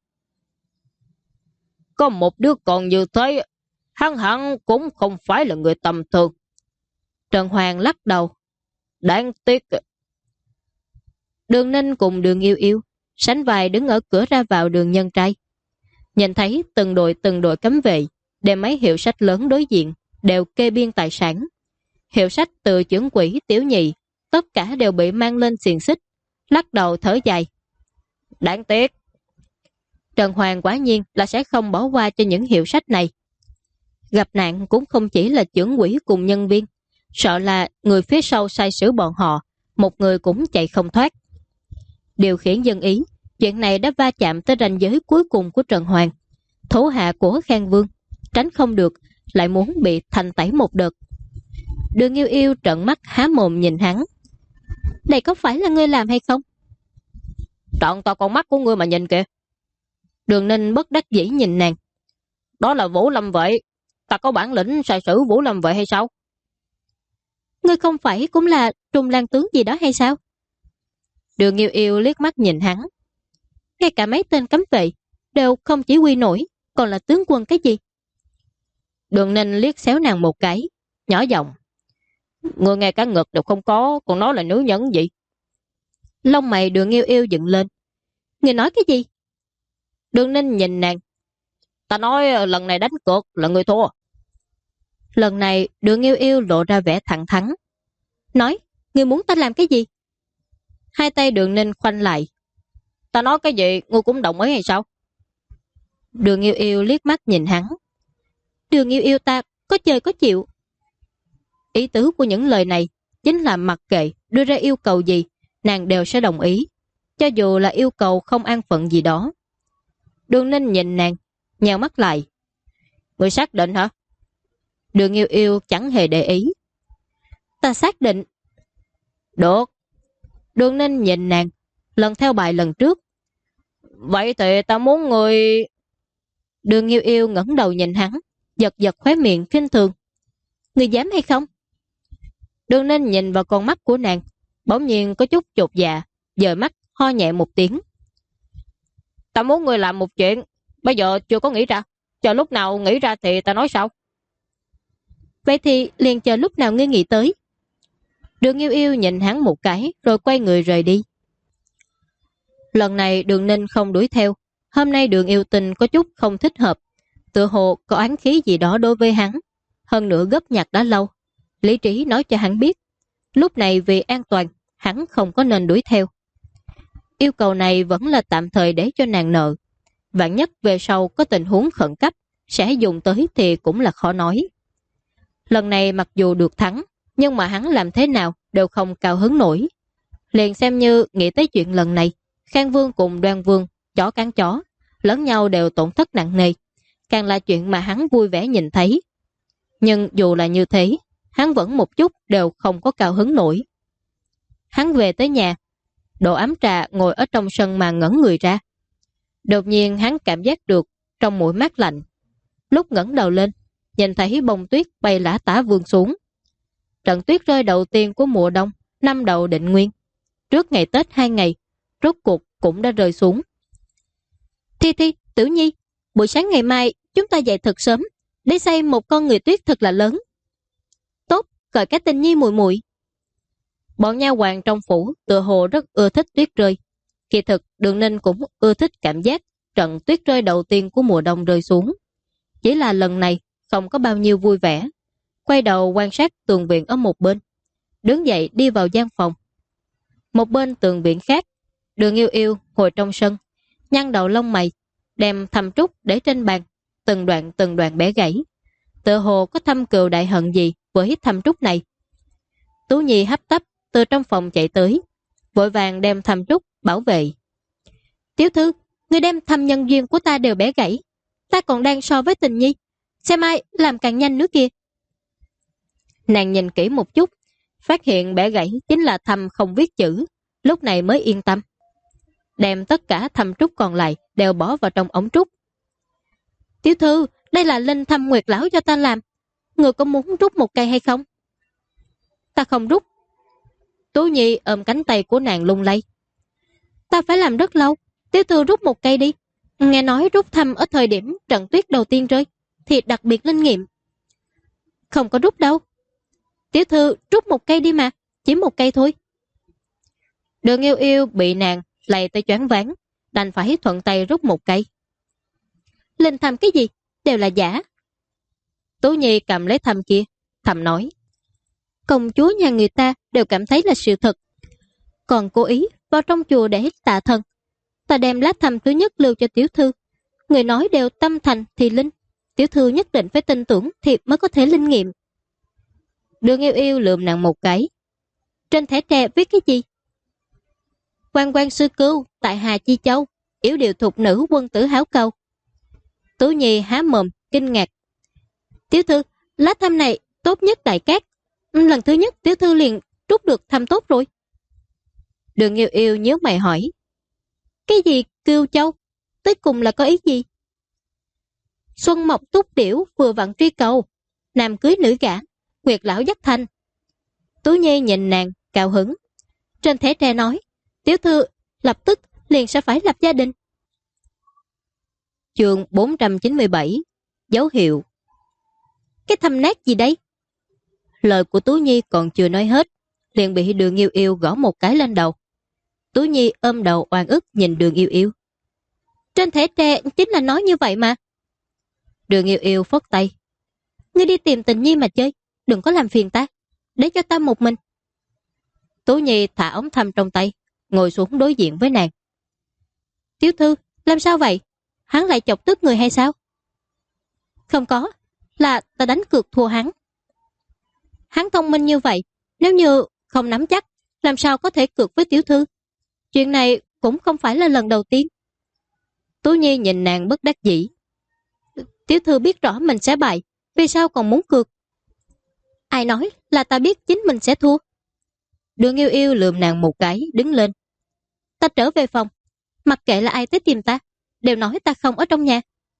Có một đứa con như thế, hắn hẳn cũng không phải là người tầm thường. Trần Hoàng lắc đầu. Đáng tiếc. Đường Ninh cùng Đường Yêu Yêu sánh vai đứng ở cửa ra vào đường Nhân Trai. Nhìn thấy từng đội cấm vệ, đem mấy hiệu sách lớn đối diện, đều kê biên tài sản. Hiệu sách từ trưởng quỹ tiểu nhị, tất cả đều bị mang lên xiềng xích, lắc đầu thở dài. Đáng tiếc. Trần Hoàng quả nhiên là sẽ không bỏ qua cho những hiệu sách này. Gặp nạn cũng không chỉ là trưởng quỹ cùng nhân viên, sợ là người phía sau sai sử bọn họ, một người cũng chạy không thoát. Điều khiển dân ý, chuyện này đã va chạm tới ranh giới cuối cùng của Trần Hoàng. Thủ hạ của Khang Vương, tránh không được, lại muốn bị thành tẩy một đợt. Đường Yêu Yêu trợn mắt há mồm nhìn hắn. Đây có phải là ngươi làm hay không? Trọn to con mắt của ngươi mà nhìn kìa. Đường Ninh bất đắc dĩ nhìn nàng. Đó là Vũ Lâm Vệ. Ta có bản lĩnh sai sử Vũ Lâm Vệ hay sao? Ngươi không phải cũng là Trung Lang tướng gì đó hay sao? Đường Yêu Yêu liếc mắt nhìn hắn. Ngay cả mấy tên cấm vệ đều không chỉ huy nổi, còn là tướng quân cái gì? Đường Ninh liếc xéo nàng một cái, nhỏ giọng. Ngươi ngay cả ngực đều không có, còn nói là nữ nhân gì? Lông mày Đường Yêu Yêu dựng lên. Ngươi nói cái gì? Đường Ninh nhìn nàng. Ta nói lần này đánh cược là ngươi thua. Lần này Đường Yêu Yêu lộ ra vẻ thẳng thắn. Nói, ngươi muốn ta làm cái gì? Hai tay Đường Ninh khoanh lại. Ta nói cái gì, ngươi cũng đồng ý hay sao? Đường Yêu Yêu liếc mắt nhìn hắn. Đường Yêu Yêu ta có chơi có chịu. Ý tứ của những lời này chính là mặc kệ đưa ra yêu cầu gì, nàng đều sẽ đồng ý, cho dù là yêu cầu không an phận gì đó. Đường Ninh nhìn nàng, nheo mắt lại. Ngươi xác định hả? Đường Yêu Yêu chẳng hề để ý. Ta xác định. Được. Đường Ninh nhìn nàng, lần theo bài lần trước. Vậy thì ta muốn người... Đường Yêu Yêu ngẩng đầu nhìn hắn, giật giật khóe miệng khinh thường. Ngươi dám hay không? Đường Ninh nhìn vào con mắt của nàng, bỗng nhiên có chút chột dạ, dời mắt ho nhẹ một tiếng. Ta muốn ngươi làm một chuyện, bây giờ chưa có nghĩ ra, chờ lúc nào nghĩ ra thì ta nói sao? Vậy thì liền chờ lúc nào ngươi nghĩ tới. Đường Yêu Yêu nhìn hắn một cái rồi quay người rời đi. Lần này Đường Ninh không đuổi theo. Hôm nay Đường Yêu Tình có chút không thích hợp, tựa hồ có oán khí gì đó đối với hắn. Hơn nữa gấp nhặt đã lâu. Lý trí nói cho hắn biết, lúc này vì an toàn hắn không có nên đuổi theo. Yêu cầu này vẫn là tạm thời để cho nàng nợ. Vạn nhất về sau có tình huống khẩn cấp sẽ dùng tới thì cũng là khó nói. Lần này mặc dù được thắng, nhưng mà hắn làm thế nào đều không cao hứng nổi. Liền xem như nghĩ tới chuyện lần này, Khang Vương cùng Đoan Vương, chó cắn chó, lẫn nhau đều tổn thất nặng nề, càng là chuyện mà hắn vui vẻ nhìn thấy. Nhưng dù là như thế, hắn vẫn một chút đều không có cao hứng nổi. Hắn về tới nhà, đổ ấm trà ngồi ở trong sân mà ngẩn người ra. Đột nhiên hắn cảm giác được trong mũi mát lạnh. Lúc ngẩng đầu lên, nhìn thấy bông tuyết bay lả tả vươn xuống. Trận tuyết rơi đầu tiên của mùa đông, năm đầu định nguyên. Trước ngày Tết 2 ngày, rốt cuộc cũng đã rơi xuống. Thi Thi, Tử Nhi, buổi sáng ngày mai chúng ta dậy thật sớm để xây một con người tuyết thật là lớn. Tốt, gọi cái Tình Nhi muội muội. Bọn nha hoàn trong phủ tựa hồ rất ưa thích tuyết rơi. Kỳ thực Đường Ninh cũng ưa thích cảm giác trận tuyết rơi đầu tiên của mùa đông rơi xuống. Chỉ là lần này không có bao nhiêu vui vẻ. Quay đầu quan sát tường viện ở một bên, đứng dậy đi vào gian phòng. Một bên tường viện khác, Đường Yêu Yêu ngồi trong sân, nhăn đầu lông mày, đem thầm trúc để trên bàn, từng đoạn bẻ gãy. Tựa hồ có thâm cừu đại hận gì với thầm trúc này. Tú Nhi hấp tấp từ trong phòng chạy tới, vội vàng đem thầm trúc bảo vệ. Tiểu thư, ngươi đem thầm nhân duyên của ta đều bẻ gãy, ta còn đang so với Tình Nhi, xem ai làm càng nhanh nữa kìa. Nàng nhìn kỹ một chút, phát hiện bẻ gãy chính là thầm không viết chữ, lúc này mới yên tâm. Đem tất cả thầm trúc còn lại đều bỏ vào trong ống trúc. Tiểu thư, đây là linh thầm nguyệt lão cho ta làm, người có muốn rút một cây hay không? Ta không rút. Tú Nhi ôm cánh tay của nàng lung lay. Ta phải làm rất lâu, tiểu thư rút một cây đi. Nghe nói rút thăm ở thời điểm trận tuyết đầu tiên rơi thì đặc biệt linh nghiệm. Không có rút đâu. Tiểu thư rút một cây đi mà, chỉ một cây thôi. Đường Yêu Yêu bị nàng lay tới choáng váng, đành phải thuận tay rút một cây. Linh thầm cái gì, đều là giả. Tú Nhi cầm lấy thầm kia, thầm nói. Công chúa nhà người ta đều cảm thấy là sự thật, còn cố ý vào trong chùa để tạ thần. Ta đem lá thầm thứ nhất lưu cho tiểu thư, người nói đều tâm thành thì linh, tiểu thư nhất định phải tin tưởng thì mới có thể linh nghiệm. Đường Yêu Yêu lườm nàng một cái. Trên thẻ tre viết cái gì? Quan quan sư cưu tại Hà Chi Châu, yểu điệu thục nữ quân tử háo cầu. Tú Nhi há mồm kinh ngạc. Tiểu thư, lá thăm này tốt nhất đại cát, lần thứ nhất tiểu thư liền rút được thăm tốt rồi. Đường Yêu Yêu nhớ mày hỏi. Cái gì Cưu Châu? Tới cùng là có ý gì? Xuân mộc túc tiểu vừa vặn truy cầu, nam cưới nữ gả, Nguyệt lão dắt thành. Tú Nhi nhìn nàng cao hứng. Trên thẻ tre nói, tiểu thư lập tức liền sẽ phải lập gia đình. Chương 497. Dấu hiệu. Cái thâm nát gì đấy? Lời của Tú Nhi còn chưa nói hết, liền bị Đường Yêu Yêu gõ một cái lên đầu. Tú Nhi ôm đầu oan ức nhìn Đường Yêu Yêu. Trên thẻ tre chính là nói như vậy mà. Đường Yêu Yêu phất tay. Ngươi đi tìm Tình Nhi mà chơi, đừng có làm phiền ta, để cho ta một mình. Tú Nhi thả ống thăm trong tay, ngồi xuống đối diện với nàng. Tiểu thư, làm sao vậy? Hắn lại chọc tức người hay sao? Không có, là ta đánh cược thua hắn. Hắn thông minh như vậy, nếu như không nắm chắc, làm sao có thể cược với tiểu thư? Chuyện này cũng không phải là lần đầu tiên. Tú Nhi nhìn nàng bất đắc dĩ. Tiểu thư biết rõ mình sẽ bại, vì sao còn muốn cược? Ai nói là ta biết chính mình sẽ thua? Đường Yêu Yêu lườm nàng một cái, đứng lên. Ta trở về phòng, mặc kệ là ai tới tìm ta, đều nói ta không ở trong nhà.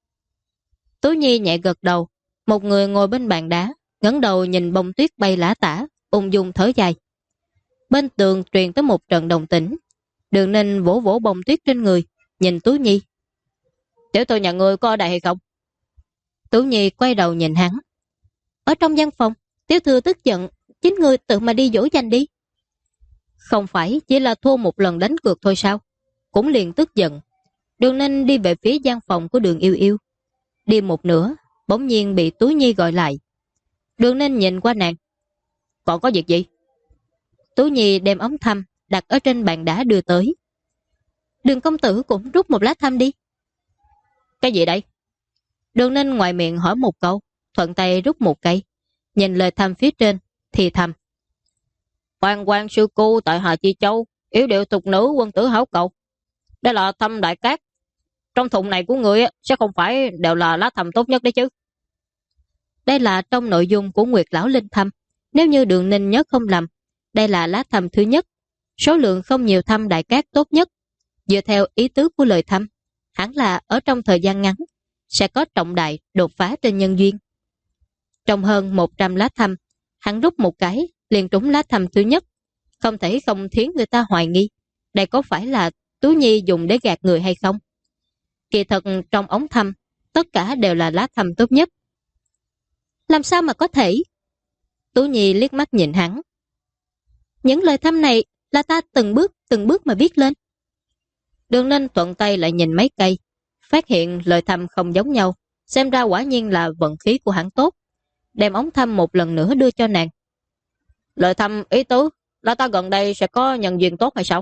Tú Nhi nhẹ gật đầu. Một người ngồi bên bàn đá, ngẩng đầu nhìn bông tuyết bay lả tả, ung dung thở dài. Bên tường truyền tới một trận đồng tĩnh. Đường Ninh vỗ vỗ bông tuyết trên người, nhìn Tú Nhi. Tiểu thư nhà ngươi có ở đây hay không? Tú Nhi quay đầu nhìn hắn. Ở trong văn phòng, tiểu thư tức giận, chính ngươi tự mà đi dỗ dành đi. Không phải chỉ là thua một lần đánh cược thôi sao? Cũng liền tức giận. Đường Ninh đi về phía văn phòng của Đường Yêu Yêu. Đi một nửa, bỗng nhiên bị Tú Nhi gọi lại. Đường Ninh nhìn qua nàng. Còn có việc gì? Tú Nhi đem ống thăm đặt ở trên bàn đá đưa tới. Đường công tử cũng rút một lá thăm đi. Cái gì đây? Đường Ninh ngoài miệng hỏi một câu, thuận tay rút một cây. Nhìn lời thăm phía trên, thì thầm. Hoàng quan sư cô tại Hà Chi Châu, yếu điệu thục nữ quân tử hảo cầu. Đây là thăm đại cát. Trong thùng này của người sẽ không phải đều là lá thăm tốt nhất đấy chứ. Đây là trong nội dung của Nguyệt lão linh thăm. Nếu như Đường Ninh nhớ không lầm, đây là lá thăm thứ nhất. Số lượng không nhiều thăm đại cát tốt nhất. Dựa theo ý tứ của lời thăm, hẳn là ở trong thời gian ngắn sẽ có trọng đại đột phá trên nhân duyên. Trong hơn 100 lá thăm, hắn rút một cái liền trúng lá thăm thứ nhất. Không thể không khiến người ta hoài nghi đây có phải là Tú Nhi dùng để gạt người hay không. Kỳ thật trong ống thăm tất cả đều là lá thăm tốt nhất. Làm sao mà có thể? Tú Nhi liếc mắt nhìn hắn. Những lời thăm này là ta từng bước mà viết lên. Đường Ninh thuận tay lại nhìn mấy cây, phát hiện lời thăm không giống nhau, xem ra quả nhiên là vận khí của hắn tốt. Đem ống thăm một lần nữa đưa cho nàng. Lời thăm ý tứ là ta gần đây sẽ có nhân duyên tốt hay sao?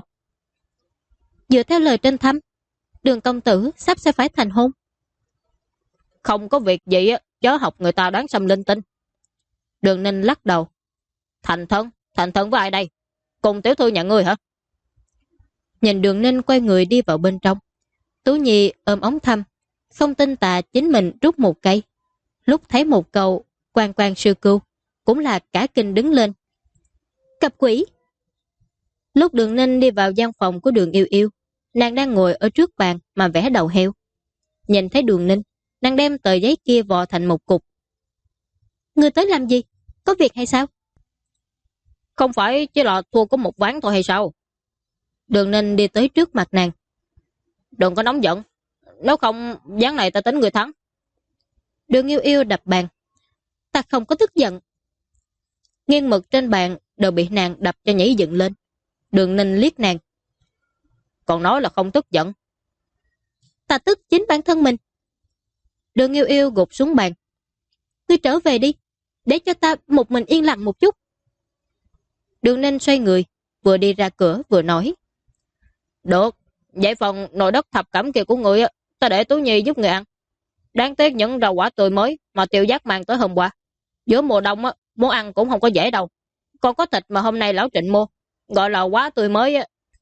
Dựa theo lời trên thăm, Đường công tử sắp sẽ phải thành hôn. Không có việc gì chớ học người ta đoán xâm linh tinh. Đường Ninh lắc đầu. Thành thân với ai đây? Cùng tiểu thư nhà ngươi hả? Nhìn Đường Ninh quay người đi vào bên trong. Tú Nhi ôm ống thăm, không tin tà chính mình rút một cây. Lúc thấy một câu quan quan sư cưu, cũng là cả kinh đứng lên. Cặp quỷ! Lúc Đường Ninh đi vào gian phòng của Đường Yêu Yêu, nàng đang ngồi ở trước bàn mà vẽ đầu heo. Nhìn thấy Đường Ninh, nàng đem tờ giấy kia vò thành một cục. Ngươi tới làm gì? Có việc hay sao? Không phải chỉ là thua có một ván thôi hay sao? Đường Ninh đi tới trước mặt nàng. Đừng có nóng giận, nếu không ván này ta tính người thắng. Đường Yêu Yêu đập bàn. Ta không có tức giận. Nghiêng mực trên bàn đều bị nàng đập cho nhảy dựng lên. Đường Ninh liếc nàng. Còn nói là không tức giận. Ta tức chính bản thân mình. Đường Yêu Yêu gục xuống bàn. Ngươi trở về đi, để cho ta một mình yên lặng một chút. Đường Ninh xoay người, vừa đi ra cửa vừa nói. Được, vậy phần nồi đất thập cẩm kia của người ta để Tú Nhi giúp người ăn. Đáng tiếc những rau quả tươi mới mà Tiêu Giác mang tới hôm qua. Giữa mùa đông muốn ăn cũng không có dễ đâu. Còn có thịt mà hôm nay lão Trịnh mua, gọi là quá tươi mới.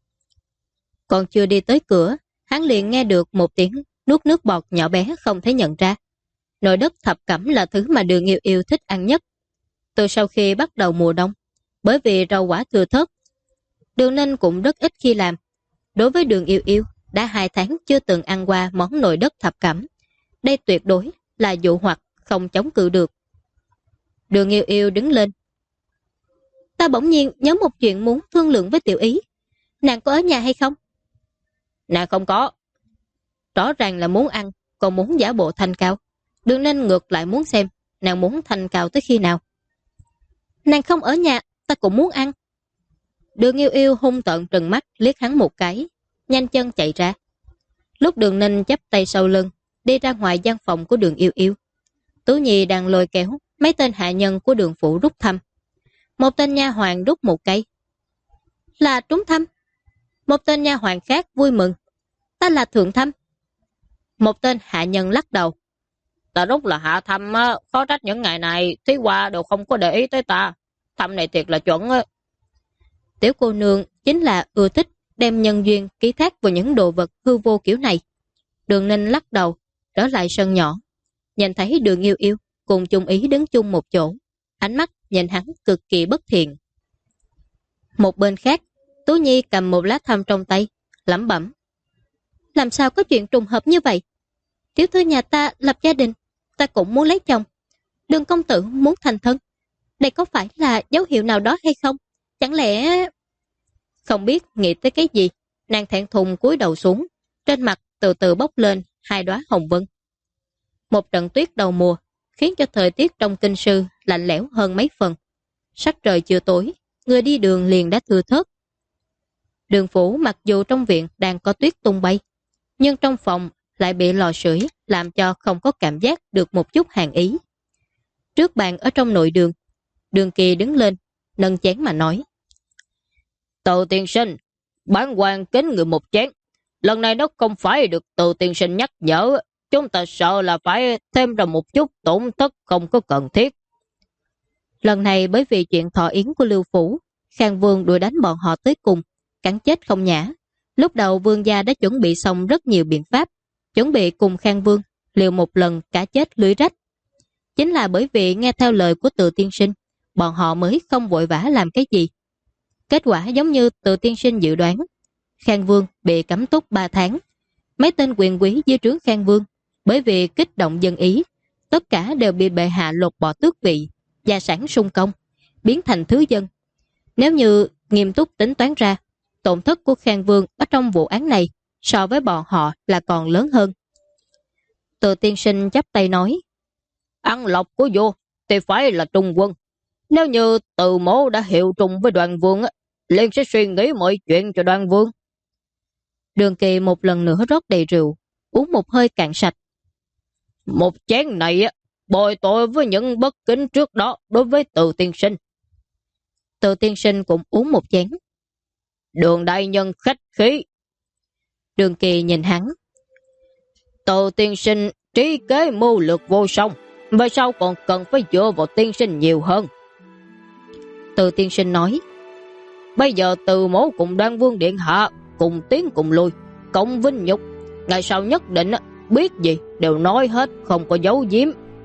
Còn chưa đi tới cửa, hắn liền nghe được một tiếng nuốt nước bọt nhỏ bé không thể nhận ra. Nồi đất thập cẩm là thứ mà Đường Yêu Yêu thích ăn nhất. Từ sau khi bắt đầu mùa đông, bởi vì rau quả thừa thớt, Đường Ninh cũng rất ít khi làm. Đối với Đường Yêu Yêu, đã 2 tháng chưa từng ăn qua món nồi đất thập cẩm. Đây tuyệt đối là dụ hoặc không chống cự được. Đường Yêu Yêu đứng lên. Ta bỗng nhiên nhớ một chuyện muốn thương lượng với Tiểu Ý. Nàng có ở nhà hay không? Nàng không có. Rõ ràng là muốn ăn, còn muốn giả bộ thanh cao. Đường Ninh ngược lại muốn xem nàng muốn thanh cao tới khi nào. Nàng không ở nhà, ta cũng muốn ăn. Đường Yêu Yêu hung tợn trừng mắt liếc hắn một cái, nhanh chân chạy ra. Lúc Đường Ninh chắp tay sau lưng, đi ra ngoài gian phòng của Đường Yêu Yêu. Tú Nhi đang lôi kéo mấy tên hạ nhân của Đường phủ rút thăm. Một tên nha hoàn rút một cây. Là trúng thăm. Một tên nha hoàn khác vui mừng. Ta là thượng thăm. Một tên hạ nhân lắc đầu. Ta rút là hạ thăm, khó trách những ngày này Thúy Hoa đều không có để ý tới ta. Thăm này thiệt là chuẩn. Tiểu cô nương chính là ưa thích đem nhân duyên ký thác vào những đồ vật hư vô kiểu này. Đường Ninh lắc đầu, trở lại sân nhỏ. Nhìn thấy Đường Yêu Yêu cùng chung ý đứng chung một chỗ. Ánh mắt nhìn hắn cực kỳ bất thiện. Một bên khác, Tú Nhi cầm một lá thăm trong tay, lẩm bẩm. Làm sao có chuyện trùng hợp như vậy? Tiểu thư nhà ta lập gia đình, ta cũng muốn lấy chồng. Đường công tử muốn thành thân. Đây có phải là dấu hiệu nào đó hay không? Chẳng lẽ... Không biết nghĩ tới cái gì, nàng thẹn thùng cúi đầu xuống, trên mặt từ từ bốc lên hai đóa hồng vân. Một trận tuyết đầu mùa khiến cho thời tiết trong kinh sư lạnh lẽo hơn mấy phần. Sắc trời chưa tối, người đi đường liền đã thưa thớt. Đường phủ mặc dù trong viện đang có tuyết tung bay, nhưng trong phòng lại bị lò sưởi làm cho không có cảm giác được một chút hàn ý. Trước bàn ở trong nội đường, Đường Kỳ đứng lên, nâng chén mà nói. Từ tiên sinh, bán quan kính người một chén. Lần này nó không phải được từ tiên sinh nhắc nhở, chúng ta sợ là phải thêm ra một chút tổn thất không có cần thiết. Lần này bởi vì chuyện thọ yến của Lưu Phủ, Khang Vương đuổi đánh bọn họ tới cùng, cắn chết không nhã. Lúc đầu Vương gia đã chuẩn bị xong rất nhiều biện pháp, chuẩn bị cùng Khang Vương liều một lần cả chết lưỡi rách. Chính là bởi vì nghe theo lời của Từ tiên sinh, bọn họ mới không vội vã làm cái gì. Kết quả giống như Từ tiên sinh dự đoán, Khang Vương bị cấm túc 3 tháng. Mấy tên quyền quý dưới trướng Khang Vương bởi vì kích động dân ý, tất cả đều bị bệ hạ lột bỏ tước vị, gia sản sung công, biến thành thứ dân. Nếu như nghiêm túc tính toán ra, tổn thất của Khang Vương ở trong vụ án này so với bọn họ là còn lớn hơn. Từ tiên sinh chắp tay nói, ăn lộc của vua thì phải là trung quân. Nếu như Từ mẫu đã hiệu trùng với Đoàn Vương, liền sẽ suy nghĩ mọi chuyện cho Đoàn Vương. Đường Kỳ một lần nữa rót đầy rượu, uống một hơi cạn sạch. Một chén này bồi tội với những bất kính trước đó đối với Từ tiên sinh. Từ tiên sinh cũng uống một chén. Đường đại nhân khách khí. Đường Kỳ nhìn hắn. Từ tiên sinh trí kế mưu lược vô song, về sau còn cần phải dựa vào tiên sinh nhiều hơn. Từ tiên sinh nói, bây giờ Từ mẫu cùng Đoan Vương điện hạ cùng tiến cùng lui, cộng vinh nhục, ngày sau nhất định biết gì đều nói hết, không có giấu giếm.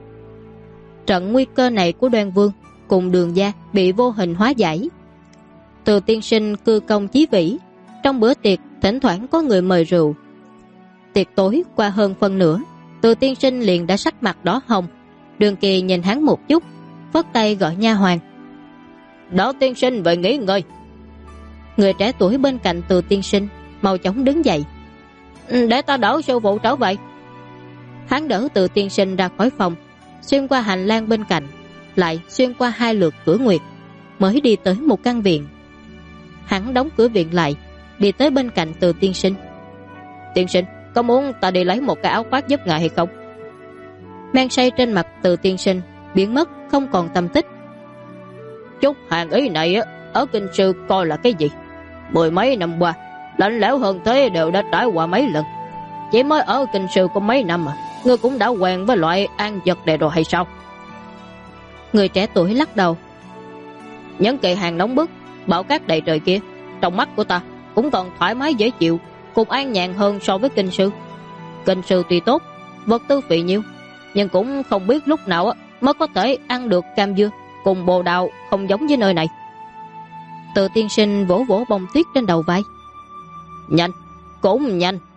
Trận nguy cơ này của Đoan Vương cùng Đường gia bị vô hình hóa giải. Từ tiên sinh cư công chí vĩ, trong bữa tiệc thỉnh thoảng có người mời rượu. Tiệc tối qua hơn phân nửa, Từ tiên sinh liền đã sắc mặt đỏ hồng. Đường Kỳ nhìn hắn một chút, phất tay gọi nha hoàn. Đỡ tiên sinh về nghỉ ngơi. Người trẻ tuổi bên cạnh Từ tiên sinh mau chóng đứng dậy. Để ta đỡ sư phụ trở về. Hắn đỡ Từ tiên sinh ra khỏi phòng, xuyên qua hành lang bên cạnh, lại xuyên qua 2 lượt cửa nguyệt, mới đi tới một căn viện. Hắn đóng cửa viện lại, đi tới bên cạnh Từ tiên sinh. Tiên sinh, có muốn ta đi lấy một cái áo khoác giúp ngài hay không? Men say trên mặt Từ tiên sinh biến mất không còn tâm tích. Chút hàng ý này ở kinh sư coi là cái gì? 10 mấy năm qua, lạnh lẽo hơn thế đều đã trải qua mấy lần. Chỉ mới ở kinh sư có mấy năm mà ngươi cũng đã quen với loại an vật này rồi hay sao? Người trẻ tuổi lắc đầu. Những cây hàng nóng bức, bão cát đầy trời kia, trong mắt của ta cũng còn thoải mái dễ chịu, cũng an nhàn hơn so với kinh sư. Kinh sư tuy tốt, vật tư phì nhiêu, nhưng cũng không biết lúc nào mới có thể ăn được cam dưa cùng bồ đào, không giống với nơi này. Từ tiên sinh vỗ vỗ bông tuyết trên đầu vai. Nhanh, cũng nhanh.